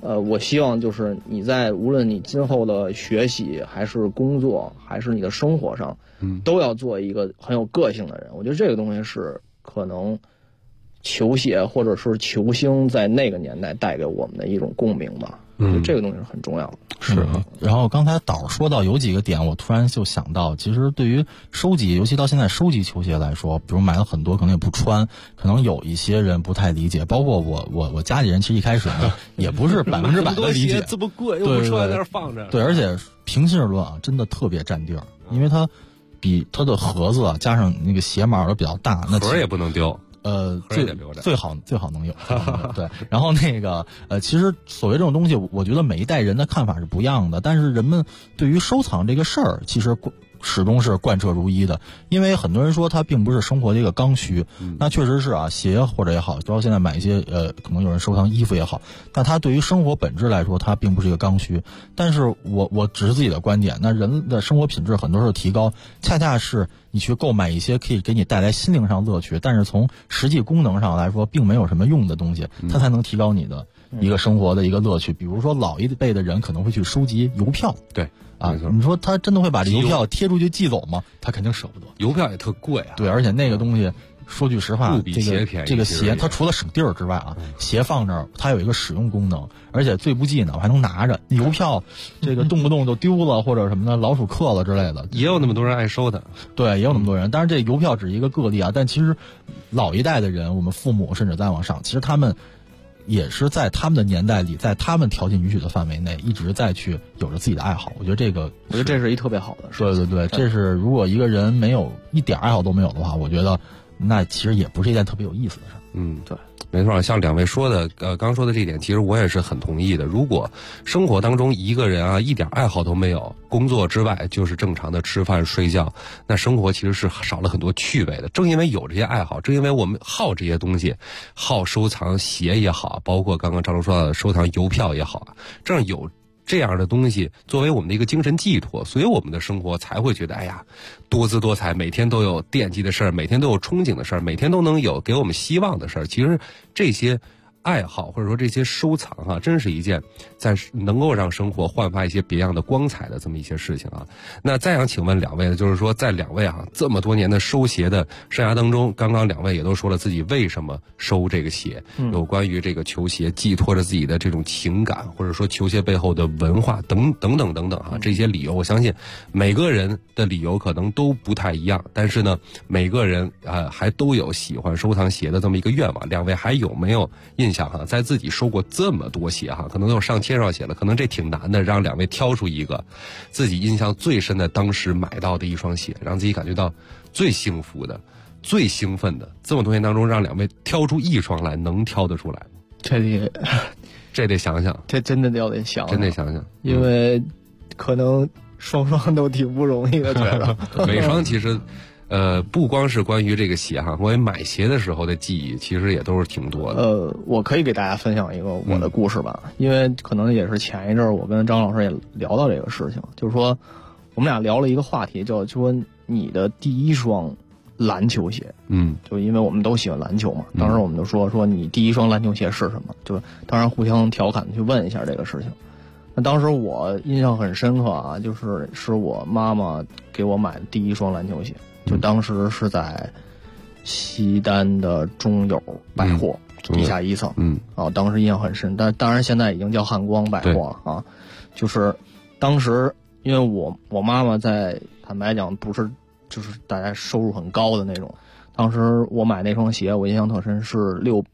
我希望就是你在无论你今后的学习还是工作还是你的生活上，都要做一个很有个性的人。我觉得这个东西是可能球鞋或者是球星在那个年代带给我们的一种共鸣吧。这个东西是很重要的。 是啊。然后刚才导说到有几个点，我突然就想到，其实对于收集，尤其到现在收集球鞋来说，比如买了很多可能也不穿，可能有一些人不太理解，包括我家里人其实一开始呢也不是100%的理解， 这么贵又不穿在那放着。 对，而且平心而论啊，真的特别占地儿，因为它比它的盒子啊加上那个鞋码都比较大，那盒也不能丢。 最好能有对。然后那个其实所谓这种东西，我觉得每一代人的看法是不一样的，但是人们对于收藏这个事儿，其实始终是贯彻如一的。因为很多人说它并不是生活的一个刚需，那确实是啊，鞋或者也好，包括现在买一些可能有人收藏衣服也好，但它对于生活本质来说，它并不是一个刚需。但是我只是自己的观点，那人的生活品质很多时候提高，恰恰是你去购买一些可以给你带来心灵上乐趣，但是从实际功能上来说并没有什么用的东西，它才能提高你的一个生活的一个乐趣。比如说老一辈的人可能会去收集邮票， 对啊，你说他真的会把这邮票贴出去寄走吗？他肯定舍不得。 邮票也特贵啊。 对，而且那个东西说句实话，这个鞋它除了省地儿之外啊，鞋放这儿它有一个使用功能，而且最不济呢我还能拿着。邮票这个动不动就丢了或者什么的，老鼠刻了之类的， 也有那么多人爱收的。 对，也有那么多人。当然这邮票只是一个个例啊，但其实老一代的人，我们父母甚至再往上，其实他们也是在他们的年代里，在他们条件允许的范围内，一直在去有着自己的爱好。我觉得这是一特别好的事。 对，这是如果一个人没有一点爱好都没有的话，我觉得那其实也不是一件特别有意思的事。 对， 没错，像两位说的，刚说的这一点，其实我也是很同意的。如果生活当中一个人啊一点爱好都没有，工作之外就是正常的吃饭睡觉，那生活其实是少了很多趣味的。正因为有这些爱好，正因为我们好这些东西，好收藏鞋也好，包括刚刚张龙说到的收藏邮票也好啊，这样有这样的东西作为我们的一个精神寄托，所以我们的生活才会觉得哎呀多姿多彩，每天都有惦记的事儿，每天都有憧憬的事儿，每天都能有给我们希望的事儿。其实这些爱好或者说这些收藏啊，真是一件在能够让生活焕发一些别样的光彩的这么一些事情啊。那再想请问两位呢，就是说在两位啊这么多年的收鞋的生涯当中，刚刚两位也都说了自己为什么收这个鞋，有关于这个球鞋寄托着自己的这种情感，或者说球鞋背后的文化等等啊，这些理由我相信每个人的理由可能都不太一样，但是呢每个人还都有喜欢收藏鞋的这么一个愿望。两位还有没有印象哈，在自己收过这么多鞋哈，可能都有上千双鞋了，可能这挺难的，让两位挑出一个自己印象最深的当时买到的一双鞋，让自己感觉到最幸福的最兴奋的，这么多年当中让两位挑出一双来，能挑得出来吗？这得想想， 这真的得想， 真得想想， 因为可能双双都挺不容易的，觉得每双其实不光是关于这个鞋哈，我买鞋的时候的记忆其实也都是挺多的。 我可以给大家分享一个我的故事吧，因为可能也是前一阵儿我跟张老师也聊到这个事情，就是说我们俩聊了一个话题，就说你的第一双篮球鞋，就因为我们都喜欢篮球嘛，当时我们就说你第一双篮球鞋是什么，就当然互相调侃的去问一下这个事情。那当时我印象很深刻啊，是我妈妈给我买的第一双篮球鞋，就当时是在西单的中友百货地下一层，当时印象很深，但当然现在已经叫汉光百货了啊。就是当时因为我妈妈在坦白讲不是就是大家收入很高的那种，当时我买那双鞋我印象特深是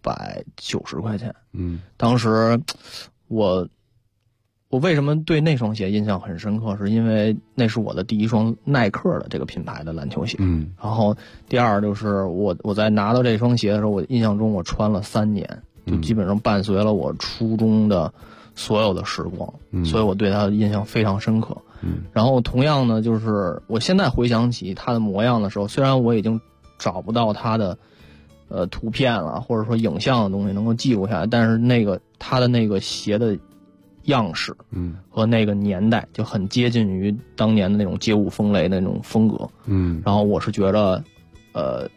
690块钱，当时我为什么对那双鞋印象很深刻，是因为那是我的第一双耐克的这个品牌的篮球鞋。然后第二就是我在拿到这双鞋的时候，我印象中我穿了3年，就基本上伴随了我初中的所有的时光，所以我对它的印象非常深刻。然后同样呢，就是我现在回想起它的模样的时候，虽然我已经找不到它的图片了，或者说影像的东西能够记录下来，但是它的那个鞋的样式，和那个年代就很接近于当年的那种街舞风雷的那种风格，然后我是觉得，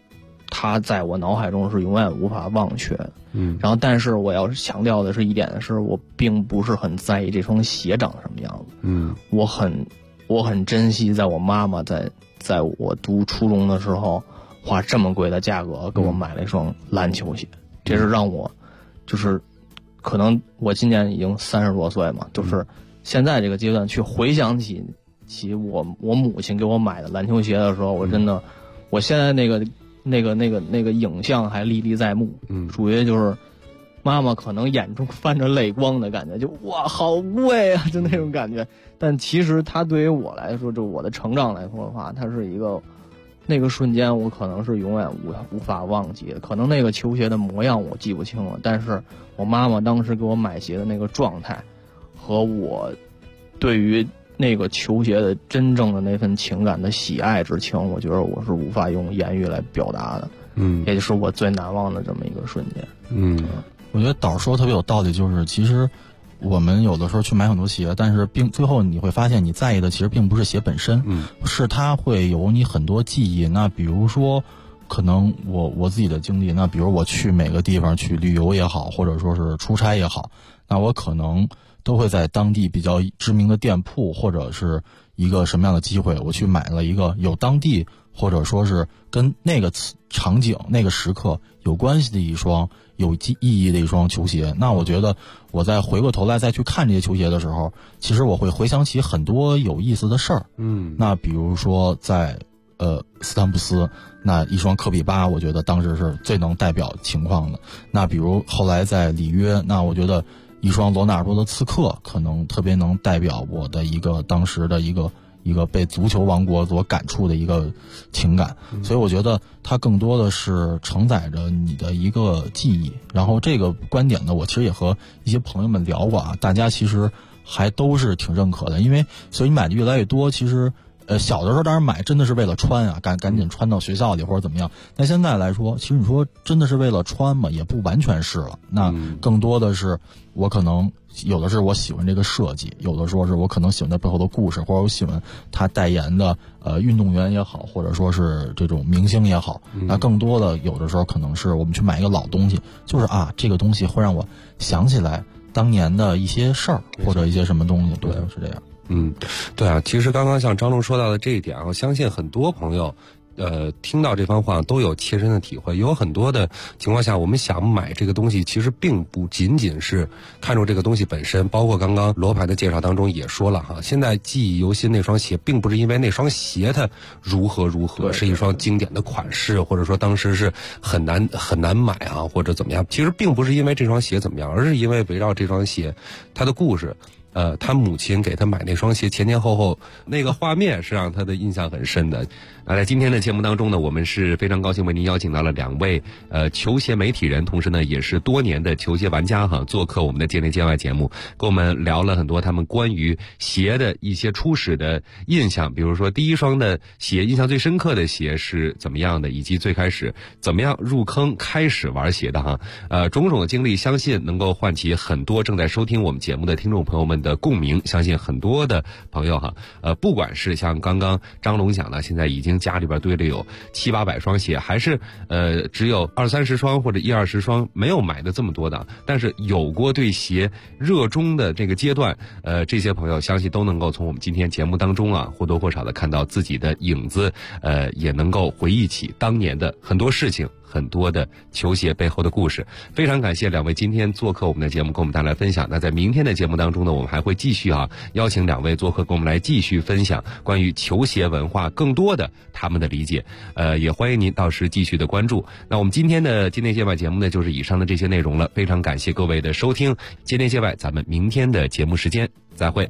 它在我脑海中是永远无法忘却的。然后但是我要强调的是一点是，我并不是很在意这双鞋长什么样子。我很珍惜在我妈妈在我读初中的时候花这么贵的价格给我买了一双篮球鞋，这是让我就是可能我今年已经30多岁嘛，就是现在这个阶段去回想起我母亲给我买的篮球鞋的时候，我真的我现在那个影像还历历在目。属于就是妈妈可能眼中泛着泪光的感觉，就哇好贵啊，就那种感觉。但其实它对于我来说，就我的成长来说的话，它是一个那个瞬间我可能是永远无法忘记的。可能那个球鞋的模样我记不清了，但是我妈妈当时给我买鞋的那个状态和我对于那个球鞋的真正的那份情感的喜爱之情，我觉得我是无法用言语来表达的。也就是我最难忘的这么一个瞬间。 我觉得导说特别有道理，就是其实我们有的时候去买很多鞋，但是最后你会发现你在意的其实并不是鞋本身，是它会有你很多记忆。那比如说可能我自己的经历，那比如我去每个地方去旅游也好，或者说是出差也好，那我可能都会在当地比较知名的店铺，或者是一个什么样的机会，我去买了一个有当地或者说是跟那个场景那个时刻有关系的一双有意义的一双球鞋。那我觉得我再回过头来再去看这些球鞋的时候，其实我会回想起很多有意思的事儿。那比如说在斯坦普斯那一双科比8，我觉得当时是最能代表情况的。那比如后来在里约，那我觉得一双罗纳尔多的刺客可能特别能代表我的一个当时的一个被足球王国所感触的一个情感。所以我觉得它更多的是承载着你的一个记忆。然后这个观点呢，我其实也和一些朋友们聊过啊，大家其实还都是挺认可的。因为所以你买的越来越多，其实小的时候当然买真的是为了穿啊，赶紧穿到学校里或者怎么样。但现在来说，其实你说真的是为了穿嘛，也不完全是了。那更多的是我可能有的是我喜欢这个设计，有的说是我可能喜欢它背后的故事，或者我喜欢他代言的运动员也好，或者说是这种明星也好。那更多的有的时候可能是我们去买一个老东西，就是这个东西会让我想起来当年的一些事儿或者一些什么东西。对，是这样。 对啊，其实刚刚像张龙说到的这一点，我相信很多朋友听到这番话都有切身的体会。有很多的情况下，我们想买这个东西，其实并不仅仅是看重这个东西本身。包括刚刚罗盘的介绍当中也说了哈，现在记忆犹新那双鞋，并不是因为那双鞋它如何，是一双经典的款式，或者说当时是很难买啊，或者怎么样。其实并不是因为这双鞋怎么样，而是因为围绕这双鞋它的故事。他母亲给他买那双鞋前后那个画面是让他的印象很深的。在今天的节目当中呢，我们是非常高兴为您邀请到了2位球鞋媒体人，同时呢也是多年的球鞋玩家做客我们的界内界外节目，跟我们聊了很多他们关于鞋的一些初始的印象，比如说第一双的鞋印象最深刻的鞋是怎么样的，以及最开始怎么样入坑开始玩鞋的种种的经历，相信能够唤起很多正在收听我们节目的听众朋友们的共鸣。相信很多的朋友不管是像刚刚张龙讲的，现在已经家里边堆了有700-800双鞋，还是只有20-30双或者10-20双，没有买的这么多的，但是有过对鞋热衷的这个阶段，这些朋友相信都能够从我们今天节目当中或多或少的看到自己的影子，也能够回忆起当年的很多事情，很多的球鞋背后的故事。非常感谢2位今天做客我们的节目，跟我们带来分享。那在明天的节目当中呢，我们还会继续邀请2位做客，跟我们来继续分享关于球鞋文化更多的他们的理解。也欢迎您到时继续的关注。那我们今天的界内界外节目呢，就是以上的这些内容了。非常感谢各位的收听，界内界外，咱们明天的节目时间再会。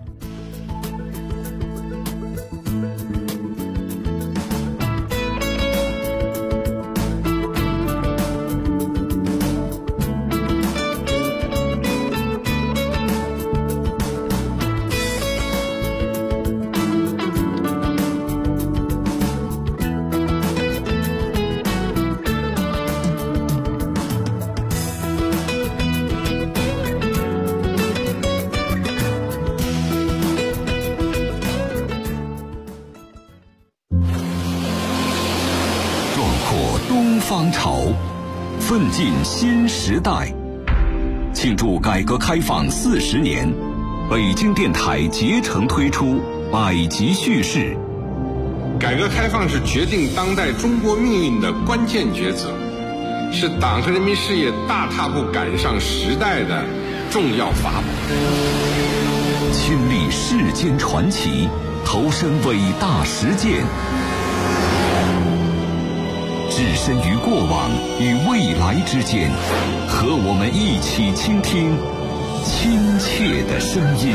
拓东方潮，奋进新时代。庆祝改革开放40年，北京电台竭诚推出百集叙事。 改革开放是决定当代中国命运的关键抉择，是党和人民事业大踏步赶上时代的重要法宝。 亲历世间传奇，投身伟大实践，置身于过往与未来之间，和我们一起倾听亲切的声音。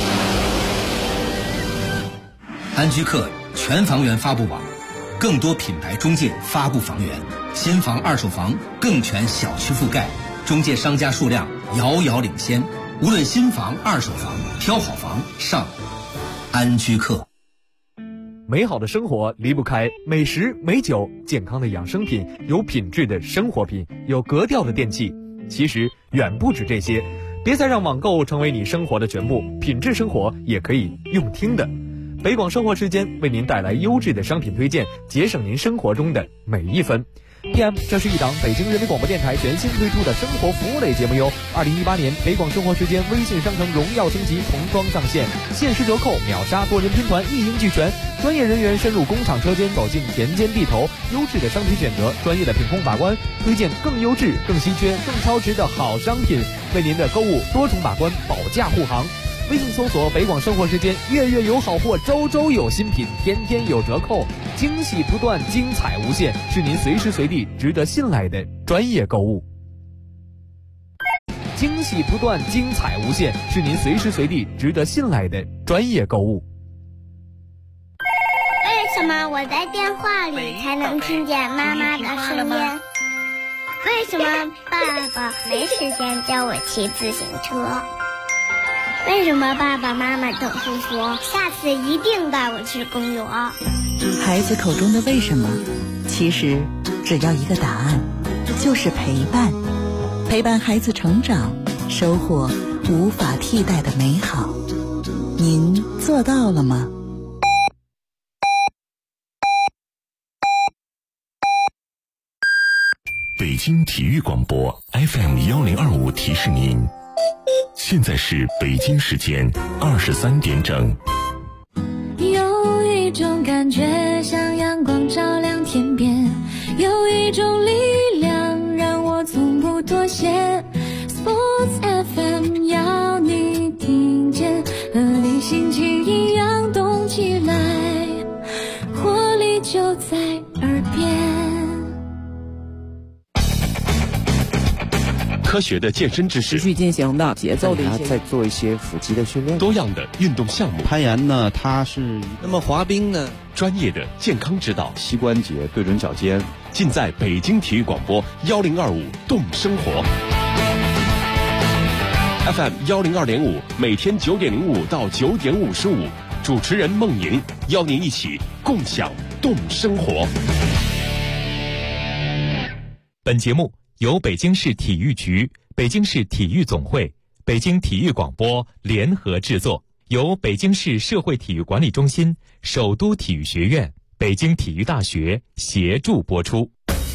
安居客全房源发布网，更多品牌中介发布房源，新房二手房更全小区覆盖，中介商家数量遥遥领先。无论新房二手房，挑好房上安居客。 美好的生活离不开美食美酒，健康的养生品，有品质的生活品，有格调的电器。其实远不止这些，别再让网购成为你生活的全部，品质生活也可以用听的。北广生活时间为您带来优质的商品推荐，节省您生活中的每一分。PM， 这是一档北京人民广播电台全新推出的生活服务类节目哟。2018年北广生活时间微信商城荣耀升级童装上线，限时折扣，秒杀多人拼团，一应俱全。专业人员深入工厂车间，走进田间地头，优质的商品选择，专业的品控把关，推荐更优质、更稀缺、更超值的好商品，为您的购物多重把关，保驾护航。微信搜索北广生活时间，月月有好货，周周有新品，天天有折扣，惊喜不断，精彩无限，是您随时随地值得信赖的专业购物。惊喜不断，精彩无限，是您随时随地值得信赖的专业购物。 为什么我在电话里才能听见妈妈的声音？为什么爸爸没时间教我骑自行车？为什么爸爸妈妈总是说下次一定带我去公园？ 孩子口中的为什么，其实只要一个答案，就是陪伴。陪伴孩子成长，收获无法替代的美好。您做到了吗？ 北京体育广播 FM1025 提示您，现在是北京时间23点整。 有一种感觉像阳光照亮天边，有一种力量让我从不妥协。 Sports FM 要你听见，和你心情一样动起来，活力就在耳边。 科学的健身知识， 持续进行的节奏的一些， 再做一些腹肌的训练， 多样的运动项目。 攀岩呢，它是那么滑冰呢， 专业的健康指导， 膝关节对准脚尖， 尽在北京体育广播1025动生活 FM 102.5，每天9点05到9点55，主持人孟莹邀您一起共享动生活。 本节目由北京市体育局、北京市体育总会、北京体育广播联合制作，由北京市社会体育管理中心、首都体育学院、北京体育大学协助播出。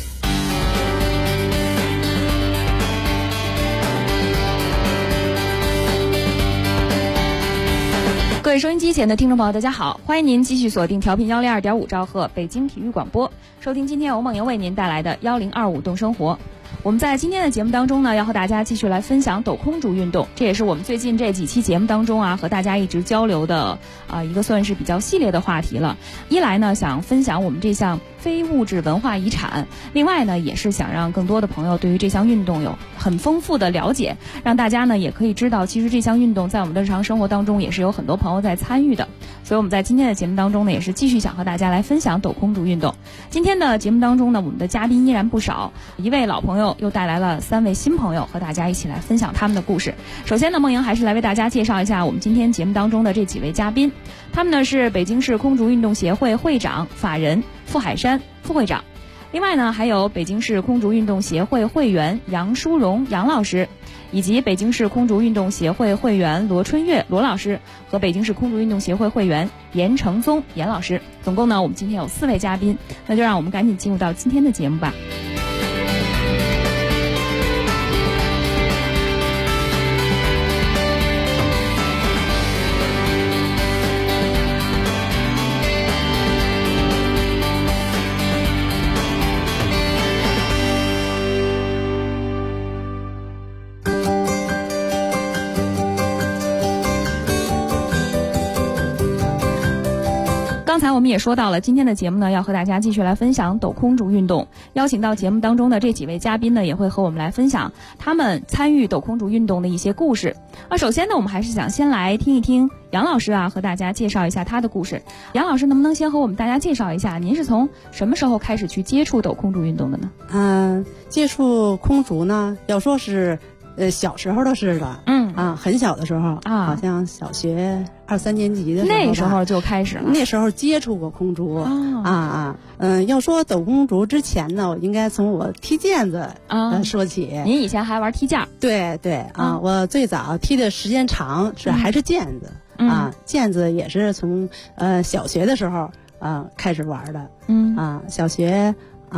各位收音机前的听众朋友，大家好，欢迎您继续锁定调频102.5兆赫北京体育广播，收听今天由孟莹为您带来的1025动生活。我们在今天的节目当中呢，要和大家继续来分享抖空竹运动，这也是我们最近这几期节目当中和大家一直交流的一个算是比较系列的话题了。一来呢，想分享我们这项非物质文化遗产，另外呢，也是想让更多的朋友对于这项运动有很丰富的了解，让大家呢也可以知道，其实这项运动在我们的日常生活当中也是有很多朋友在参与的。所以我们在今天的节目当中呢，也是继续想和大家来分享抖空竹运动。今天的节目当中呢，我们的嘉宾依然不少，一位老朋友又带来了3位新朋友，和大家一起来分享他们的故事。首先呢，孟莹还是来为大家介绍一下我们今天节目当中的这几位嘉宾，他们呢是北京市空竹运动协会会长、法人傅海山副会长，另外呢还有北京市空竹运动协会会员杨淑荣杨老师， 以及北京市空竹运动协会会员罗春月罗老师和北京市空竹运动协会会员严承宗严老师。总共呢，我们今天有4位嘉宾，那就让我们赶紧进入到今天的节目吧。刚才我们也说到了，今天的节目呢，要和大家继续来分享抖空竹运动。邀请到节目当中的这几位嘉宾呢，也会和我们来分享他们参与抖空竹运动的一些故事。首先呢，我们还是想先来听一听杨老师和大家介绍一下他的故事。杨老师能不能先和我们大家介绍一下，您是从什么时候开始去接触抖空竹运动的呢？ 接触空竹呢，要说是小时候的事了。很小的时候好像小学2、3年级的时候， 那时候就开始了。 那时候接触过空竹。要说抖空竹之前呢，我应该从我踢毽子说起。 您以前还玩踢毽？ 对我最早踢的时间长还是毽子。毽子也是从小学的时候开始玩的。小学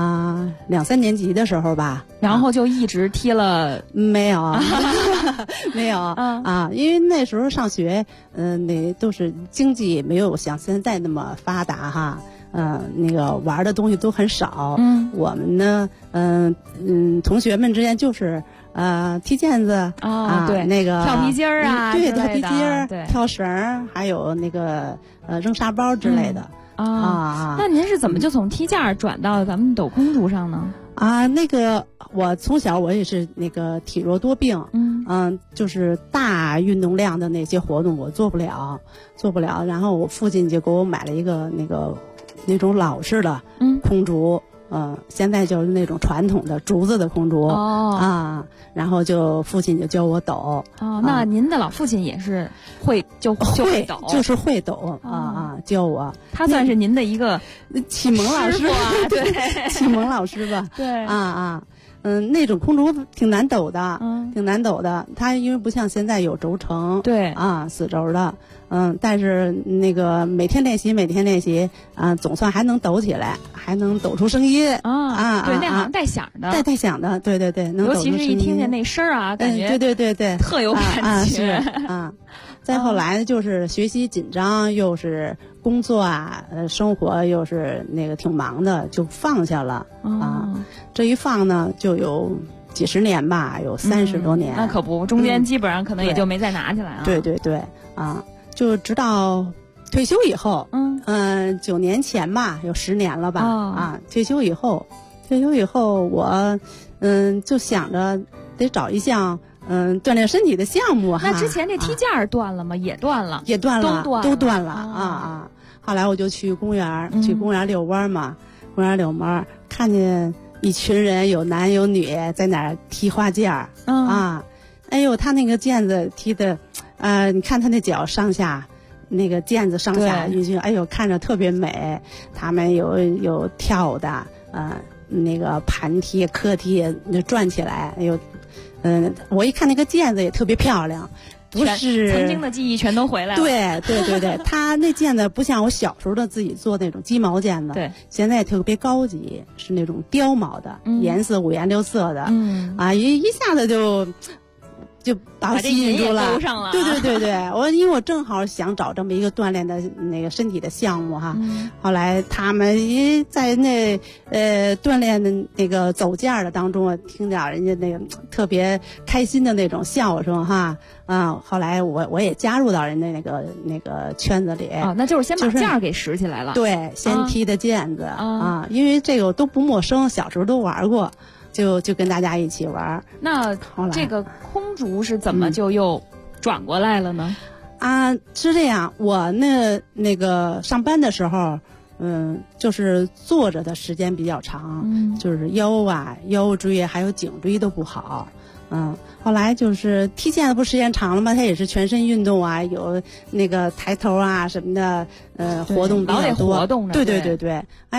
2、3年级的时候吧， 然后就一直踢了。 没有没有因为那时候上学那都是经济没有像现在那么发达哈。那个玩的东西都很少。我们呢同学们之间就是踢毽子对， 那个跳皮筋儿对，跳皮筋儿，跳绳，还有那个扔沙包之类的。 那您是怎么就从踢毽转到咱们抖空竹上呢？ 那个我从小我也是那个体弱多病。就是大运动量的那些活动我做不了。然后我父亲就给我买了一个那种老式的空竹。现在就是那种传统的竹子的空竹。然后父亲就教我抖。 那您的老父亲也是会就会抖， 就是会抖教我。 他算是您的一个启蒙老师对， 启蒙老师吧。 对那种空竹挺难抖的。它因为不像现在有轴承， 对死轴的。但是那个每天练习总算还能抖起来，还能抖出声音。 对，那好像带响的， 带响的，对，能抖出声音。 尤其是一听见那声儿感觉对， 特有感觉。 再后来就是学习紧张，又是工作生活又是那个挺忙的，就放下了。这一放呢，就有几十年吧，有30多年。 那可不，中间基本上可能也就没再拿起来了。 对，就直到退休以后。9年前吧，有10年了吧。退休以后我就想着得找一项锻炼身体的项目哈。 那之前这踢毽断了吗？也断了， 都断了。后来我就去公园遛弯嘛，公园遛弯看见一群人，有男有女，在那儿踢花毽哎呦，他那个毽子踢的你看他那脚上下那个毽子上下运行，哎呦看着特别美。他们有跳的那个盘踢磕踢就转起来，哎呦我一看那个毽子也特别漂亮。不是曾经的记忆全都回来了。 对，他那毽子不像我小时候的自己做那种鸡毛毽子， 对， 现在特别高级，是那种貂毛的，颜色5颜6色的，一下子就把我吸引住了。对，因为我正好想找这么一个锻炼的那个身体的项目哈。后来他们在那锻炼的那个走毽的当中，听见人家那个特别开心的那种笑声哈。后来我也加入到人家那个圈子里。 那就是先把毽给拾起来了。 对，先踢的毽子因为这个我都不陌生，小时候都玩过。就跟大家一起玩。 那这个空竹是怎么就又转过来了呢？ 是这样，我那个上班的时候，就是坐着的时间比较长，就是腰椎还有颈椎都不好。后来就是踢毽子不时间长了吗？它也是全身运动有那个抬头什么的，活动比较多。 老得活动着。 对。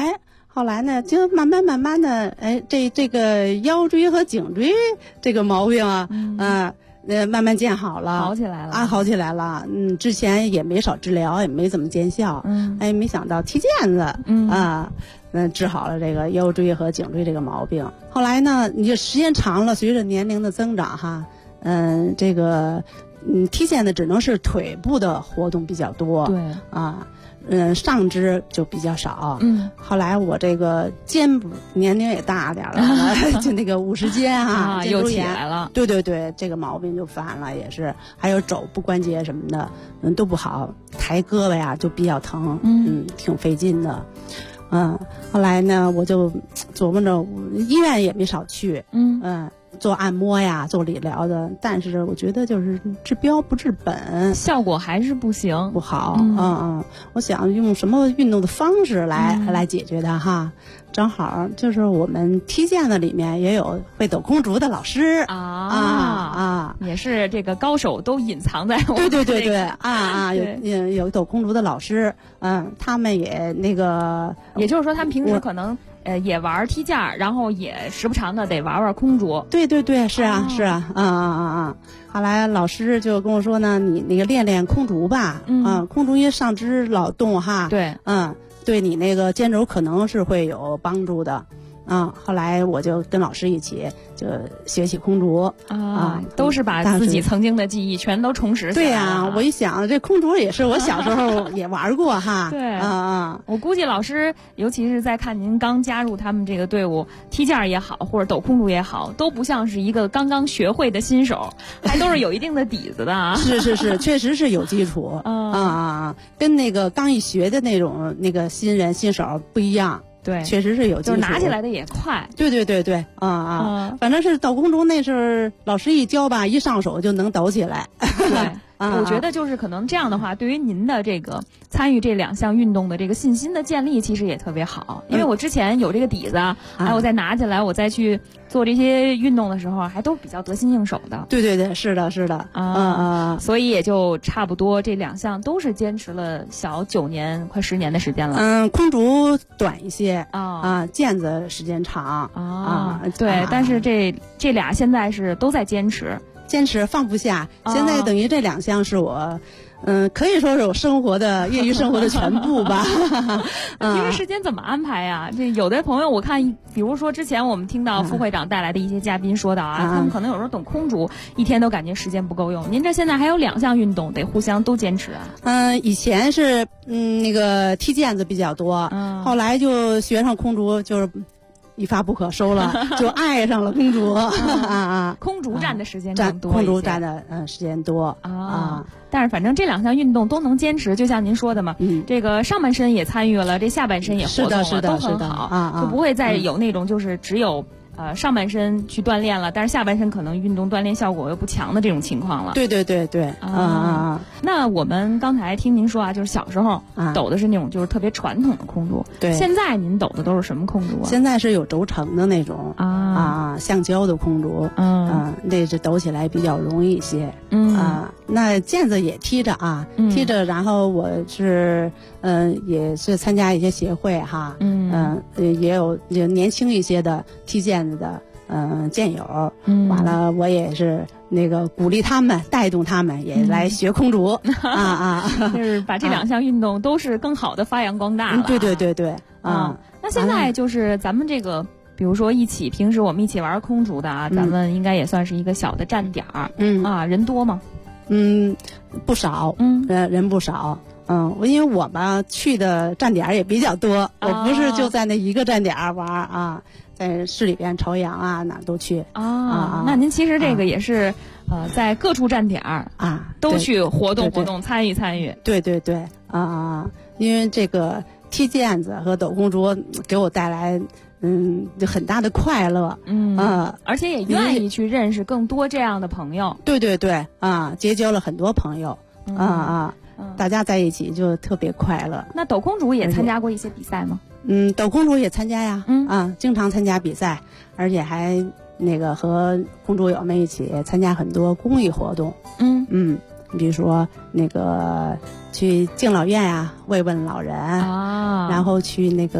后来呢，就慢慢的，哎，这个腰椎和颈椎这个毛病啊，慢慢见好了， 好起来了好起来了。之前也没少治疗，也没怎么见效。哎，没想到踢毽子，治好了这个腰椎和颈椎这个毛病。后来呢，你就时间长了，随着年龄的增长哈，这个踢毽子只能是腿部的活动比较多， 对啊。上肢就比较少。后来我这个肩部年龄也大点了，就那个50肩啊， 又起来了。 对，这个毛病就犯了，也是。还有肘部关节什么的，都不好，抬胳膊呀就比较疼，挺费劲的。后来呢，我就琢磨着，医院也没少去，做按摩呀，做理疗的，但是我觉得就是治标不治本， 效果还是不行， 不好。我想用什么运动的方式来解决它哈。正好就是我们踢毽子里面也有会抖空竹的老师也是这个高手都隐藏在我们对有抖空竹的老师，他们也那个， 也就是说他们平时可能也玩踢毽，然后也时不常的得玩空竹。 对，是啊。后来老师就跟我说呢，你那个练练空竹吧，空竹因为上肢老动哈， 对， 对你那个肩轴可能是会有帮助的。后来我就跟老师一起就学起空竹都是把自己曾经的记忆全都重拾起来了。 对呀，我一想这空竹也是我小时候也玩过哈。 对，我估计老师尤其是在看您刚加入他们这个队伍，踢毽也好或者抖空竹也好，都不像是一个刚刚学会的新手，还都是有一定的底子的啊。 是，确实是有基础跟那个刚一学的那种那个新手不一样。 对， 确实是有基础， 就是拿起来的也快。 对，反正是抖空竹那是老师一教吧，一上手就能抖起来。 对。我觉得就是可能这样的话，对于您的这个参与这2项运动的这个信心的建立，其实也特别好。因为我之前有这个底子，我再拿起来，我再去做这些运动的时候，还都比较得心应手的。 对，是的， 所以也就差不多这2项都是坚持了小9年，快10年的时间了。 空竹短一些毽子时间长对，但是这俩现在是都在坚持放不下。现在等于这2项是我可以说是我业余生活的全部吧。 因为时间怎么安排呀？这有的朋友我看，比如说之前我们听到副会长带来的一些嘉宾说到他们可能有时候抖空竹一天都感觉时间不够用。您这现在还有2项运动得互相都坚持啊？ 以前是那个踢毽子比较多，后来就学上空竹，就是一发不可收了，就爱上了空竹空竹占的时间更多一些， 空竹占的时间多但是反正这2项运动都能坚持，就像您说的嘛，这个上半身也参与了，这下半身也活动了，都很好，就不会再有那种就是只有上半身去锻炼了，但是下半身可能运动锻炼效果又不强的这种情况了。 对那我们刚才听您说就是小时候抖的是那种就是特别传统的空竹， 对， 现在您抖的都是什么空竹啊？ 现在是有轴承的那种橡胶的空竹，那是抖起来比较容易一些。那毽子也踢着踢着，然后我是也是参加一些协会哈，也有年轻一些的踢毽子的健友，完了我也是那个鼓励他们，带动他们也来学空竹就是把这2项运动都是更好的发扬光大了。 对那现在就是咱们这个比如说平时我们一起玩空竹的咱们应该也算是一个小的站点人多吗？ 不少，人不少。因为我们去的站点也比较多，我不是就在那一个站点玩在市里边朝阳哪都去那您其实这个也是在各处站点都去活动活动，参与参与。 对因为这个踢毽子和抖空竹给我带来就很大的快乐， 而且也愿意去认识更多这样的朋友。 对结交了很多朋友大家在一起就特别快乐。 那抖空竹也参加过一些比赛吗？ 抖空竹也参加呀，经常参加比赛，而且还那个和空竹友们一起参加很多公益活动。比如说那个去敬老院慰问老人然后去那个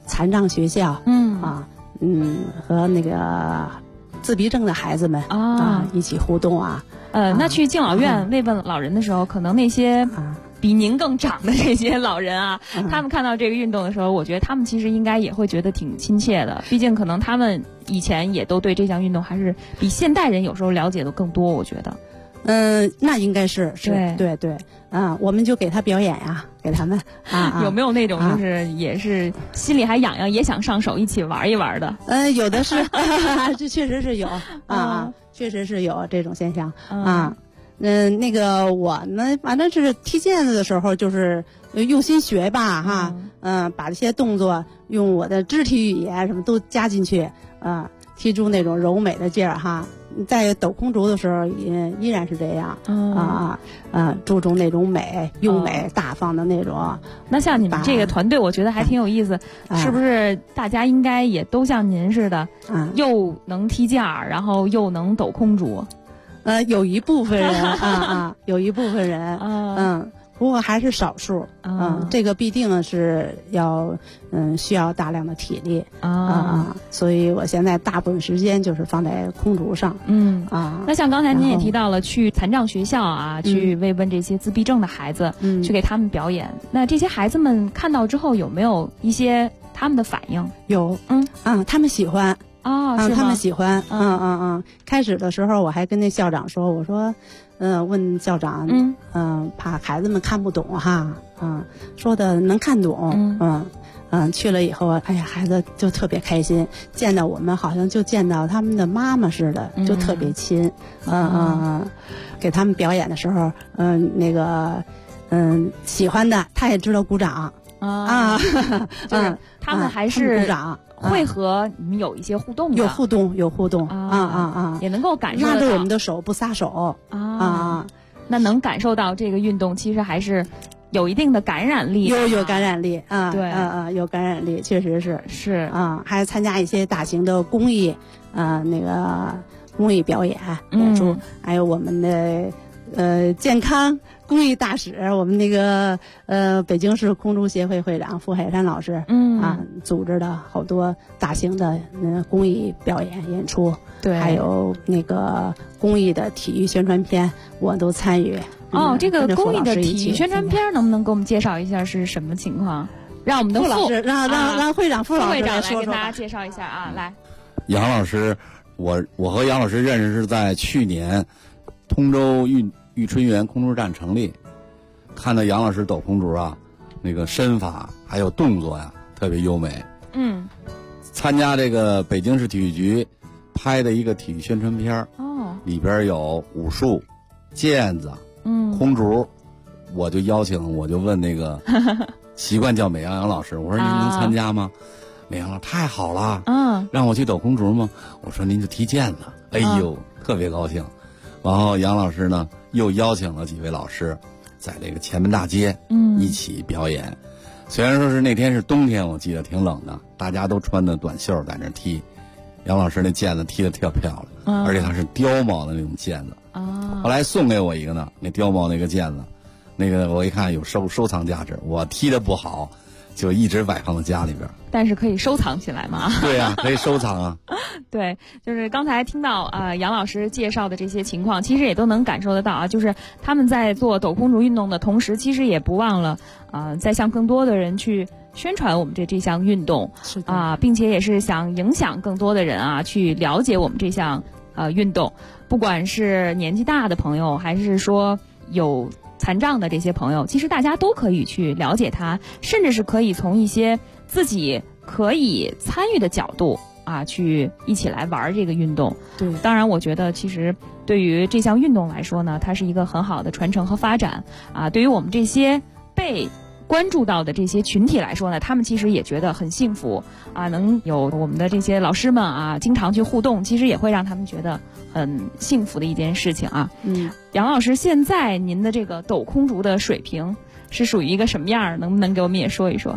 残障学校，和那个自闭症的孩子们一起互动啊。 那去敬老院慰问老人的时候，可能那些比您更长的这些老人啊，他们看到这个运动的时候，我觉得他们其实应该也会觉得挺亲切的。毕竟可能他们以前也都对这项运动还是比现代人有时候了解的更多，我觉得。 那应该是对，我们就给他表演呀，给他们有没有那种就是也是心里还痒痒，也想上手一起玩一玩的？ 有的是，这确实是有确实是有这种现象那个我呢，反正是踢毽子的时候，就是用心学吧把这些动作用我的肢体语言什么都加进去踢出那种柔美的劲儿在抖空竹的时候也依然是这样注重那种美、优美、大方的那种。 那像你们这个团队，我觉得还挺有意思，是不是？大家应该也都像您似的，又能踢毽儿，然后又能抖空竹。 有一部分人有一部分人不过还是少数这个必定是要需要大量的体力所以我现在大部分时间就是放在空竹上那像刚才您也提到了去残障学校去慰问这些自闭症的孩子去给他们表演，那这些孩子们看到之后有没有一些他们的反应？ 有他们喜欢他们喜欢开始的时候我还跟那校长说，我说问校长怕孩子们看不懂说的能看懂去了以后哎呀孩子就特别开心，见到我们好像就见到他们的妈妈似的，就特别亲给他们表演的时候那个喜欢的他也知道鼓掌就是他们还是鼓掌会和你们有一些互动的， 有互动也能够感受到拉着我们的手不撒手那能感受到这个运动其实还是有一定的感染力， 有感染力对有感染力，确实是还参加一些大型的公益那个公益表演演出，还有我们的健康公益大使，我们那个北京市空竹协会会长傅海山老师组织的好多大型的公益表演演出， 对， 还有那个公益的体育宣传片我都参与这个公益的体育宣传片能不能给我们介绍一下是什么情况？让我们的傅老师让会长傅老师来给大家介绍一下来。 杨老师，我和杨老师认识是在去年通州玉春园空竹站成立，看到杨老师抖空竹那个身法还有动作特别优美参加这个北京市体育局拍的一个体育宣传片里边有武术、毽子空竹，我就问那个习惯叫美羊老师，我说您能参加吗？美羊老师太好了让我去抖空竹吗？我说您就踢毽子，哎呦特别高兴。然后杨老师呢又邀请了几位老师在这个前门大街一起表演虽然说是那天是冬天，我记得挺冷的，大家都穿的短袖在那踢，杨老师那毽子踢得特漂亮而且它是貂毛的那种毽子后来送给我一个呢，那貂毛那个毽子那个我一看有收藏价值，我踢得不好就一直摆放在家里边， 但是可以收藏起来嘛？ 对可以收藏对，就是刚才听到杨老师介绍的这些情况，其实也都能感受得到就是他们在做抖空竹运动的同时，其实也不忘了再向更多的人去宣传我们这项运动并且也是想影响更多的人去了解我们这项运动，不管是年纪大的朋友，还是说有残障的这些朋友，其实大家都可以去了解它，甚至是可以从一些自己可以参与的角度去一起来玩这个运动。 对， 当然我觉得其实对于这项运动来说呢，它是一个很好的传承和发展对于我们这些被关注到的这些群体来说呢，他们其实也觉得很幸福能有我们的这些老师们经常去互动，其实也会让他们觉得很幸福的一件事情杨老师，现在您的这个抖空竹的水平是属于一个什么样？能不能给我们也说一说？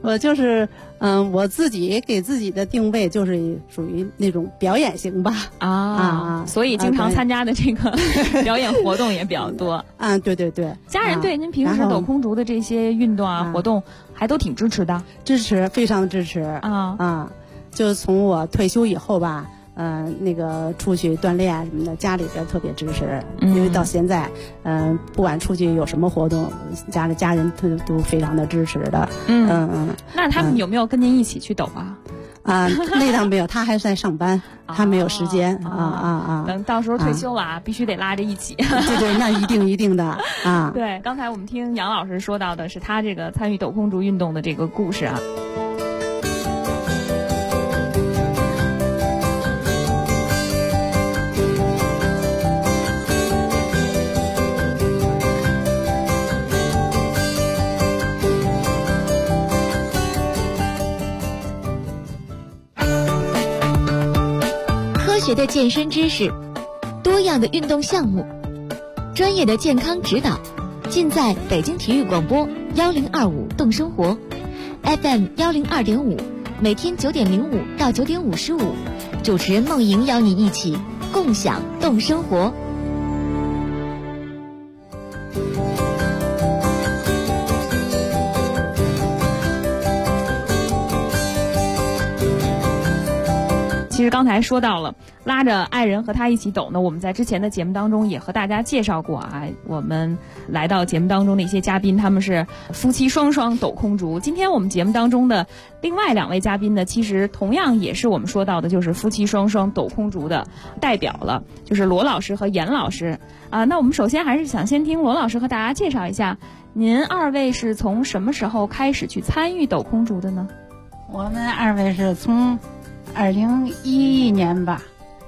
我就是我自己给自己的定位就是属于那种表演型吧。 所以经常参加的这个表演活动也比较多。 对对对。 家人对您平时抖空竹的这些运动活动还都挺支持的。 支持，非常支持。就从我退休以后吧。那个出去锻炼什么的，家里边特别支持，因为到现在，不管出去有什么活动，家人都非常的支持的。 那他们有没有跟您一起去抖啊？ 那倒没有，他还在上班，他没有时间。 等到时候退休了必须得拉着一起。 对，那一定的啊。 对，刚才我们听杨老师说到的是他这个参与抖空竹运动的这个故事啊。 科学的健身知识，多样的运动项目，专业的健康指导，尽在北京体育广播1025动生活 FM 102.5，每天9点05到9点55，主持人梦莹邀你一起共享动生活。 其实刚才说到了拉着爱人和他一起抖呢，我们在之前的节目当中也和大家介绍过啊。我们来到节目当中的一些嘉宾，他们是夫妻双双抖空竹。今天我们节目当中的另外2位嘉宾呢，其实同样也是我们说到的，就是夫妻双双抖空竹的代表了，就是罗老师和严老师啊。那我们首先还是想先听罗老师和大家介绍一下，您2位是从什么时候开始去参与抖空竹的呢？ 我们2位是从2011年吧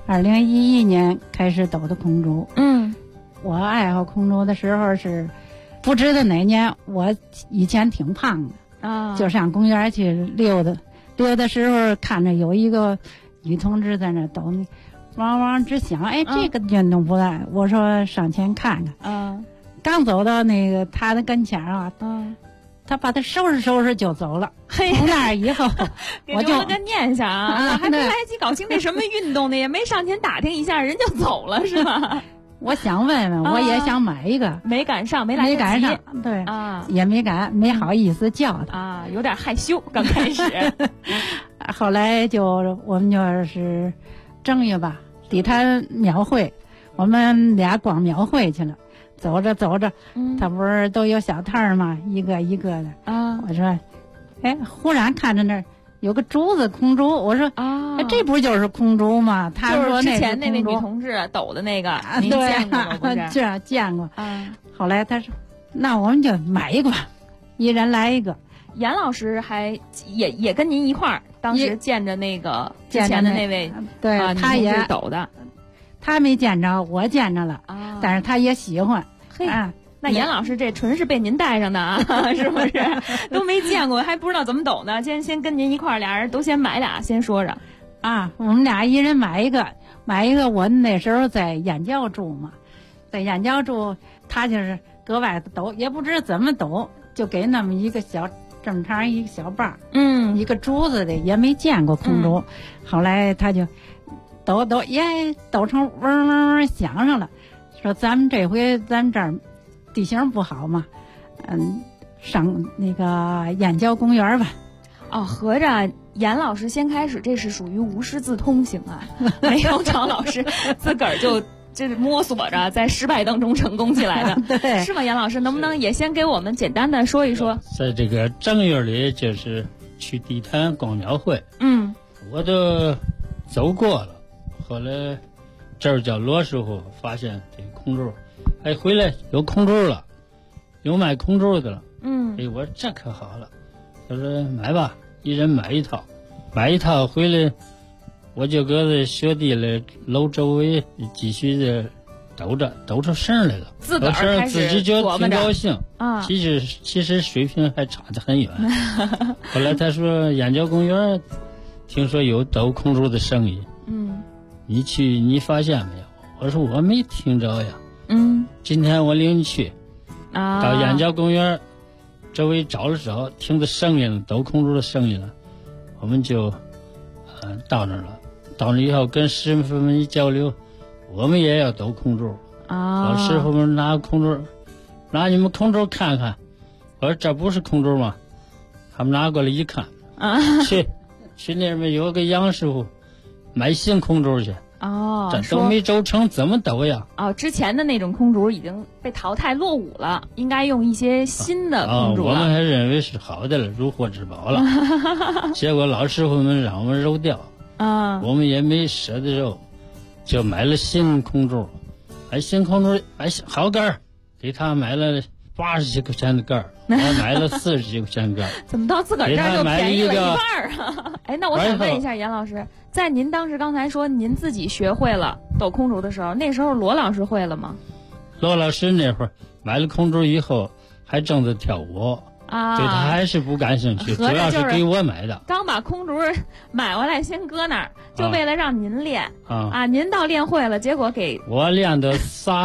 ，2011年开始抖的空竹。我爱好空竹的时候是不知道哪年，我以前挺胖的就上公园去溜达时候看着有一个女同志在那抖，往直想，这个运动不赖，我说上前看看。刚走到那个他的跟前他把他收拾就走了。从那以后我就跟念一下还没来得及搞清这什么运动呢，也没上前打听一下，人就走了是吧？ 我想问问，我也想买一个， 没赶上，没赶上，对也没敢，没好意思叫他有点害羞刚开始。 后来我们就是正月吧，地坛庙会，我们俩逛庙会去了。走着，他不是都有小摊儿吗？一个一个的我说，忽然看着那儿有个竹子空竹，我说这不就是空竹吗？他说之前那位女同志抖的那个，您见过吗？ 这见过。后来他说，那我们就买一个吧，一人来一个。 严老师还也跟您一块儿，当时见着那个之前的那位， 对，他也抖的。 他没见着，我见着了但是他也喜欢。 那严老师这纯是被您带上的啊，是不是？都没见过，还不知道怎么抖呢。先跟您一块儿，俩人都先买俩，先说着我们俩一人买一个。我那时候在燕郊住嘛，在燕郊住，他就是搁外头抖，也不知怎么抖，就给那么一个这么长一个小棒，一个竹子的，也没见过空竹。后来他就抖成嗡嗡嗡响上了，说咱们这回咱这儿地形不好嘛，上那个燕郊公园吧。 合着严老师先开始，这是属于无师自通型啊，没有找老师，自个儿就是摸索着，在失败当中成功起来的， 对， 是吗？严老师，能不能也先给我们简单的说一说？ 在这个正月里，就是去地坛逛庙会，我都走过了。后来这儿叫罗师傅发现这个空竹，回来有空竹了，有卖空竹的了。我说这可好了，他说买吧，一人买一套，回来，我就搁在雪地里楼周围继续的抖出声来了， 自个儿开始自己就挺高兴其实水平还差得很远。后来他说燕郊公园听说有抖空竹的生意，你去你发现没有？我说我没听着呀。今天我领你去到燕郊公园周围找了找，听到声音了，抖空竹的声音了，我们就到那儿了。到那以后跟师傅们一交流，我们也要抖空竹啊。老师傅们拿空竹，拿你们空竹看看。我说这不是空竹吗？他们拿过来一看，去那边有个杨师傅买新空竹去。这都没轴成，怎么抖呀？ 之前的那种空竹已经被淘汰落伍了，应该用一些新的空竹了。 我们还认为是好的了，如获至宝了。结果老师傅们让我们揉掉，我们也没舍得揉，就买了新空竹，买新空竹，买好杆儿，给他买了80几块钱的杆儿，我买了40几块钱的杆儿。 怎么到自个儿这儿就便宜了一半啊？哎，那我想问一下严老师，在您当时刚才说您自己学会了抖空竹的时候，那时候罗老师会了吗？ 罗老师那会儿买了空竹以后，还正在跳舞对他还是不感兴趣，主要是给我买的。 刚把空竹买回来，先搁那儿，就为了让您练您倒练会了，结果给我练的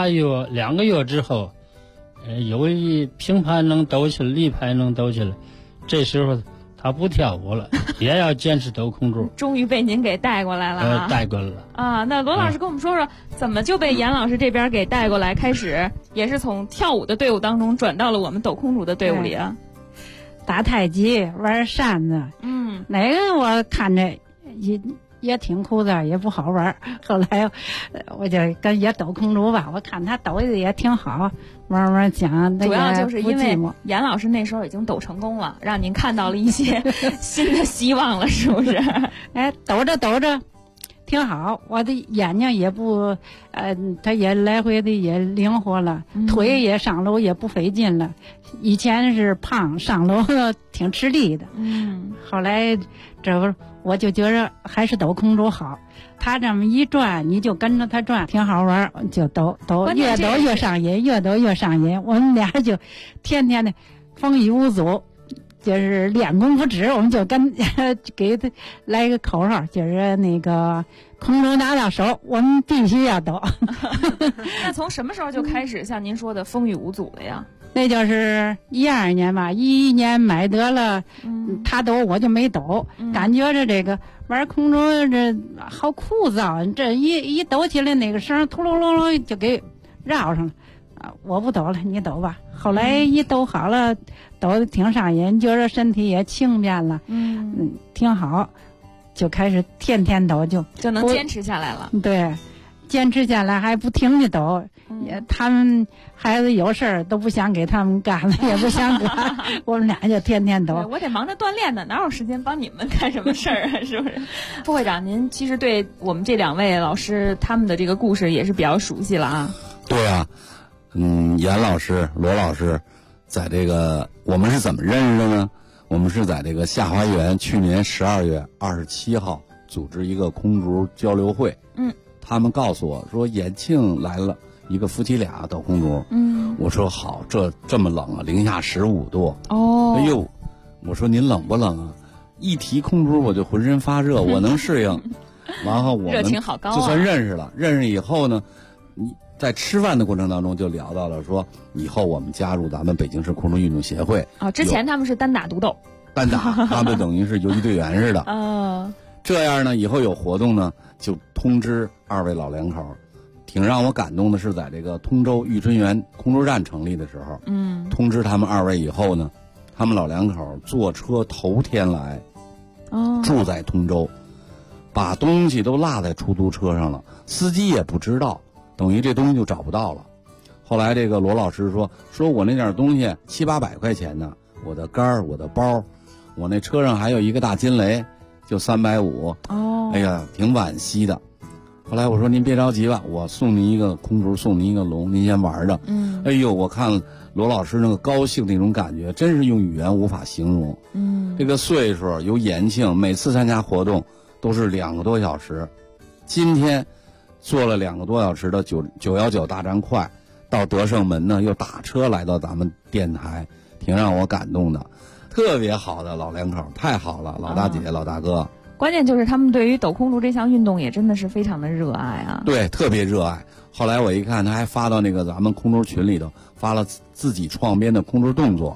2个月之后。有一平盘能抖起来，立拍能抖起来，这时候他不跳舞了，也要坚持抖空竹。 终于被您给带过来了带过来了那罗老师跟我们说说，怎么就被严老师这边给带过来，开始也是从跳舞的队伍当中转到了我们抖空竹的队伍里啊？ 打太极，玩扇子，哪个我看着也挺枯燥，也不好玩。后来我就跟也抖空竹吧，我看他抖的也挺好，慢慢讲。 主要就是因为严老师那时候已经抖成功了，让您看到了一些新的希望了，是不是？ 抖着抖着挺好，我的眼睛也不他也来回的也灵活了，腿也上楼也不费劲了。以前是胖，上楼挺吃力的。后来这不我就觉着还是抖空竹好，他这么一转，你就跟着他转，挺好玩，就抖，越抖越上瘾，越抖越上瘾。我们俩就天天的风雨无阻，就是练功夫指，我们就给他来一个口号，就是那个空中拿到手，我们必须要抖。 那从什么时候就开始像您说的风雨无阻了呀？ 那就是12年吧，11年买得了，他抖我就没抖，感觉着这个玩空中这好枯燥，这一抖起来那个声突隆隆隆就给绕上了，我不抖了，你抖吧。后来一抖好了，抖得挺上瘾，觉着身体也轻便了，挺好，就开始天天抖，就能坚持下来了。 对。坚持下来还不停地抖，他们孩子有事儿都不想给他们干了，也不想干，我们俩就天天抖。 我得忙着锻炼呢，哪有时间帮你们干什么事儿啊？是不是？副会长，您其实对我们这2位老师他们的这个故事也是比较熟悉了啊。 对啊，严老师、罗老师，在这个我们是怎么认识的呢？我们是在这个下花园去年12月27号组织一个空竹交流会。他们告诉我说延庆来了一个夫妻俩抖空竹。我说好，这么冷啊，零下15度。哎呦，我说您冷不冷啊？一提空竹我就浑身发热，我能适应。然后我们热情好高啊， 就算认识了。认识以后呢，你在吃饭的过程当中就聊到了说，以后我们加入咱们北京市空中运动协会。 之前他们是单打独斗。 单打，他们等于是游击队员似的。这样呢，以后有活动呢，就通知2位老两口。挺让我感动的是，在这个通州玉春园空竹站成立的时候，通知他们2位以后呢，他们老两口坐车头天来，住在通州，把东西都落在出租车上了，司机也不知道，等于这东西就找不到了。后来这个罗老师说我那点东西700-800块钱呢，我的杆儿，我的包，我那车上还有一个大金雷。就350。哎呀，挺惋惜的。后来我说您别着急吧，我送您一个空竹，送您一个龙，您先玩着。哎呦，我看罗老师那个高兴那种感觉，真是用语言无法形容。这个岁数由延庆每次参加活动都是2个多小时，今天坐了2个多小时的919大站快，到德胜门呢又打车来到咱们电台，挺让我感动的。特别好的老两口，太好了，老大姐、老大哥。 关键就是他们对于抖空竹这项运动也真的是非常的热爱啊。 对，特别热爱。后来我一看，他还发到那个咱们空竹群里头，发了自己创编的空竹动作，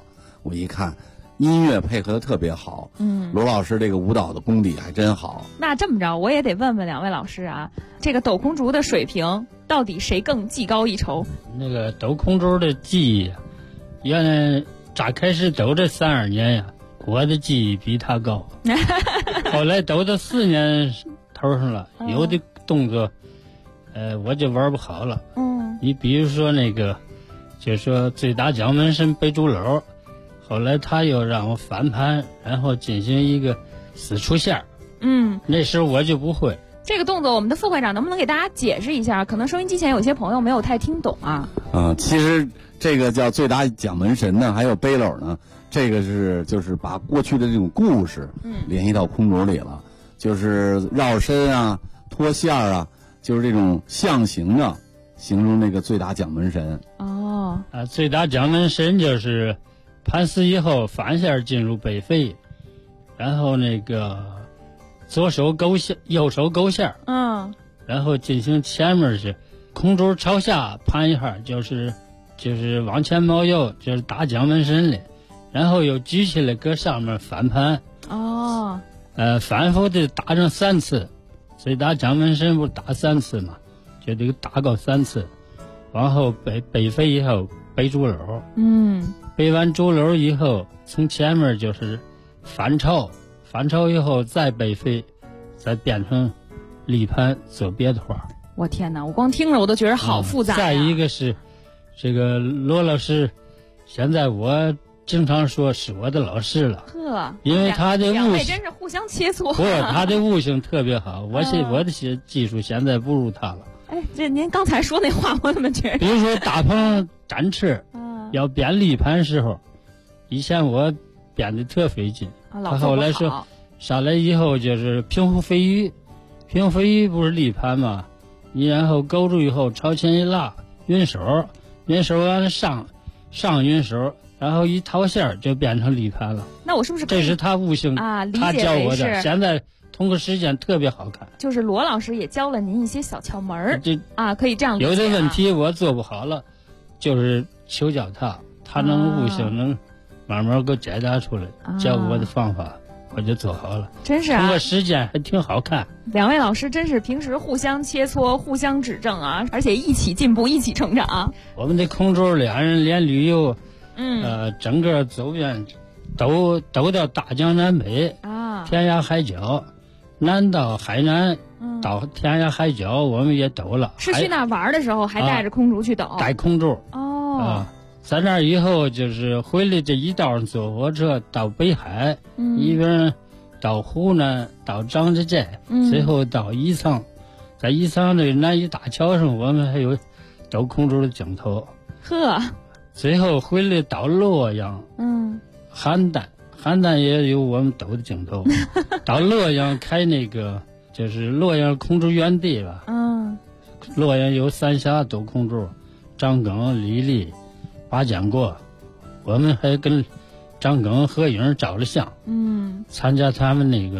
我一看，音乐配合的特别好。罗老师这个舞蹈的功底还真好。 那这么着，我也得问问两位老师啊，这个抖空竹的水平到底谁更技高一筹？ 那个抖空竹的技艺，原来咋开始抖这32年呀，我的技艺比他高。后来抖到4年头上了，有的动作，我就玩不好了。你比如说那个，就说最大蒋门神背竹篓，后来他又让我翻盘，然后进行一个4出线。那时候我就不会这个动作。我们的副会长能不能给大家解释一下？可能收音机前有些朋友没有太听懂啊。 其实这个叫最大蒋门神呢，还有背篓呢，这个就是把过去的这种故事联系到空竹里了，就是绕身啊、脱线啊，就是这种象形的形容那个最大蒋门神。 最大蒋门神就是盘死以后反线进入背飞，然后那个左手勾线，右手勾线，然后进行前面是空竹朝下盘一下，就是往前冒右，就是打蒋门神的，然后又举起来搁上面反盘。反复的打上3次，所以打蒋门神不打3次嘛，就得打够3次，往后背飞以后背竹篓，背完竹篓以后，从前面就是反超以后再背飞，再变成立盘做别的花。 我天哪，我光听着我都觉得好复杂呀。 再一个是这个罗老师，现在我经常说是我的老师了。因为他的两位真是互相切磋。 不，他的悟性特别好，我的技术现在不如他了。 这您刚才说那话我怎么觉得？ 比如说大棚展翅，要编立盘时候，以前我编的特费劲。他后来说上来以后就是平湖飞鱼不是立盘吗？你然后勾住以后朝前一拉，匀手完了上匀手，然后一套线就变成立盘了。 那我是不是这是他悟性他教我的，现在通过实践特别好看。 就是罗老师也教了您一些小窍门可以这样理解。 有的问题我做不好了，就是求教他能悟性能慢慢给我解答出来，教我的方法我就做好了。 真是通过实践还挺好看。 两位老师真是平时互相切磋，互相指正啊，而且一起进步，一起成长。 我们的空竹两人连旅游，整个走遍都到大江南北天涯海角，南到海南，到天涯海角我们也抖了。 是去那玩的时候还带着空竹去抖？ 带空竹在那儿以后就是回来这一道上坐火车到北海，一边到湖南，到张家界，最后到宜昌，在宜昌这南榆大桥上我们还有抖空竹的镜头。最后回来到洛阳，邯郸也有我们抖的镜头。到洛阳开那个就是洛阳空竹园地吧，洛阳有3峡抖空竹，张耿、李丽、巴建国，我们还跟张耿合影照了相，参加他们那个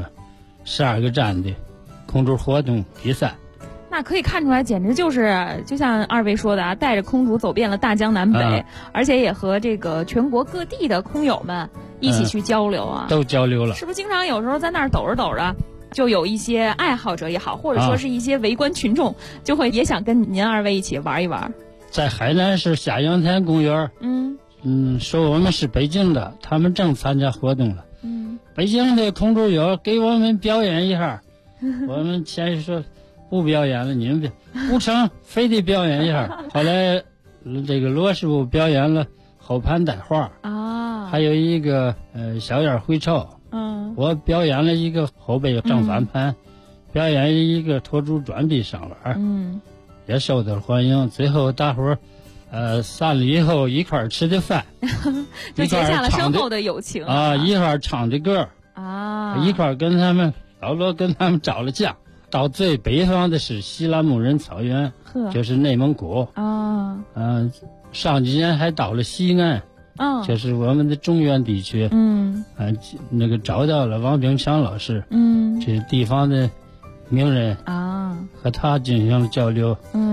12个站的空竹活动比赛。 那可以看出来，简直就是就像二位说的啊，带着空竹走遍了大江南北，而且也和这个全国各地的空友们一起去交流啊， 都交流了。 是不是经常有时候在那儿抖着抖着，就有一些爱好者也好，或者说是一些围观群众，就会也想跟您二位一起玩一玩。 在海南市下阳天公园，说我们是北京的，他们正参加活动了。北京的空竹友给我们表演一下，我们先说不表演了，你们不成，非得表演一下。后来这个罗师傅表演了后盘带花还有一个小燕回巢，我表演了一个后背正反盘，表演一个脱竹转臂上碗，也受到欢迎。最后大伙儿散了以后一块儿吃的饭， 就结下了深厚的友情一块儿唱的歌一块儿跟他们老罗跟他们照了相。到最北方的是西拉木仁草原，就是内蒙古上几年还到了西安，就是我们的中原地区，那个找到了王炳强老师，这地方的名人和他进行了交流，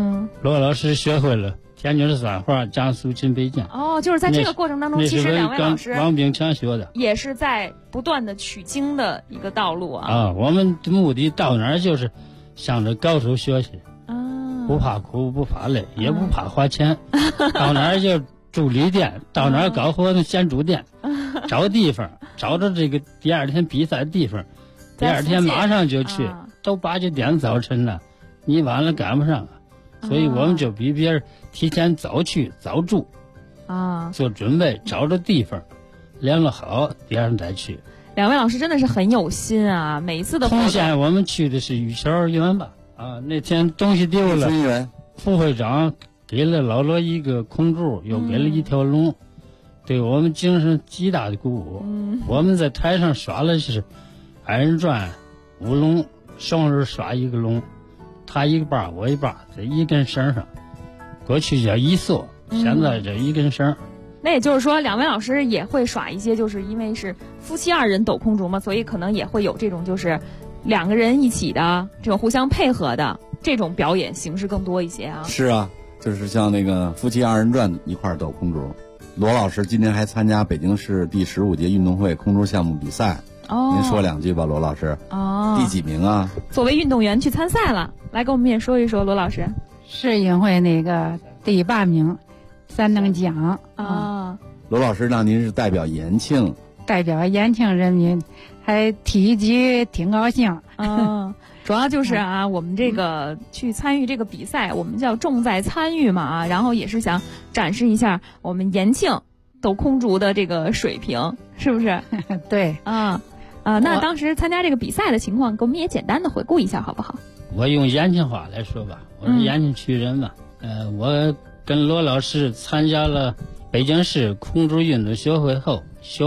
罗老师学会了天津酸话，江苏进北京。 哦，就是在这个过程当中，其实两位老师王炳强学的， 也是在不断的取经的一个道路啊。 啊，我们的目的到哪儿就是向着高手学习，不怕苦，不怕累，也不怕花钱，到哪儿就住旅店，到哪儿搞活动先住店，找地方，找着这个第二天比赛的地方，第二天马上就去，都8、9点早晨了，你晚了赶不上，所以我们就比别人提前早去早住，做准备，找着地方，量了好，第二天再去。 两位老师真的是很有心啊！每一次的通县我们去的是玉桥园吧，那天东西丢了，副会长给了老罗一个空竹，又给了一条龙，对我们精神极大的鼓舞。我们在台上耍了是2人转5龙，双人耍一个龙，他一个把我一把，在一根绳上，过去叫一索，现在这一根绳。 那也就是说，两位老师也会耍一些，就是因为是夫妻2人斗空竹嘛，所以可能也会有这种就是2个人一起的这种互相配合的这种表演形式更多一些啊。 是啊，就是像那个夫妻2人转一块斗空竹。罗老师今天还参加北京市第15届运动会空竹项目比赛。您说2句吧，罗老师。第几名啊？ 作为运动员去参赛了，来跟我们也说一说，罗老师。 市运会那个第8名，3等奖啊。 罗老师，那您是代表延庆？ 代表延庆人民，还提举挺高兴。 主要就是我们这个去参与这个比赛，我们叫重在参与嘛然后也是想展示一下我们延庆斗空竹的这个水平，是不是？ 对那当时参加这个比赛的情况，给我们也简单的回顾一下好不好？ 我用延庆话来说吧，我是延庆区人嘛。我跟罗老师参加了北京市空竹运动学会后，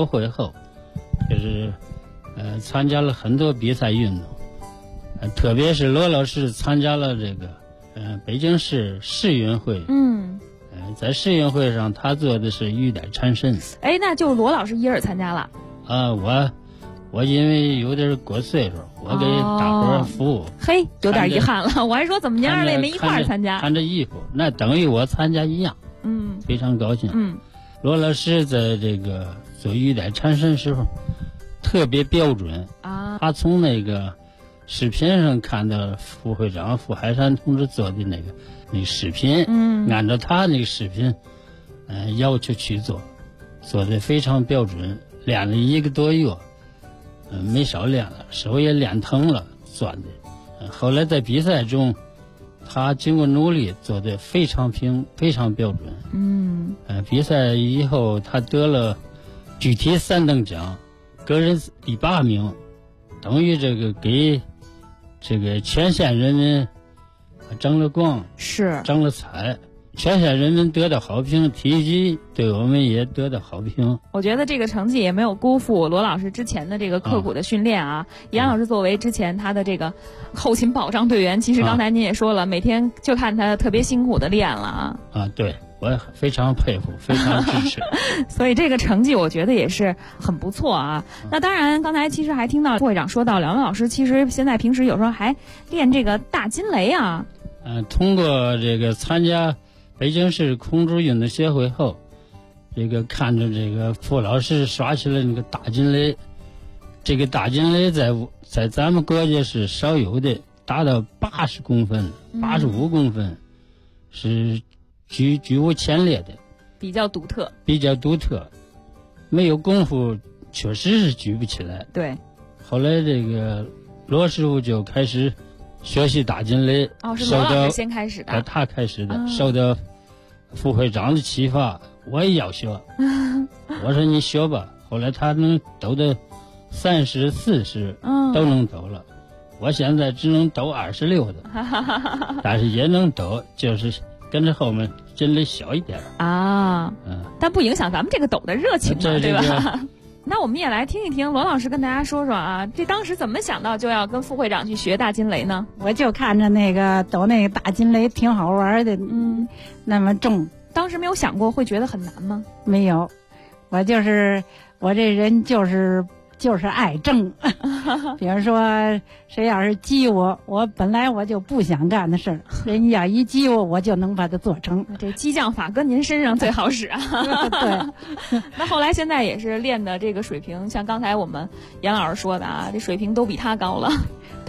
就是参加了很多比赛运动。特别是罗老师参加了这个北京市世运会，在世运会上他做的是玉带缠身。 那就罗老师一人参加了我因为有点过岁数，我给大伙儿服务。 嘿，有点遗憾了，我还说怎么您2位没一块儿参加？ 看着衣服，那等于我参加一样。非常高兴。罗老师在这个做玉带缠身时候特别标准他从那个视频上看到副会长傅海山同志做的那个视频，按照他那个视频要求去做的非常标准，练了1个多月，没少练了，手也练疼了钻的。后来在比赛中他经过努力做的非常标准。比赛以后他得了具体3等奖，个人第8名，等于这个给这个全县人民争了光，争了彩，全县人民得到好评，体育对我们也得到好评。 我觉得这个成绩也没有辜负罗老师之前的这个刻苦的训练严老师作为之前他的这个后勤保障队员，其实刚才您也说了，每天就看他特别辛苦的练了对，我非常佩服，非常支持。 所以这个成绩我觉得也是很不错那当然，刚才其实还听到副会长说到，两位老师其实现在平时有时候还练这个大金雷通过这个参加北京市空竹运动协会后，这个看着这个傅老师耍起了那个大金雷，这个大金雷在咱们国家是少有的，达到80公分、85公分，是居无前列的， 比较独特，没有功夫确实是举不起来。 对， 后来这个罗师傅就开始学习大金雷。 是罗老师先开始的， 他开始的，受到副会长的启发，我也要学。我说你学吧，后来他能抖到30、40，都能抖了。我现在只能抖26的，但是也能抖，就是跟着后面金雷小一点但不影响咱们这个抖的热情嘛，对吧？那我们也来听一听罗老师跟大家说说这当时怎么想到就要跟副会长去学大金雷呢？ 我就看着那个抖那个大金雷挺好玩的，那么重， 当时没有想过会觉得很难吗？ 没有，我这人就是就是爱争。比如说，谁要是激我本来我就不想干的事儿，人家一激我就能把它做成。 这激将法搁您身上最好使啊！ 对。 那后来现在也是练的这个水平，像刚才我们严老师说的啊，这水平都比他高了。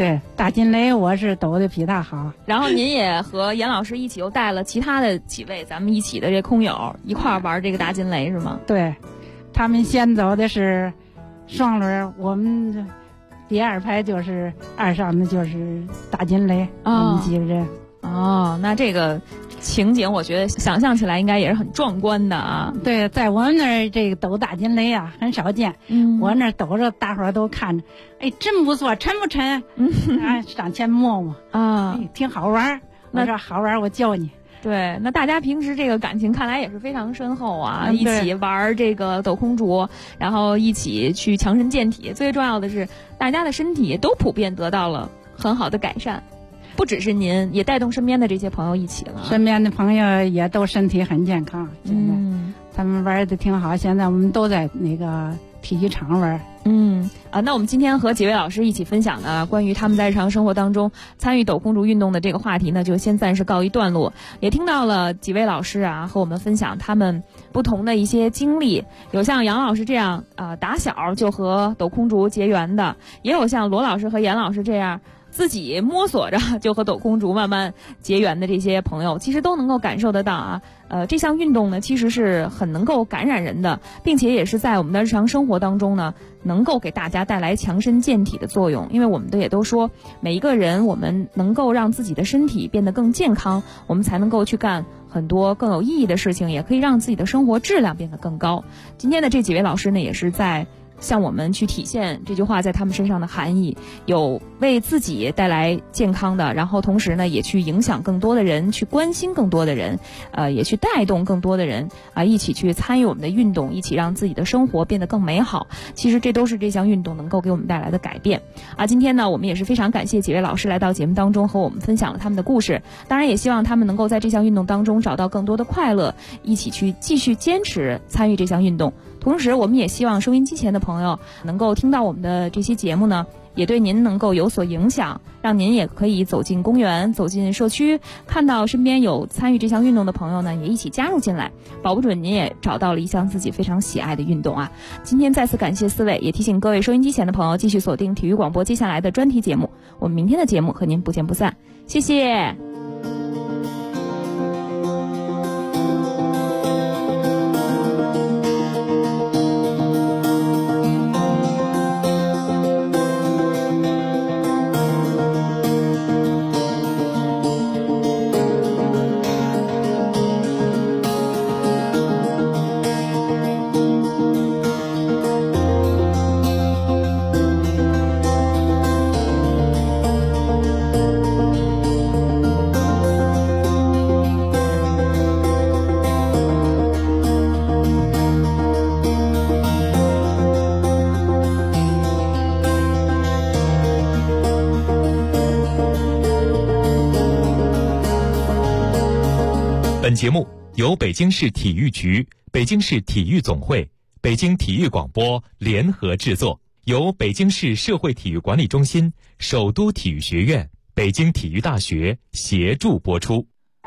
大金雷我是抖的比他好。 然后您也和严老师一起又带了其他的几位咱们一起的这空友一块儿玩这个大金雷是吗？ 对，他们先走的是双轮，我们第二排就是二上的就是大金雷，我们几个人。 那这个情景我觉得想象起来应该也是很壮观的啊。 对，在我们那儿这个抖大金雷啊很少见。我那儿抖着，大伙儿都看着，哎，真不错，沉不沉？上前摸摸啊，挺好玩。我说好玩，我教你。 对，那大家平时这个感情看来也是非常深厚啊，一起玩这个抖空竹，然后一起去强身健体。最重要的是，大家的身体都普遍得到了很好的改善。不只是您，也带动身边的这些朋友一起了。 身边的朋友也都身体很健康，现在他们玩的挺好。现在我们都在那个体育场玩。 那我们今天和几位老师一起分享的关于他们在日常生活当中参与抖空竹运动的这个话题呢，就先暂时告一段落。也听到了几位老师啊和我们分享他们不同的一些经历，有像杨老师这样打小就和抖空竹结缘的，也有像罗老师和严老师这样自己摸索着就和抖空竹慢慢结缘的这些朋友，其实都能够感受得到啊。这项运动呢，其实是很能够感染人的，并且也是在我们的日常生活当中呢，能够给大家带来强身健体的作用。因为我们也都说，每一个人我们能够让自己的身体变得更健康，我们才能够去干很多更有意义的事情，也可以让自己的生活质量变得更高。今天的这几位老师呢，也是在向我们去体现这句话在他们身上的含义，有为自己带来健康的，然后同时呢也去影响更多的人，去关心更多的人，也去带动更多的人一起去参与我们的运动，一起让自己的生活变得更美好。其实这都是这项运动能够给我们带来的改变今天呢我们也是非常感谢几位老师来到节目当中和我们分享了他们的故事，当然也希望他们能够在这项运动当中找到更多的快乐，一起去继续坚持参与这项运动。同时我们也希望收音机前的朋友能够听到我们的这些节目呢，也对您能够有所影响，让您也可以走进公园，走进社区，看到身边有参与这项运动的朋友呢，也一起加入进来，保不准您也找到了一项自己非常喜爱的运动啊。今天再次感谢四位，也提醒各位收音机前的朋友继续锁定体育广播接下来的专题节目，我们明天的节目和您不见不散，谢谢。 本节目由北京市体育局、北京市体育总会、北京体育广播联合制作，由北京市社会体育管理中心、首都体育学院、北京体育大学协助播出。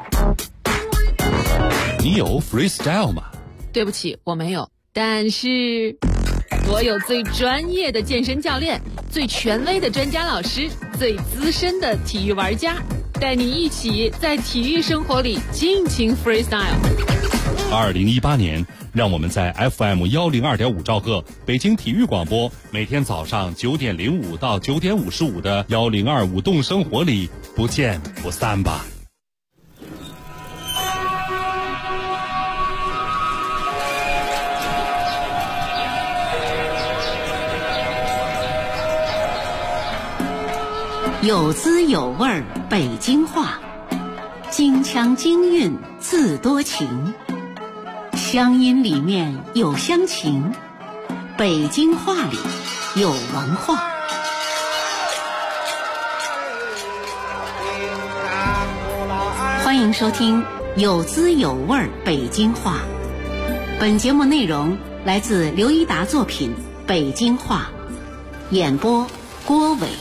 你有 freestyle 吗？ 对不起，我没有，但是我有最专业的健身教练，最权威的专家老师，最资深的体育玩家，带你一起在体育生活里尽情 freestyle。 2018年，让我们在 FM 102.5兆赫北京体育广播，每天早上9点05到9点55的102舞动生活里不见不散吧。 有滋有味儿北京话，京腔京韵自多情，乡音里面有乡情，北京话里有文化。欢迎收听有滋有味儿北京话。本节目内容来自刘一达作品《北京话》， 演播郭伟。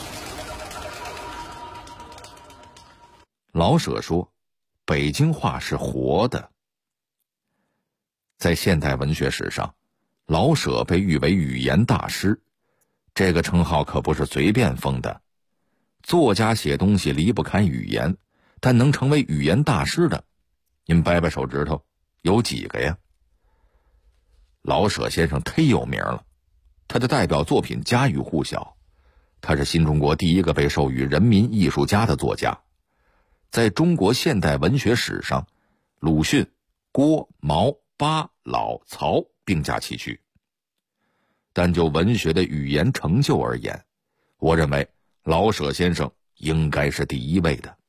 老舍说，北京话是活的。在现代文学史上，老舍被誉为语言大师，这个称号可不是随便封的。作家写东西离不开语言，但能成为语言大师的，您掰掰手指头，有几个呀？老舍先生忒有名了，他的代表作品家喻户晓，他是新中国第一个被授予人民艺术家的作家。在中国现代文学史上，鲁迅、郭、毛、巴、老、曹并驾齐驱。但就文学的语言成就而言，我认为老舍先生应该是第一位的。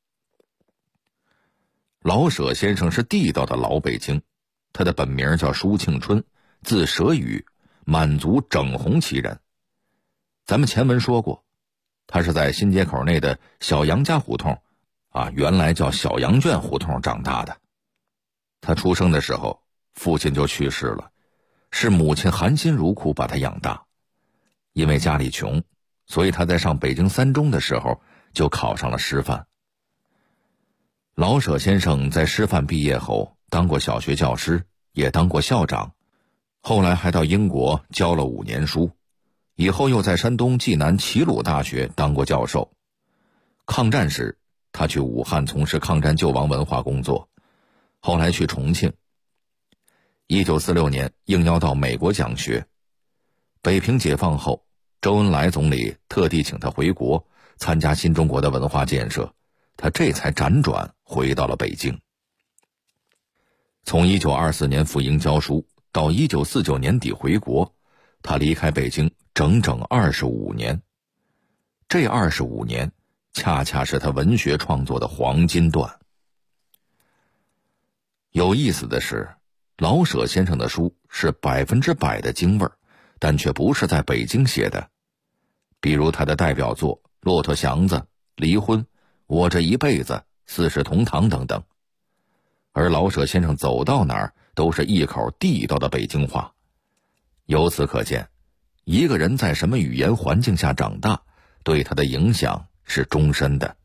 老舍先生是地道的老北京，他的本名叫舒庆春，字舍宇，满族整红旗人。咱们前文说过，他是在新街口内的小杨家胡同原来叫小羊圈胡同长大的。他出生的时候，父亲就去世了，是母亲含辛茹苦把他养大。因为家里穷，所以他在上北京三中的时候就考上了师范。老舍先生在师范毕业后当过小学教师，也当过校长，后来还到英国教了5年书，以后又在山东济南齐鲁大学当过教授。抗战时他去武汉从事抗战救亡文化工作，后来去重庆。1946年应邀到美国讲学。北平解放后，周恩来总理特地请他回国参加新中国的文化建设，他这才辗转回到了北京。从1924年赴英教书到1949年底回国，他离开北京整整25年。这25年恰恰是他文学创作的黄金段。有意思的是，老舍先生的书是100%的京味儿，但却不是在北京写的。比如他的代表作《骆驼祥子》《离婚》《我这一辈子》《四世同堂》等等。而老舍先生走到哪儿都是一口地道的北京话。由此可见，一个人在什么语言环境下长大，对他的影响是终身的。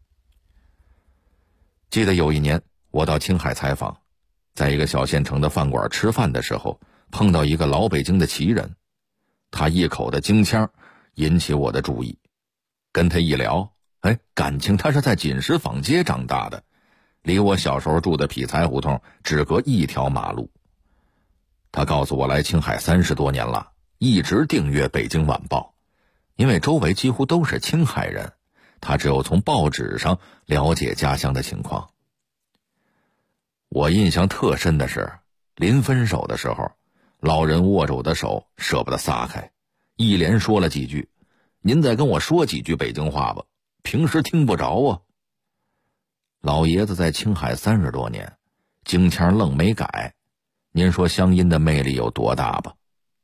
记得有一年我到青海采访，在一个小县城的饭馆吃饭的时候，碰到一个老北京的旗人，他一口的京腔引起我的注意。跟他一聊，感情他是在锦石坊街长大的，离我小时候住的匹才胡同只隔一条马路。他告诉我来青海30多年了，一直订阅《北京晚报》，因为周围几乎都是青海人，他只有从报纸上了解家乡的情况。我印象特深的是，临分手的时候，老人握着我的手舍不得撒开，一连说了几句：“您再跟我说几句北京话吧，平时听不着啊。”老爷子在青海30多年，京腔愣没改，您说乡音的魅力有多大吧？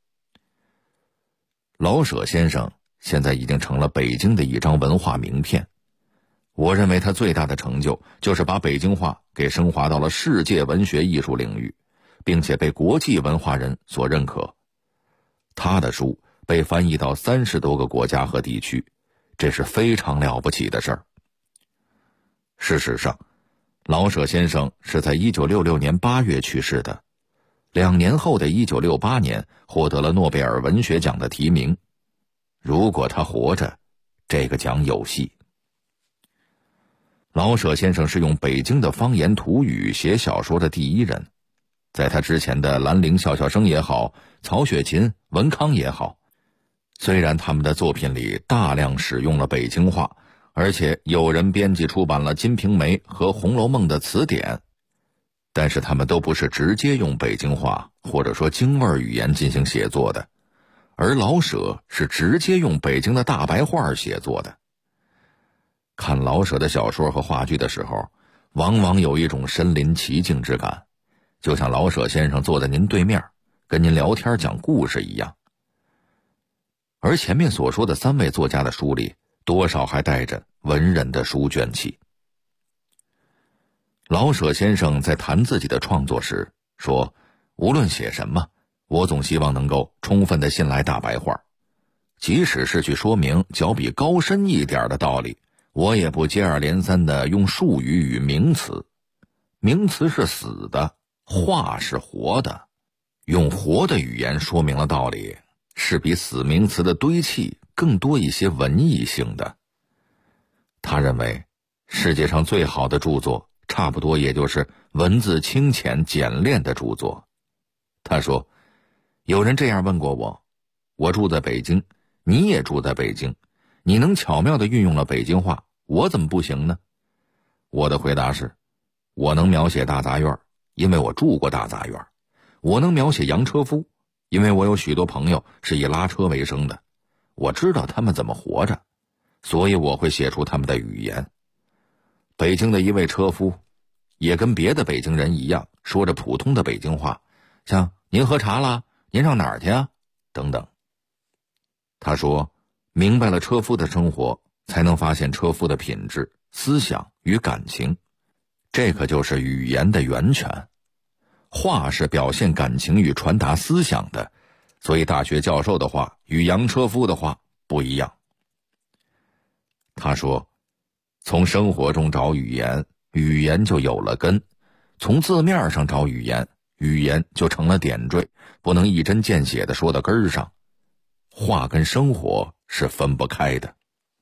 老舍先生现在已经成了北京的一张文化名片。我认为他最大的成就就是把北京话给升华到了世界文学艺术领域，并且被国际文化人所认可。他的书被翻译到30多个国家和地区，这是非常了不起的事儿。事实上，老舍先生是在1966年8月去世的，2年后的1968年获得了诺贝尔文学奖的提名。如果他活着，这个奖有戏。老舍先生是用北京的方言土语写小说的第一人，在他之前的兰陵笑笑生也好，曹雪芹、文康也好，虽然他们的作品里大量使用了北京话，而且有人编辑出版了《金瓶梅》和《红楼梦》的词典，但是他们都不是直接用北京话或者说京味语言进行写作的，而老舍是直接用北京的大白话写作的。看老舍的小说和话剧的时候，往往有一种身临其境之感，就像老舍先生坐在您对面，跟您聊天讲故事一样。而前面所说的3位作家的书里，多少还带着文人的书卷气。老舍先生在谈自己的创作时说，无论写什么，我总希望能够充分地信赖大白话。 即使是去说明较比高深一点的道理，我也不接二连三地用术语与名词。名词是死的，话是活的，用活的语言说明了道理，是比死名词的堆砌更多一些文艺性的。他认为世界上最好的著作差不多也就是文字清浅简练的著作。他说，有人这样问过我，我住在北京，你也住在北京，你能巧妙地运用了北京话，我怎么不行呢？我的回答是，我能描写大杂院，因为我住过大杂院；我能描写洋车夫，因为我有许多朋友是以拉车为生的，我知道他们怎么活着，所以我会写出他们的语言。北京的一位车夫也跟别的北京人一样，说着普通的北京话，像您喝茶啦，您上哪儿去啊等等。他说，明白了车夫的生活，才能发现车夫的品质、思想与感情，这可就是语言的源泉。话是表现感情与传达思想的，所以大学教授的话与洋车夫的话不一样。他说，从生活中找语言，语言就有了根；从字面上找语言，语言就成了点缀，不能一针见血地说到根儿上。话跟生活是分不开的。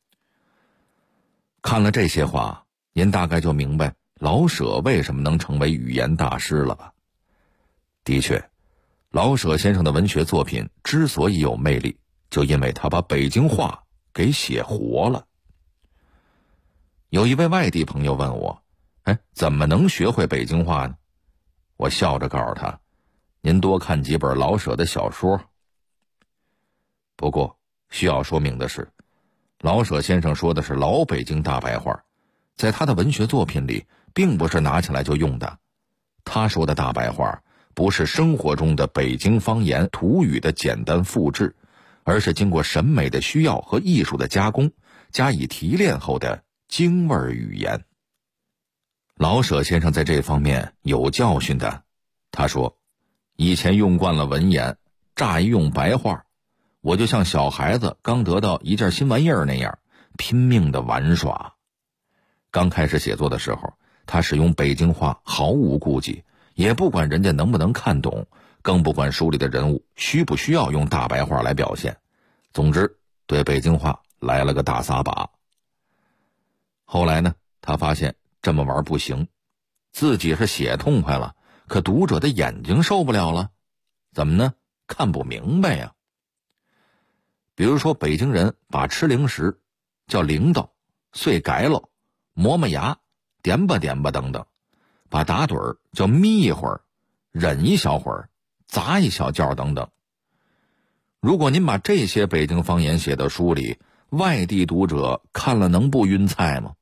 看了这些话，您大概就明白老舍为什么能成为语言大师了吧？的确，老舍先生的文学作品之所以有魅力，就因为他把北京话给写活了。有一位外地朋友问我，怎么能学会北京话呢？我笑着告诉他，您多看几本老舍的小说。不过需要说明的是，老舍先生说的是老北京大白话，在他的文学作品里并不是拿起来就用的。他说的大白话不是生活中的北京方言土语的简单复制，而是经过审美的需要和艺术的加工，加以提炼后的京味语言。老舍先生在这方面有教训的。他说，以前用惯了文言，乍一用白话，我就像小孩子刚得到一件新玩意儿那样，拼命的玩耍。刚开始写作的时候，他使用北京话毫无顾忌，也不管人家能不能看懂，更不管书里的人物需不需要用大白话来表现。总之，对北京话来了个大撒把。后来呢，他发现这么玩不行，自己是写痛快了，可读者的眼睛受不了了。怎么呢？看不明白呀。比如说，北京人把吃零食叫铃铛、碎改喽、磨磨牙、点吧点吧等等，把打盹儿叫眯一会儿、忍一小会儿、砸一小觉等等。如果您把这些北京方言写到书里，外地读者看了能不晕菜吗？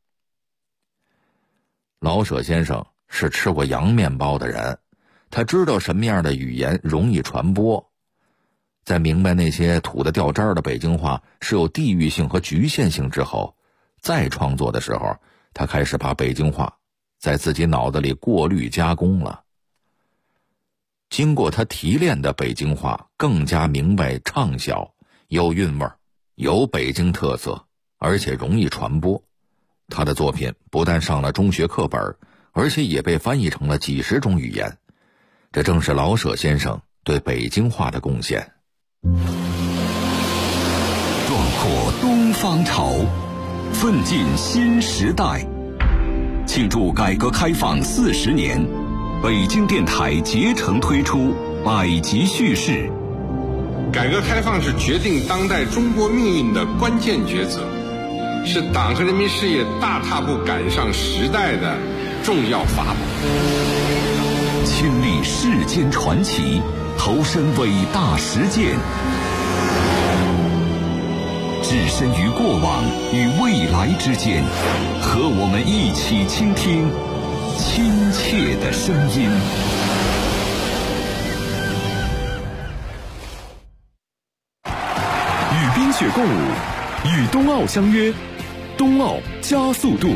老舍先生是吃过洋面包的人，他知道什么样的语言容易传播。在明白那些土得掉渣的北京话是有地域性和局限性之后，再创作的时候，他开始把北京话在自己脑子里过滤加工了。经过他提炼的北京话更加明白畅销，有韵味，有北京特色，而且容易传播。他的作品不但上了中学课本，而且也被翻译成了几十种语言。这正是老舍先生对北京话的贡献。 壮阔东方潮，奋进新时代。庆祝改革开放40年，北京电台竭诚推出百集叙事。 改革开放是决定当代中国命运的关键抉择，是党和人民事业大踏步赶上时代的重要法宝。 亲历世间传奇，投身伟大实践，置身于过往与未来之间，和我们一起倾听亲切的声音。与冰雪共舞，与冬奥相约，冬奥加速度。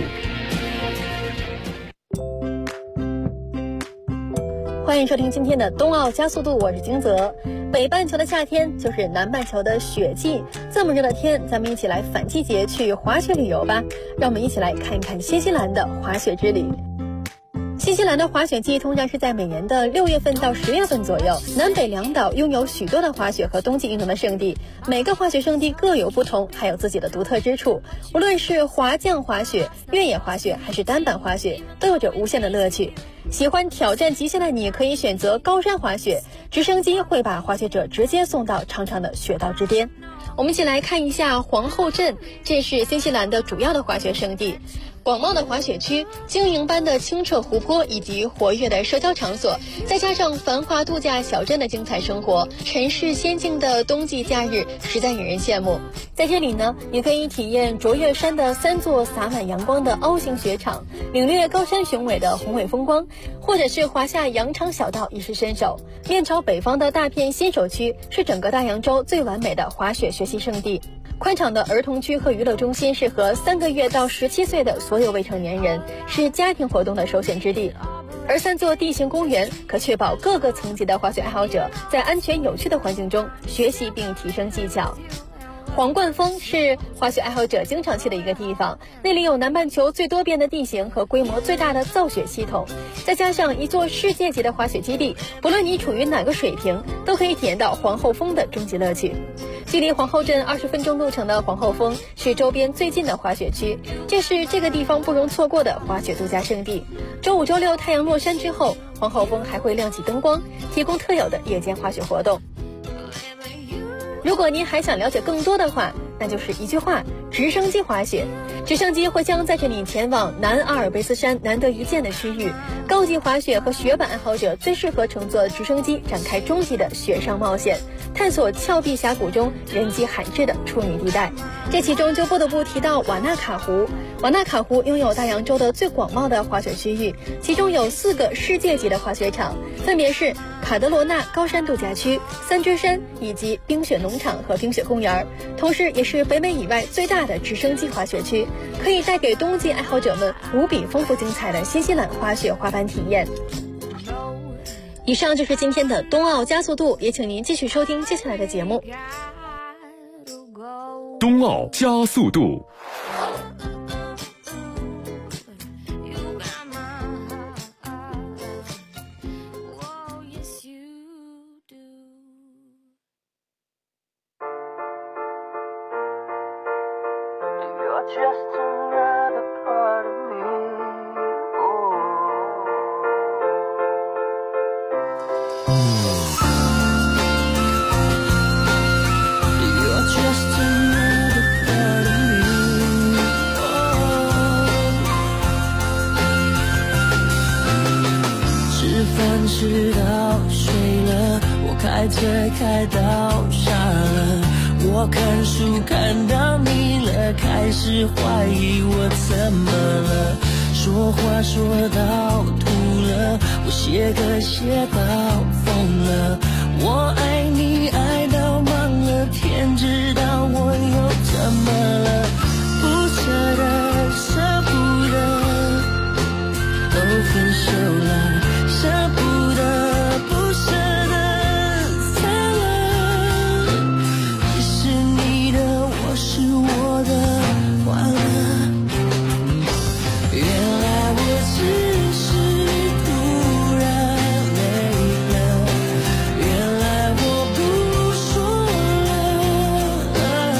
欢迎收听今天的冬奥加速度，我是金泽。 北半球的夏天就是南半球的雪季，这么热的天，咱们一起来反季节去滑雪旅游吧。让我们一起来看一看新西兰的滑雪之旅。新西兰的滑雪季通常是在每年的6月份到10月份左右。南北两岛拥有许多的滑雪和冬季运动的圣地，每个滑雪圣地各有不同，还有自己的独特之处。无论是滑降滑雪、越野滑雪还是单板滑雪，都有着无限的乐趣。喜欢挑战极限的你可以选择高山滑雪，直升机会把滑雪者直接送到长长的雪道之巅。我们一起来看一下皇后镇，这是新西兰的主要的滑雪胜地。广袤的滑雪区、晶莹般的清澈湖泊以及活跃的社交场所，再加上繁华度假小镇的精彩生活，尘世仙境的冬季假日实在引人羡慕。在这里呢，你可以体验卓越山的3座洒满阳光的凹形雪场，领略高山雄伟的宏伟风光，或者是滑下羊肠小道一试身手。面朝北方的大片新手区是整个大洋洲最完美的滑雪学习胜地。宽敞的儿童区和娱乐中心适合3个月到17岁的所有未成年人，是家庭活动的首选之地。而3座地形公园可确保各个层级的滑雪爱好者在安全有趣的环境中学习并提升技巧。皇冠峰是滑雪爱好者经常去的一个地方，那里有南半球最多变的地形和规模最大的造雪系统，再加上一座世界级的滑雪基地，不论你处于哪个水平，都可以体验到皇后峰的终极乐趣。距离皇后镇20分钟路程的皇后峰是周边最近的滑雪区，这是这个地方不容错过的滑雪度假胜地。周5、周6太阳落山之后，皇后峰还会亮起灯光，提供特有的夜间滑雪活动。如果您还想了解更多的话，那就是一句话：直升机滑雪。直升机会将载着你前往南阿尔卑斯山难得一见的区域，高级滑雪和雪板爱好者最适合乘坐直升机展开终极的雪上冒险，探索峭壁峡谷中人迹罕至的处女地带。这其中就不得不提到瓦纳卡湖。瓦纳卡湖拥有大洋洲的最广袤的滑雪区域，其中有4个世界级的滑雪场，分别是卡德罗纳高山度假区、3之山以及冰雪农场和冰雪公园，同时也是北美以外最大的直升机滑雪区，可以带给冬季爱好者们无比丰富精彩的新西兰滑雪滑板体验。以上就是今天的冬奥加速度，也请您继续收听接下来的节目。 冬奥加速度。 吃到睡了，我开车开到傻了，我看书看到腻了，开始怀疑我怎么了，说话说到吐了，我写歌写到疯了，我爱你爱到忘了，天知道我又怎么了，不舍得舍不得都分手了，舍不得不舍得散了，你是你的我是我的完了，原来我只是突然累了，原来我不说了，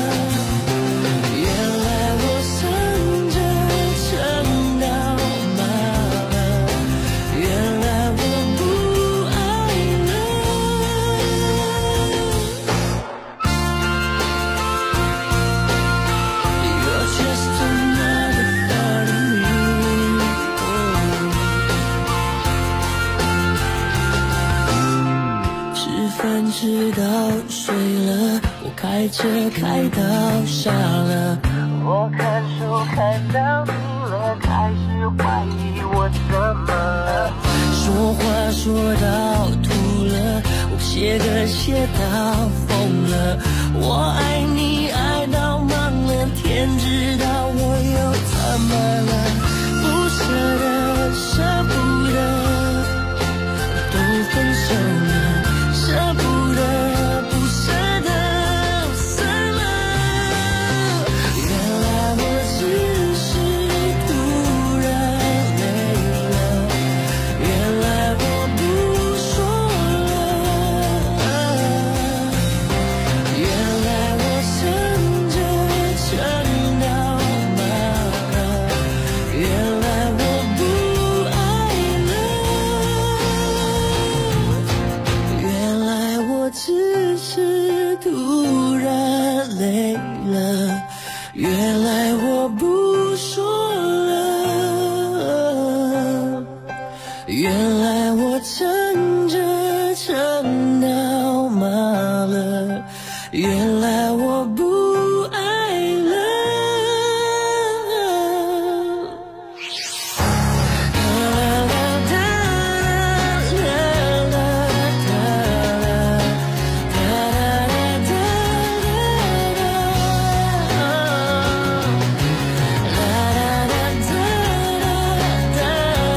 原来我撑着撑到麻了，原来我不爱了。You're just another part of me. 吃饭吃到睡了，我开车开到傻了，我看书看到腻了，开始怀疑我怎么了，说话说到吐了，我写歌写到疯了，我爱你爱到忘了，天知道